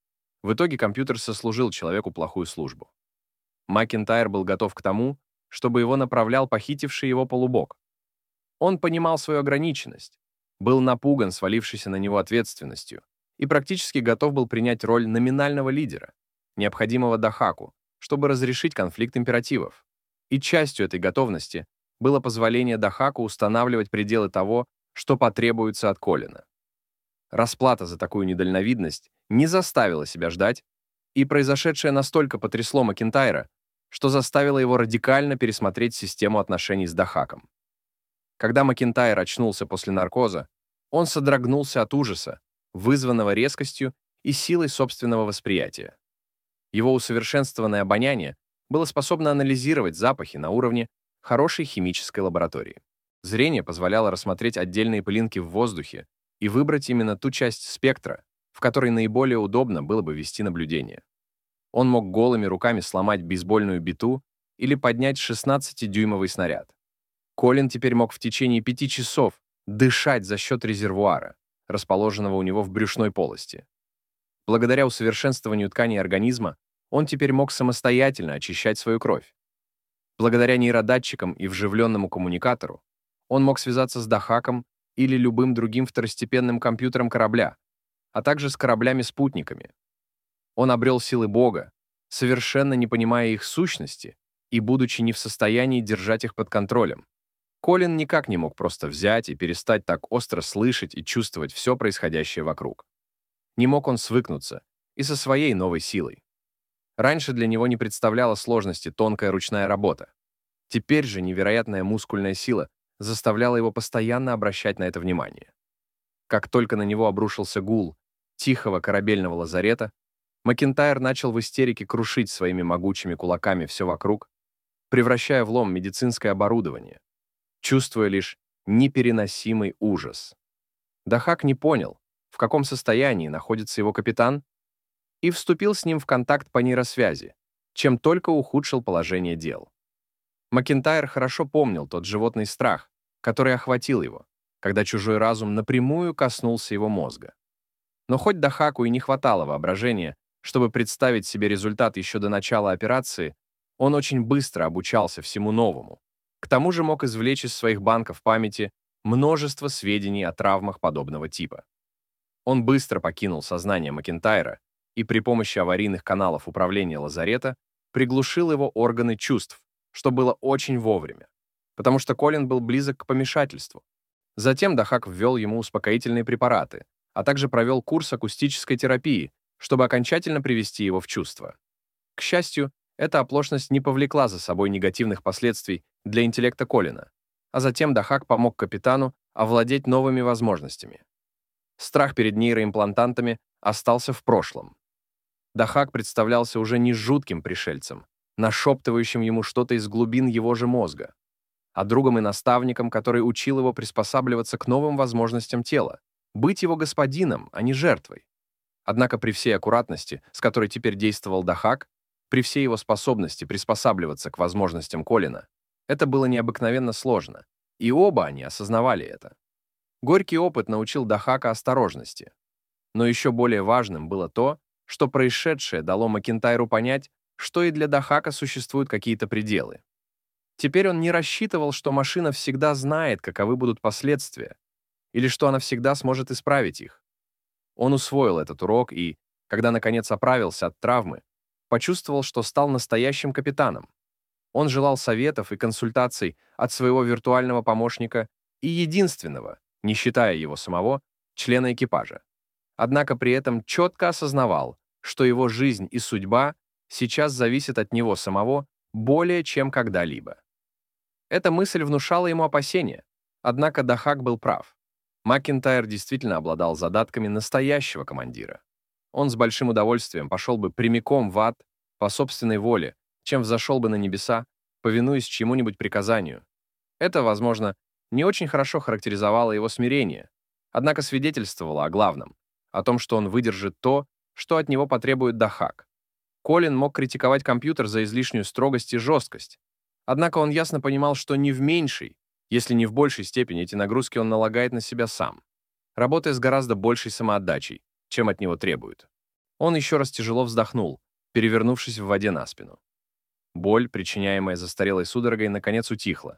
В итоге компьютер сослужил человеку плохую службу. Макентайр был готов к тому, чтобы его направлял похитивший его полубог. Он понимал свою ограниченность, был напуган свалившейся на него ответственностью и практически готов был принять роль номинального лидера, необходимого Дахаку, чтобы разрешить конфликт императивов. И частью этой готовности было позволение Дахаку устанавливать пределы того, что потребуется от Колина. Расплата за такую недальновидность не заставила себя ждать, и произошедшее настолько потрясло Макентайра, что заставило его радикально пересмотреть систему отношений с Дахаком. Когда Макентайр очнулся после наркоза, он содрогнулся от ужаса, вызванного резкостью и силой собственного восприятия. Его усовершенствованное обоняние было способно анализировать запахи на уровне хорошей химической лаборатории. Зрение позволяло рассмотреть отдельные пылинки в воздухе и выбрать именно ту часть спектра, в которой наиболее удобно было бы вести наблюдение. Он мог голыми руками сломать бейсбольную биту или поднять 16-дюймовый снаряд. Колин теперь мог в течение 5 часов дышать за счет резервуара, расположенного у него в брюшной полости. Благодаря усовершенствованию тканей организма он теперь мог самостоятельно очищать свою кровь. Благодаря нейродатчикам и вживленному коммуникатору он мог связаться с Дахаком или любым другим второстепенным компьютером корабля, а также с кораблями-спутниками. Он обрел силы Бога, совершенно не понимая их сущности и будучи не в состоянии держать их под контролем. Колин никак не мог просто взять и перестать так остро слышать и чувствовать все происходящее вокруг. Не мог он свыкнуться и со своей новой силой. Раньше для него не представляла сложности тонкая ручная работа. Теперь же невероятная мускульная сила заставляла его постоянно обращать на это внимание. Как только на него обрушился гул тихого корабельного лазарета, Макентайр начал в истерике крушить своими могучими кулаками все вокруг, превращая в лом медицинское оборудование, чувствуя лишь непереносимый ужас. Дахак не понял, в каком состоянии находится его капитан, и вступил с ним в контакт по нейросвязи, чем только ухудшил положение дел. Макентайр хорошо помнил тот животный страх, который охватил его, когда чужой разум напрямую коснулся его мозга. Но хоть Дахаку и не хватало воображения, чтобы представить себе результат еще до начала операции, он очень быстро обучался всему новому. К тому же мог извлечь из своих банков памяти множество сведений о травмах подобного типа. Он быстро покинул сознание Макентайра и при помощи аварийных каналов управления лазарета приглушил его органы чувств, что было очень вовремя, потому что Колин был близок к помешательству. Затем Дахак ввел ему успокоительные препараты, а также провел курс акустической терапии, чтобы окончательно привести его в чувство. К счастью, эта оплошность не повлекла за собой негативных последствий для интеллекта Колина, а затем Дахак помог капитану овладеть новыми возможностями. Страх перед нейроимплантантами остался в прошлом. Дахак представлялся уже не жутким пришельцем, нашептывающим ему что-то из глубин его же мозга, а другом и наставником, который учил его приспосабливаться к новым возможностям тела, быть его господином, а не жертвой. Однако при всей аккуратности, с которой теперь действовал Дахак, при всей его способности приспосабливаться к возможностям Колина, это было необыкновенно сложно, и оба они осознавали это. Горький опыт научил Дахака осторожности. Но еще более важным было то, что происшедшее дало Макентайру понять, что и для Дахака существуют какие-то пределы. Теперь он не рассчитывал, что машина всегда знает, каковы будут последствия, или что она всегда сможет исправить их. Он усвоил этот урок и, когда наконец оправился от травмы, почувствовал, что стал настоящим капитаном. Он желал советов и консультаций от своего виртуального помощника и единственного, не считая его самого, члена экипажа. Однако при этом четко осознавал, что его жизнь и судьба сейчас зависят от него самого более чем когда-либо. Эта мысль внушала ему опасения, однако Дахак был прав. Макинтайр действительно обладал задатками настоящего командира. Он с большим удовольствием пошел бы прямиком в ад по собственной воле, чем взошел бы на небеса, повинуясь чьему-нибудь приказанию. Это, возможно, не очень хорошо характеризовало его смирение, однако свидетельствовало о главном, о том, что он выдержит то, что от него потребует Дахак. Колин мог критиковать компьютер за излишнюю строгость и жесткость, однако он ясно понимал, что не в меньшей, если не в большей степени эти нагрузки он налагает на себя сам, работая с гораздо большей самоотдачей, чем от него требуют. Он еще раз тяжело вздохнул, перевернувшись в воде на спину. Боль, причиняемая застарелой судорогой, наконец утихла.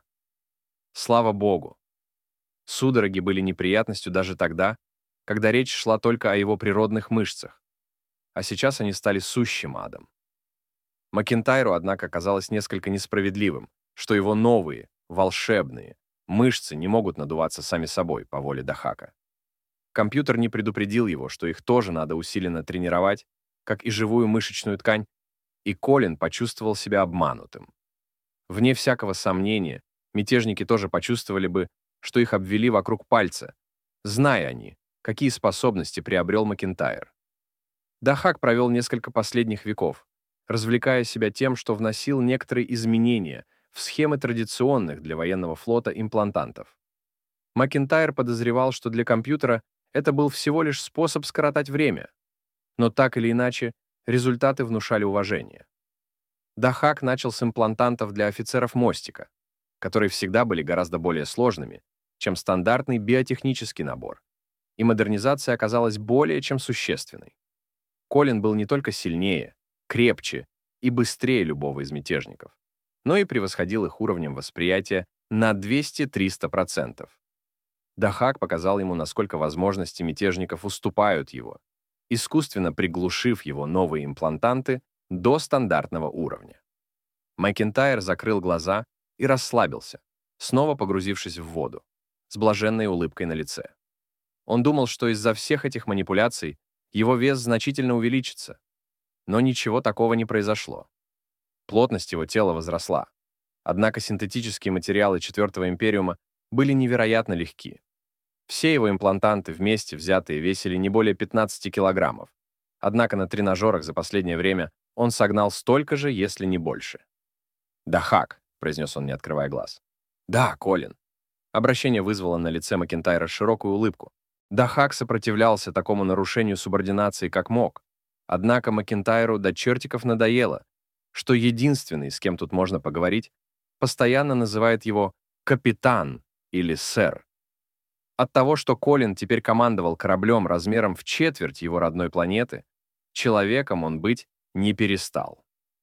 Слава Богу! Судороги были неприятностью даже тогда, когда речь шла только о его природных мышцах, а сейчас они стали сущим адом. Макинтайру, однако, казалось несколько несправедливым, что его новые, волшебные, мышцы не могут надуваться сами собой по воле Дахака. Компьютер не предупредил его, что их тоже надо усиленно тренировать, как и живую мышечную ткань, и Колин почувствовал себя обманутым. Вне всякого сомнения, мятежники тоже почувствовали бы, что их обвели вокруг пальца, зная они, какие способности приобрел Макинтайр. Дахак провел несколько последних веков, развлекая себя тем, что вносил некоторые изменения в схемы традиционных для военного флота имплантантов. Макинтайр подозревал, что для компьютера это был всего лишь способ скоротать время, но так или иначе результаты внушали уважение. Дахак начал с имплантантов для офицеров мостика, которые всегда были гораздо более сложными, чем стандартный биотехнический набор, и модернизация оказалась более чем существенной. Колин был не только сильнее, крепче и быстрее любого из мятежников, но и превосходил их уровнем восприятия на 200-300%. Дахак показал ему, насколько возможности мятежников уступают его, искусственно приглушив его новые имплантанты до стандартного уровня. Макинтайр закрыл глаза и расслабился, снова погрузившись в воду, с блаженной улыбкой на лице. Он думал, что из-за всех этих манипуляций его вес значительно увеличится, но ничего такого не произошло. Плотность его тела возросла, однако синтетические материалы Четвертого Империума были невероятно легки. Все его имплантанты вместе взятые весили не более 15 килограммов, однако на тренажерах за последнее время он согнал столько же, если не больше. «Дахак», — произнес он, не открывая глаз. «Да, Колин». Обращение вызвало на лице Макинтайра широкую улыбку. Дахак сопротивлялся такому нарушению субординации как мог, однако Макинтайру до чертиков надоело, что единственный, с кем тут можно поговорить, постоянно называет его «капитан» или «сэр». От того, что Колин теперь командовал кораблем размером в четверть его родной планеты, человеком он быть не перестал.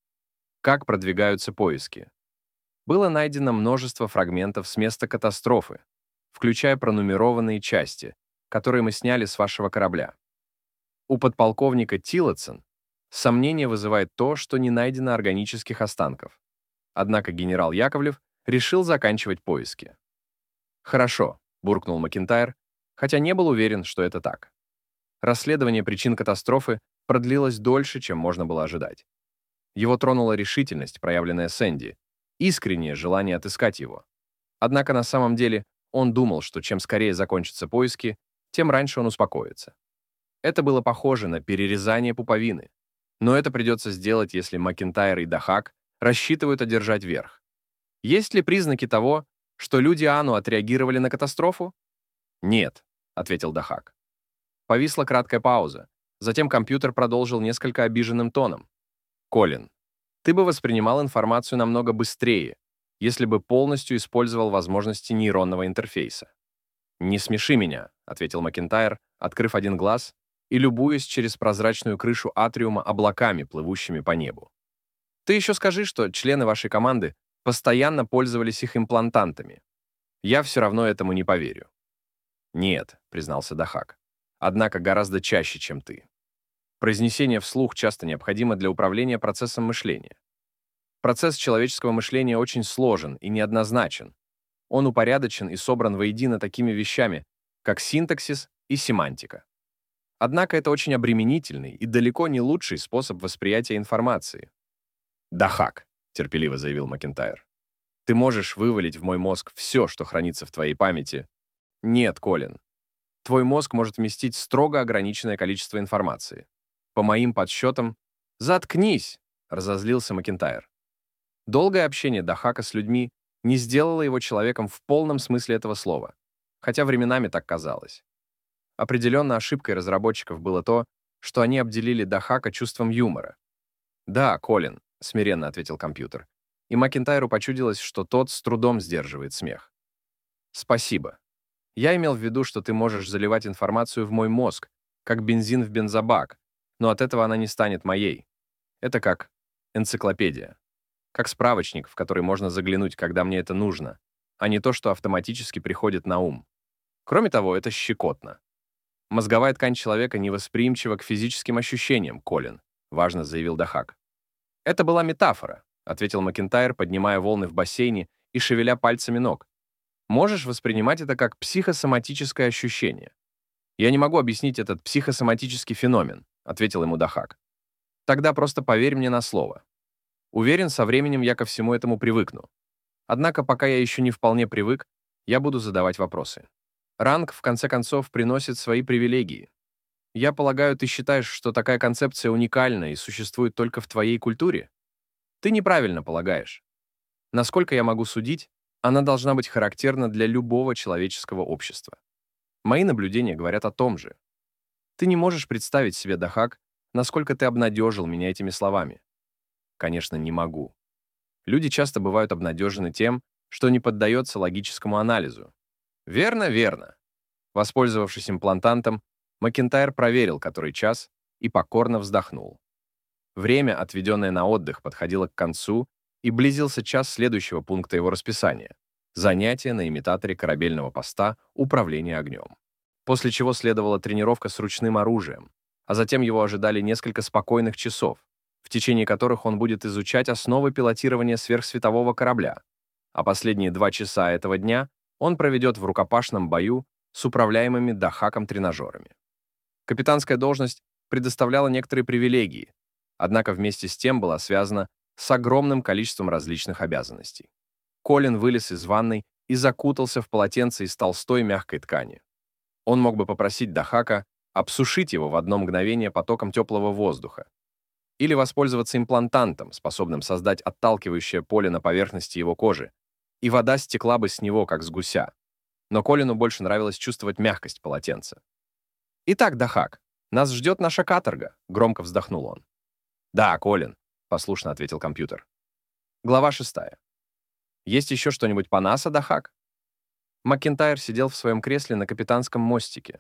Как продвигаются поиски? Было найдено множество фрагментов с места катастрофы, включая пронумерованные части, которые мы сняли с вашего корабля. У подполковника Тиллотсон сомнение вызывает то, что не найдено органических останков. Однако генерал Яковлев решил заканчивать поиски. «Хорошо», — буркнул Макинтайр, хотя не был уверен, что это так. Расследование причин катастрофы продлилось дольше, чем можно было ожидать. Его тронула решительность, проявленная Сэнди, искреннее желание отыскать его. Однако на самом деле он думал, что чем скорее закончатся поиски, тем раньше он успокоится. Это было похоже на перерезание пуповины, но это придется сделать, если Макинтайр и Дахак рассчитывают одержать верх. Есть ли признаки того, что люди Ану отреагировали на катастрофу? «Нет», — ответил Дахак. Повисла краткая пауза. Затем компьютер продолжил несколько обиженным тоном. «Колин, ты бы воспринимал информацию намного быстрее, если бы полностью использовал возможности нейронного интерфейса». «Не смеши меня», — ответил Макинтайр, открыв один глаз и любуясь через прозрачную крышу атриума облаками, плывущими по небу. «Ты еще скажи, что члены вашей команды постоянно пользовались их имплантантами. Я все равно этому не поверю». «Нет», — признался Дахак. однако гораздо чаще, чем ты. Произнесение вслух часто необходимо для управления процессом мышления. Процесс человеческого мышления очень сложен и неоднозначен. Он упорядочен и собран воедино такими вещами, как синтаксис и семантика. Однако это очень обременительный и далеко не лучший способ восприятия информации. «Дахак», — терпеливо заявил Макентайр. «Ты можешь вывалить в мой мозг все, что хранится в твоей памяти». «Нет, Колин. Твой мозг может вместить строго ограниченное количество информации. По моим подсчетам...» «Заткнись!» — разозлился Макентайр. Долгое общение Дахака с людьми не сделало его человеком в полном смысле этого слова, хотя временами так казалось. Определенно ошибкой разработчиков было то, что они обделили Дахака чувством юмора. «Да, Колин», — смиренно ответил компьютер, и Макентайру почудилось, что тот с трудом сдерживает смех. «Спасибо. Я имел в виду, что ты можешь заливать информацию в мой мозг, как бензин в бензобак, но от этого она не станет моей. Это как энциклопедия. Как справочник, в который можно заглянуть, когда мне это нужно, а не то, что автоматически приходит на ум. Кроме того, это щекотно. Мозговая ткань человека невосприимчива к физическим ощущениям, Колин», — важно заявил Дахак. «Это была метафора», — ответил Макентайр, поднимая волны в бассейне и шевеля пальцами ног. «Можешь воспринимать это как психосоматическое ощущение». «Я не могу объяснить этот психосоматический феномен», — ответил ему Дахак. «Тогда просто поверь мне на слово. Уверен, со временем я ко всему этому привыкну. Однако, пока я еще не вполне привык, я буду задавать вопросы. Ранг, в конце концов, приносит свои привилегии. Я полагаю, ты считаешь, что такая концепция уникальна и существует только в твоей культуре? Ты неправильно полагаешь. Насколько я могу судить, она должна быть характерна для любого человеческого общества. Мои наблюдения говорят о том же. Ты не можешь представить себе, Дахак, насколько ты обнадежил меня этими словами. Конечно, не могу. Люди часто бывают обнадежены тем, что не поддается логическому анализу. Верно, верно. Воспользовавшись имплантантом, Макентайр проверил, который час, и покорно вздохнул. Время, отведенное на отдых, подходило к концу, и близился час следующего пункта его расписания — занятие на имитаторе корабельного поста управления огнем. После чего следовала тренировка с ручным оружием, а затем его ожидали несколько спокойных часов, в течение которых он будет изучать основы пилотирования сверхсветового корабля, а последние 2 часа этого дня он проведет в рукопашном бою с управляемыми Дахаком тренажерами. Капитанская должность предоставляла некоторые привилегии, однако вместе с тем была связана с огромным количеством различных обязанностей. Колин вылез из ванной и закутался в полотенце из толстой мягкой ткани. Он мог бы попросить Дахака обсушить его в одно мгновение потоком теплого воздуха, или воспользоваться имплантантом, способным создать отталкивающее поле на поверхности его кожи, и вода стекла бы с него, как с гуся. Но Колину больше нравилось чувствовать мягкость полотенца. «Итак, Дахак, нас ждет наша каторга», — громко вздохнул он. «Да, Колин», — послушно ответил компьютер. Глава 6. «Есть еще что-нибудь по НАСА, Дахак?» Макентайр сидел в своем кресле на капитанском мостике.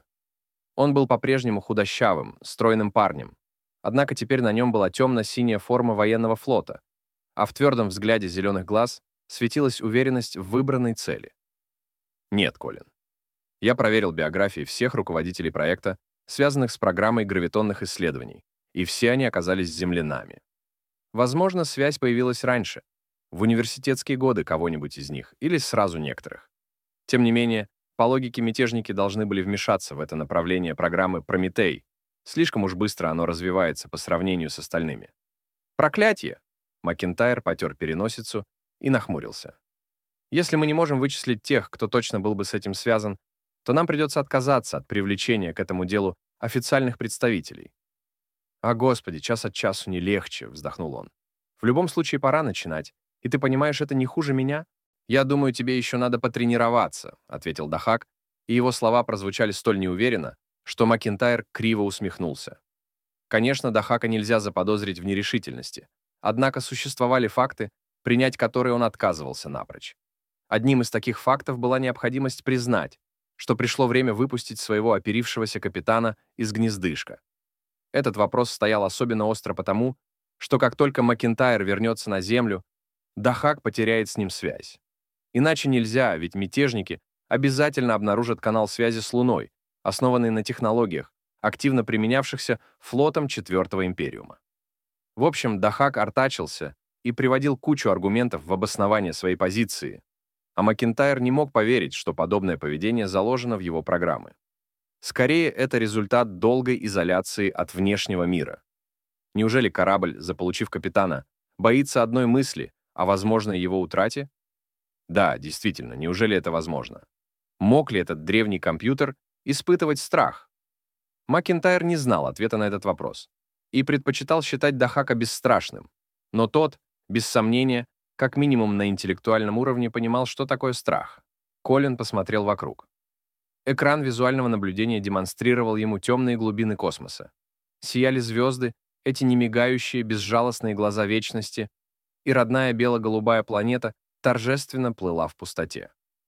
Он был по-прежнему худощавым, стройным парнем, однако теперь на нем была темно-синяя форма военного флота, а в твердом взгляде зеленых глаз светилась уверенность в выбранной цели. «Нет, Колин. Я проверил биографии всех руководителей проекта, связанных с программой гравитонных исследований, и все они оказались землянами. Возможно, связь появилась раньше, в университетские годы кого-нибудь из них, или сразу некоторых. Тем не менее, по логике мятежники должны были вмешаться в это направление программы «Прометей». Слишком уж быстро оно развивается по сравнению с остальными. «Проклятье!» Макентайр потер переносицу и нахмурился. «Если мы не можем вычислить тех, кто точно был бы с этим связан, то нам придется отказаться от привлечения к этому делу официальных представителей». «А, Господи, час от часу не легче», — вздохнул он. «В любом случае пора начинать, и ты понимаешь, это не хуже меня?» «Я думаю, тебе еще надо потренироваться», — ответил Дахак, и его слова прозвучали столь неуверенно, что Макентайр криво усмехнулся. Конечно, Дахака нельзя заподозрить в нерешительности, однако существовали факты, принять которые он отказывался напрочь. Одним из таких фактов была необходимость признать, что пришло время выпустить своего оперившегося капитана из гнездышка. Этот вопрос стоял особенно остро потому, что как только Макентайр вернется на Землю, Дахак потеряет с ним связь. Иначе нельзя, ведь мятежники обязательно обнаружат канал связи с Луной, основанный на технологиях, активно применявшихся флотом Четвертого Империума. В общем, Дахак артачился и приводил кучу аргументов в обоснование своей позиции, а Макентайр не мог поверить, что подобное поведение заложено в его программы. Скорее, это результат долгой изоляции от внешнего мира. Неужели корабль, заполучив капитана, боится одной мысли о возможной его утрате? Да, действительно, неужели это возможно? Мог ли этот древний компьютер испытывать страх? Макентайр не знал ответа на этот вопрос и предпочитал считать Дахака бесстрашным, но тот, без сомнения, как минимум на интеллектуальном уровне понимал, что такое страх. Колин посмотрел вокруг. Экран визуального наблюдения демонстрировал ему темные глубины космоса. Сияли звезды, эти немигающие, безжалостные глаза вечности, и родная бело-голубая планета торжественно плыла в пустоте.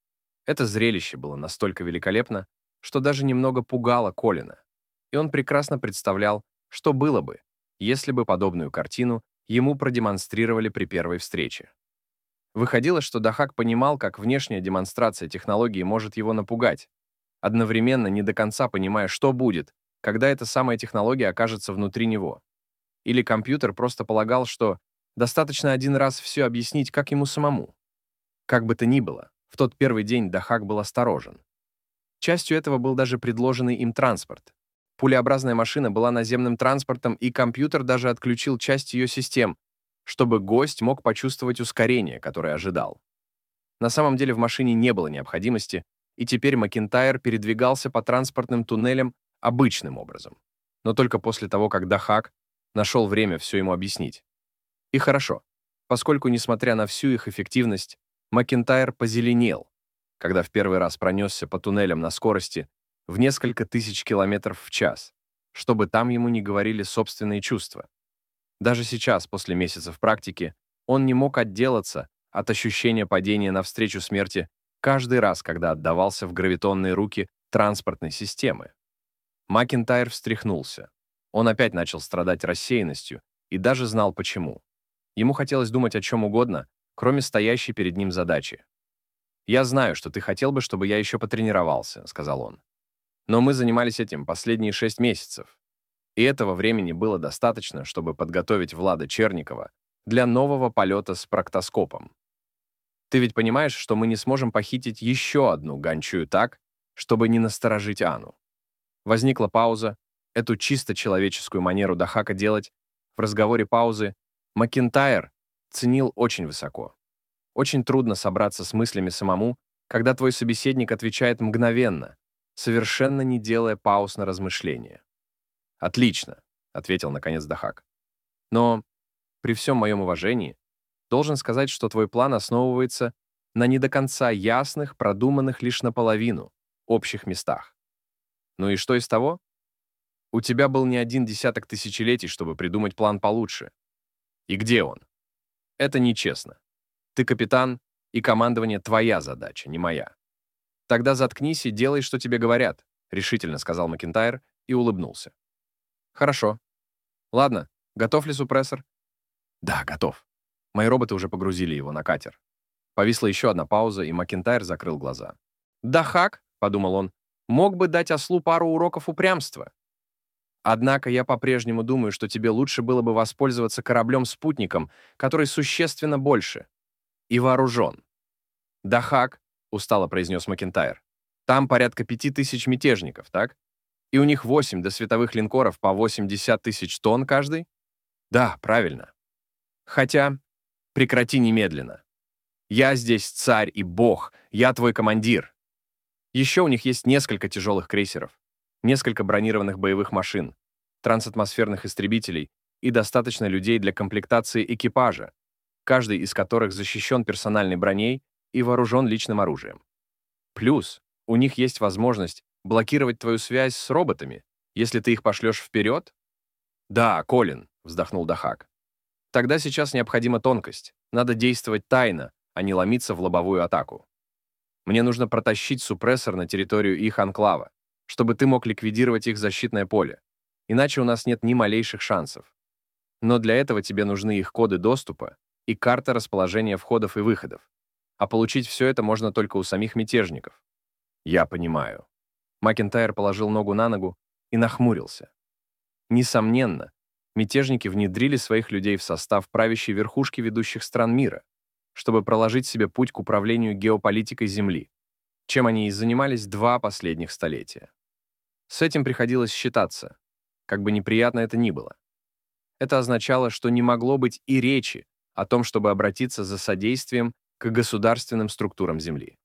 Это зрелище было настолько великолепно, что даже немного пугало Колина, и он прекрасно представлял, что было бы, если бы подобную картину ему продемонстрировали при первой встрече. Выходило, что Дахак понимал, как внешняя демонстрация технологии может его напугать, одновременно не до конца понимая, что будет, когда эта самая технология окажется внутри него. Или компьютер просто полагал, что достаточно один раз все объяснить, как ему самому. Как бы то ни было, в тот первый день Дахак был осторожен. Частью этого был даже предложенный им транспорт. Пулеобразная машина была наземным транспортом, и компьютер даже отключил часть ее систем, чтобы гость мог почувствовать ускорение, которое ожидал. На самом деле в машине не было необходимости, и теперь Макентайр передвигался по транспортным туннелям обычным образом. Но только после того, как Дахак нашел время все ему объяснить. И хорошо, поскольку, несмотря на всю их эффективность, Макентайр позеленел, когда в первый раз пронесся по туннелям на скорости в несколько тысяч километров в час, чтобы там ему не говорили собственные чувства. Даже сейчас, после месяцев практики, он не мог отделаться от ощущения падения навстречу смерти каждый раз, когда отдавался в гравитонные руки транспортной системы. Макентайр встряхнулся. Он опять начал страдать рассеянностью и даже знал почему. Ему хотелось думать о чем угодно, кроме стоящей перед ним задачи. «Я знаю, что ты хотел бы, чтобы я еще потренировался», — сказал он. «Но мы занимались этим последние 6 месяцев. И этого времени было достаточно, чтобы подготовить Влада Черникова для нового полета с практоскопом. Ты ведь понимаешь, что мы не сможем похитить еще одну гончую так, чтобы не насторожить Анну?» Возникла пауза. Эту чисто человеческую манеру Дахака делать в разговоре паузы Макентайр ценил очень высоко. Очень трудно собраться с мыслями самому, когда твой собеседник отвечает мгновенно, совершенно не делая пауз на размышления. «Отлично», — ответил наконец Дахак. «Но при всем моем уважении должен сказать, что твой план основывается на не до конца ясных, продуманных лишь наполовину, общих местах. Ну и что из того? У тебя был не один десяток тысячелетий, чтобы придумать план получше. И где он? Это нечестно. Ты капитан, и командование — твоя задача, не моя. Тогда заткнись и делай, что тебе говорят», — решительно сказал Макентайр и улыбнулся. «Хорошо. Ладно, готов ли супрессор?» «Да, готов». Мои роботы уже погрузили его на катер. Повисла еще одна пауза, и Макентайр закрыл глаза. «Дахак», — подумал он, — «мог бы дать ослу пару уроков упрямства. Однако я по-прежнему думаю, что тебе лучше было бы воспользоваться кораблем-спутником, который существенно больше и вооружен». «Дахак», — устало произнес Макентайр, — «там порядка 5000 мятежников, так? И у них 8 досветовых линкоров по 80 тысяч тонн каждый?» «Да, правильно. Хотя, прекрати немедленно. Я здесь царь и бог, я твой командир. Еще у них есть несколько тяжелых крейсеров, несколько бронированных боевых машин, трансатмосферных истребителей и достаточно людей для комплектации экипажа, каждый из которых защищен персональной броней и вооружен личным оружием. Плюс у них есть возможность блокировать твою связь с роботами, если ты их пошлешь вперед?» «Да, Колин», — вздохнул Дахак. «Тогда сейчас необходима тонкость. Надо действовать тайно, а не ломиться в лобовую атаку. Мне нужно протащить супрессор на территорию их анклава, чтобы ты мог ликвидировать их защитное поле. Иначе у нас нет ни малейших шансов. Но для этого тебе нужны их коды доступа и карта расположения входов и выходов. А получить все это можно только у самих мятежников». «Я понимаю». Макентайр положил ногу на ногу и нахмурился. Несомненно, мятежники внедрили своих людей в состав правящей верхушки ведущих стран мира, чтобы проложить себе путь к управлению геополитикой Земли, чем они и занимались 2 последних столетия. С этим приходилось считаться, как бы неприятно это ни было. Это означало, что не могло быть и речи о том, чтобы обратиться за содействием к государственным структурам Земли.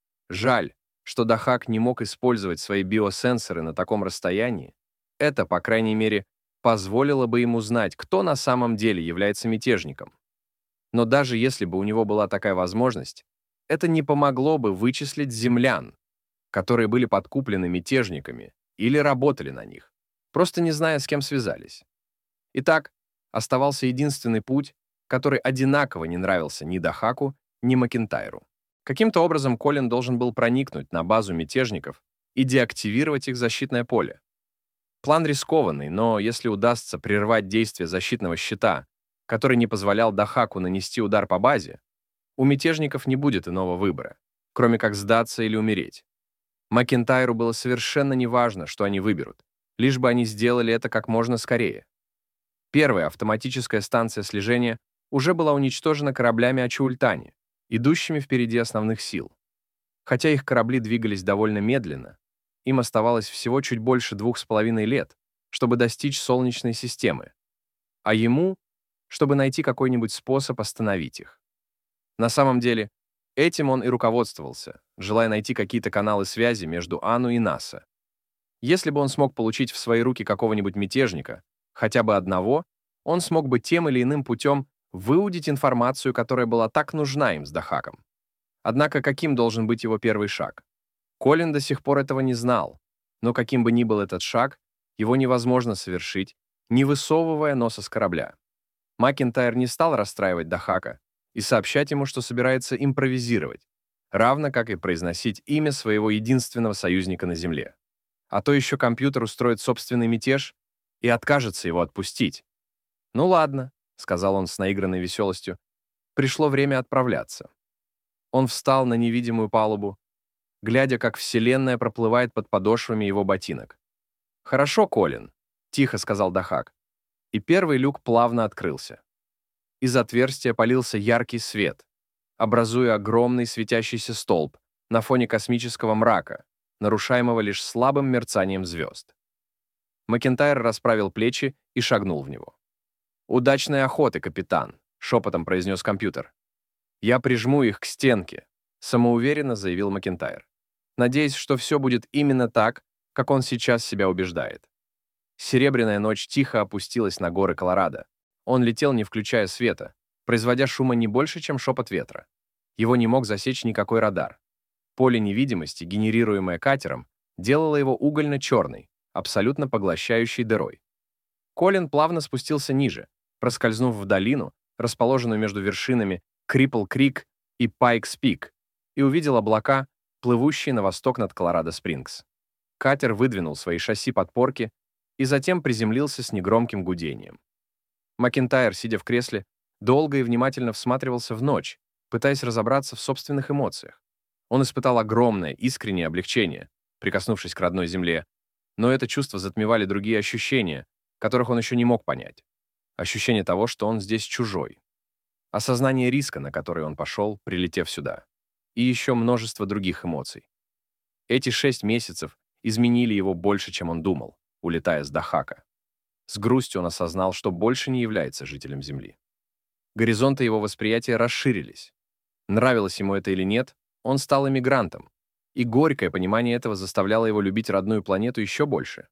Жаль, что Дахак не мог использовать свои биосенсоры на таком расстоянии. Это, по крайней мере, позволило бы ему знать, кто на самом деле является мятежником. Но даже если бы у него была такая возможность, это не помогло бы вычислить землян, которые были подкуплены мятежниками или работали на них, просто не зная, с кем связались. Итак, оставался единственный путь, который одинаково не нравился ни Дахаку, ни Макентайру. Каким-то образом Колин должен был проникнуть на базу мятежников и деактивировать их защитное поле. План рискованный, но если удастся прервать действие защитного щита, который не позволял Дахаку нанести удар по базе, у мятежников не будет иного выбора, кроме как сдаться или умереть. Макентайру было совершенно неважно, что они выберут, лишь бы они сделали это как можно скорее. Первая автоматическая станция слежения уже была уничтожена кораблями Ачуултани, идущими впереди основных сил. Хотя их корабли двигались довольно медленно, им оставалось всего чуть больше 2,5 лет, чтобы достичь Солнечной системы, а ему, чтобы найти какой-нибудь способ остановить их. На самом деле, этим он и руководствовался, желая найти какие-то каналы связи между Ану и НАСА. Если бы он смог получить в свои руки какого-нибудь мятежника, хотя бы одного, он смог бы тем или иным путем выудить информацию, которая была так нужна им с Дахаком. Однако каким должен быть его первый шаг? Колин до сих пор этого не знал, но каким бы ни был этот шаг, его невозможно совершить, не высовывая носа с корабля. Макентайр не стал расстраивать Дахака и сообщать ему, что собирается импровизировать, равно как и произносить имя своего единственного союзника на Земле. А то еще компьютер устроит собственный мятеж и откажется его отпустить. «Ну ладно», — сказал он с наигранной веселостью, — «пришло время отправляться». Он встал на невидимую палубу, глядя, как Вселенная проплывает под подошвами его ботинок. «Хорошо, Колин», — тихо сказал Дахак, и первый люк плавно открылся. Из отверстия полился яркий свет, образуя огромный светящийся столб на фоне космического мрака, нарушаемого лишь слабым мерцанием звезд. Макентайр расправил плечи и шагнул в него. «Удачной охоты, капитан», — шепотом произнес компьютер. «Я прижму их к стенке», — самоуверенно заявил Макентайр, надеясь, что все будет именно так, как он сейчас себя убеждает. Серебряная ночь тихо опустилась на горы Колорадо. Он летел, не включая света, производя шума не больше, чем шепот ветра. Его не мог засечь никакой радар. Поле невидимости, генерируемое катером, делало его угольно-черной, абсолютно поглощающей дырой. Колин плавно спустился ниже, проскользнув в долину, расположенную между вершинами Крипл-Крик и Пайкс-Пик, и увидел облака, плывущие на восток над Колорадо-Спрингс. Катер выдвинул свои шасси-подпорки и затем приземлился с негромким гудением. Макентайр, сидя в кресле, долго и внимательно всматривался в ночь, пытаясь разобраться в собственных эмоциях. Он испытал огромное, искреннее облегчение, прикоснувшись к родной земле, но это чувство затмевали другие ощущения, которых он еще не мог понять. Ощущение того, что он здесь чужой. Осознание риска, на который он пошел, прилетев сюда. И еще множество других эмоций. Эти 6 месяцев изменили его больше, чем он думал, улетая с Дахака. С грустью он осознал, что больше не является жителем Земли. Горизонты его восприятия расширились. Нравилось ему это или нет, он стал эмигрантом, и горькое понимание этого заставляло его любить родную планету еще больше.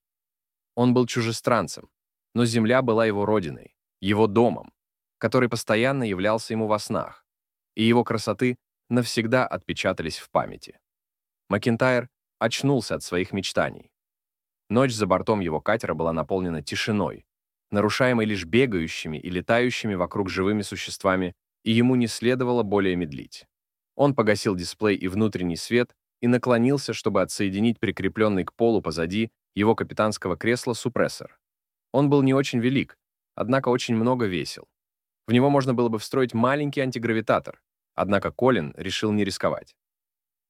Он был чужестранцем, но Земля была его родиной, его домом, который постоянно являлся ему во снах, и его красоты навсегда отпечатались в памяти. Макентайр очнулся от своих мечтаний. Ночь за бортом его катера была наполнена тишиной, нарушаемой лишь бегающими и летающими вокруг живыми существами, и ему не следовало более медлить. Он погасил дисплей и внутренний свет и наклонился, чтобы отсоединить прикрепленный к полу позади его капитанского кресла супрессор. Он был не очень велик, однако очень много весил. В него можно было бы встроить маленький антигравитатор, однако Колин решил не рисковать.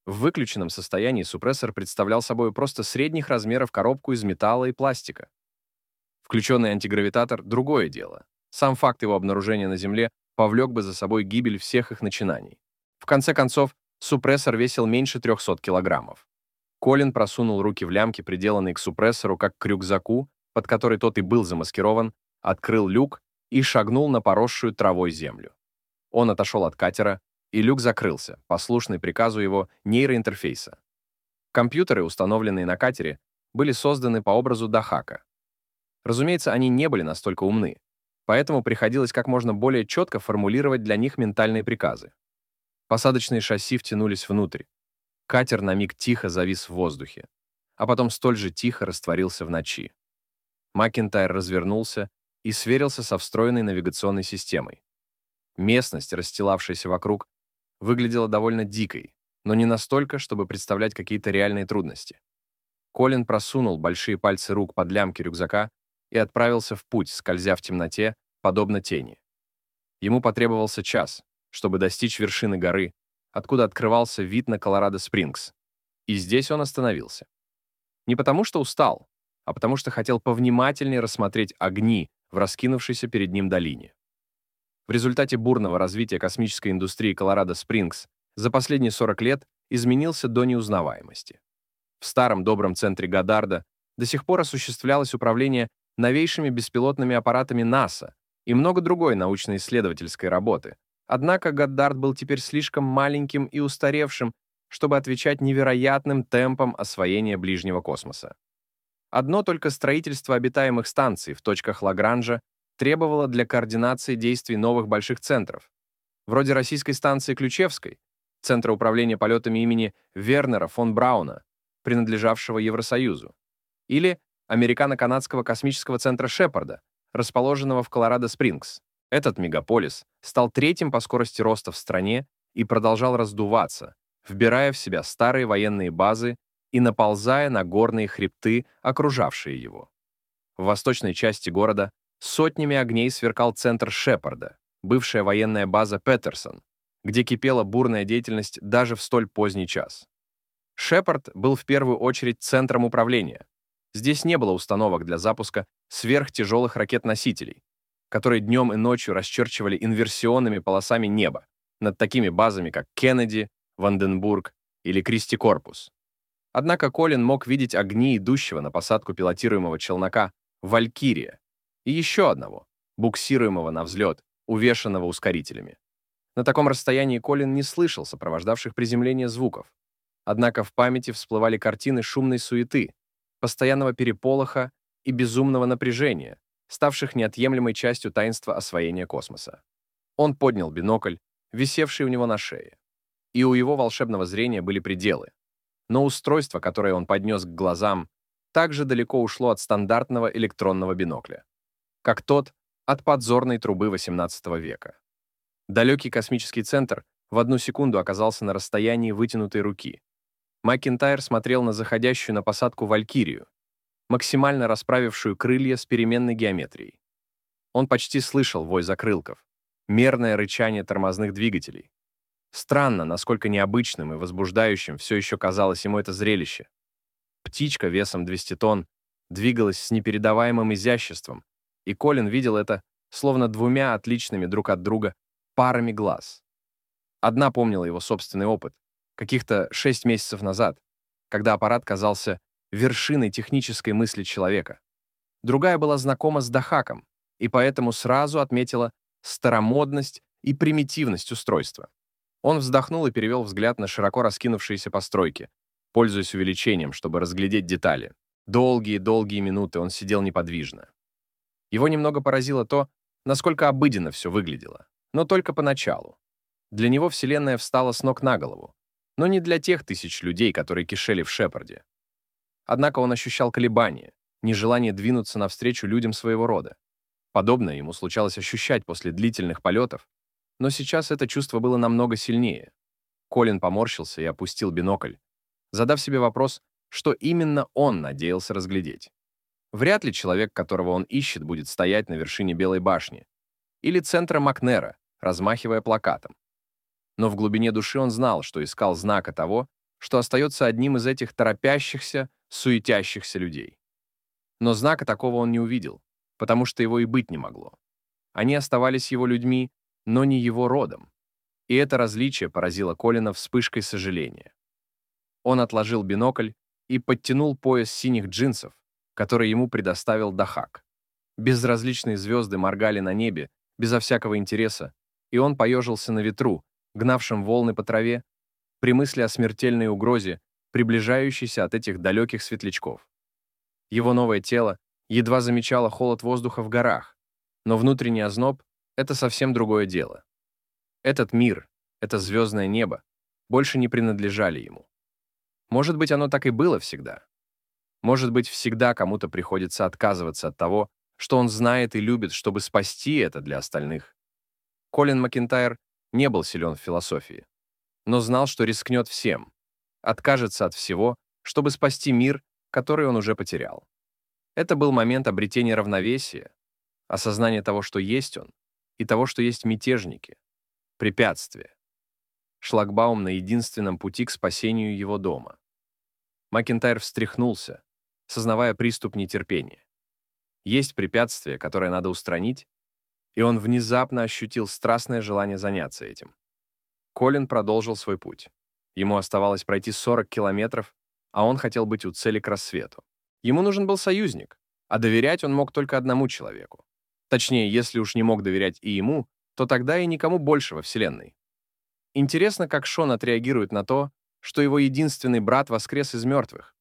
В выключенном состоянии супрессор представлял собой просто средних размеров коробку из металла и пластика. Включенный антигравитатор — другое дело. Сам факт его обнаружения на Земле повлек бы за собой гибель всех их начинаний. В конце концов, супрессор весил меньше 300 килограммов. Колин просунул руки в лямки, приделанные к супрессору, как к рюкзаку, под который тот и был замаскирован, открыл люк и шагнул на поросшую травой землю. Он отошел от катера, и люк закрылся, послушный приказу его нейроинтерфейса. Компьютеры, установленные на катере, были созданы по образу Дахака. Разумеется, они не были настолько умны, поэтому приходилось как можно более четко формулировать для них ментальные приказы. Посадочные шасси втянулись внутрь. Катер на миг тихо завис в воздухе, а потом столь же тихо растворился в ночи. Макинтайр развернулся и сверился со встроенной навигационной системой. Местность, расстилавшаяся вокруг, выглядела довольно дикой, но не настолько, чтобы представлять какие-то реальные трудности. Колин просунул большие пальцы рук под лямки рюкзака и отправился в путь, скользя в темноте, подобно тени. Ему потребовался час, чтобы достичь вершины горы, откуда открывался вид на Колорадо-Спрингс. И здесь он остановился. Не потому что устал, а потому что хотел повнимательнее рассмотреть огни в раскинувшейся перед ним долине. В результате бурного развития космической индустрии Колорадо-Спрингс за последние 40 лет изменился до неузнаваемости. В старом добром центре Годдарда до сих пор осуществлялось управление новейшими беспилотными аппаратами НАСА и много другой научно-исследовательской работы. Однако Годдард был теперь слишком маленьким и устаревшим, чтобы отвечать невероятным темпам освоения ближнего космоса. Одно только строительство обитаемых станций в точках Лагранжа требовало для координации действий новых больших центров, вроде российской станции Ключевской, Центра управления полетами имени Вернера фон Брауна, принадлежавшего Евросоюзу, или Американо-канадского космического центра Шепарда, расположенного в Колорадо-Спрингс. Этот мегаполис стал третьим по скорости роста в стране и продолжал раздуваться, вбирая в себя старые военные базы и наползая на горные хребты, окружавшие его. В восточной части города сотнями огней сверкал центр Шепарда, бывшая военная база Петерсон, где кипела бурная деятельность даже в столь поздний час. Шепард был в первую очередь центром управления. Здесь не было установок для запуска сверхтяжелых ракет-носителей, которые днем и ночью расчерчивали инверсионными полосами небо над такими базами, как Кеннеди, Ванденбург или Кристи-Корпус. Однако Колин мог видеть огни идущего на посадку пилотируемого челнока «Валькирия» и еще одного, буксируемого на взлет, увешанного ускорителями. На таком расстоянии Колин не слышал сопровождавших приземление звуков. Однако в памяти всплывали картины шумной суеты, постоянного переполоха и безумного напряжения, ставших неотъемлемой частью таинства освоения космоса. Он поднял бинокль, висевший у него на шее. И у его волшебного зрения были пределы. Но устройство, которое он поднес к глазам, также далеко ушло от стандартного электронного бинокля, как тот от подзорной трубы XVIII века. Далекий космический центр в одну секунду оказался на расстоянии вытянутой руки. Макинтайр смотрел на заходящую на посадку Валькирию, максимально расправившую крылья с переменной геометрией. Он почти слышал вой закрылков, мерное рычание тормозных двигателей. Странно, насколько необычным и возбуждающим все еще казалось ему это зрелище. Птичка весом 200 тонн двигалась с непередаваемым изяществом, и Колин видел это словно двумя отличными друг от друга парами глаз. Одна помнила его собственный опыт, каких-то 6 месяцев назад, когда аппарат казался вершиной технической мысли человека. Другая была знакома с Дахаком, и поэтому сразу отметила старомодность и примитивность устройства. Он вздохнул и перевел взгляд на широко раскинувшиеся постройки, пользуясь увеличением, чтобы разглядеть детали. Долгие-долгие минуты он сидел неподвижно. Его немного поразило то, насколько обыденно все выглядело, но только поначалу. Для него Вселенная встала с ног на голову, но не для тех тысяч людей, которые кишели в Шепарде. Однако он ощущал колебания, нежелание двинуться навстречу людям своего рода. Подобное ему случалось ощущать после длительных полетов, но сейчас это чувство было намного сильнее. Колин поморщился и опустил бинокль, задав себе вопрос, что именно он надеялся разглядеть. Вряд ли человек, которого он ищет, будет стоять на вершине Белой башни или центра Макнера, размахивая плакатом. Но в глубине души он знал, что искал знака того, что остается одним из этих торопящихся, суетящихся людей. Но знака такого он не увидел, потому что его и быть не могло. Они оставались его людьми, но не его родом. И это различие поразило Колина вспышкой сожаления. Он отложил бинокль и подтянул пояс синих джинсов, который ему предоставил Дахак. Безразличные звезды моргали на небе, безо всякого интереса, и он поежился на ветру, гнавшем волны по траве, при мысли о смертельной угрозе, приближающейся от этих далеких светлячков. Его новое тело едва замечало холод воздуха в горах, но внутренний озноб — это совсем другое дело. Этот мир, это звездное небо, больше не принадлежали ему. Может быть, оно так и было всегда. Может быть, всегда кому-то приходится отказываться от того, что он знает и любит, чтобы спасти это для остальных. Колин Макентайр не был силен в философии, но знал, что рискнет всем, откажется от всего, чтобы спасти мир, который он уже потерял. Это был момент обретения равновесия, осознания того, что есть он, и того, что есть мятежники, препятствия, шлагбаум на единственном пути к спасению его дома. Макентайр встряхнулся, сознавая приступ нетерпения. Есть препятствие, которое надо устранить, и он внезапно ощутил страстное желание заняться этим. Колин продолжил свой путь. Ему оставалось пройти 40 километров, а он хотел быть у цели к рассвету. Ему нужен был союзник, а доверять он мог только одному человеку. Точнее, если уж не мог доверять и ему, то тогда и никому больше во Вселенной. Интересно, как Шон отреагирует на то, что его единственный брат воскрес из мертвых.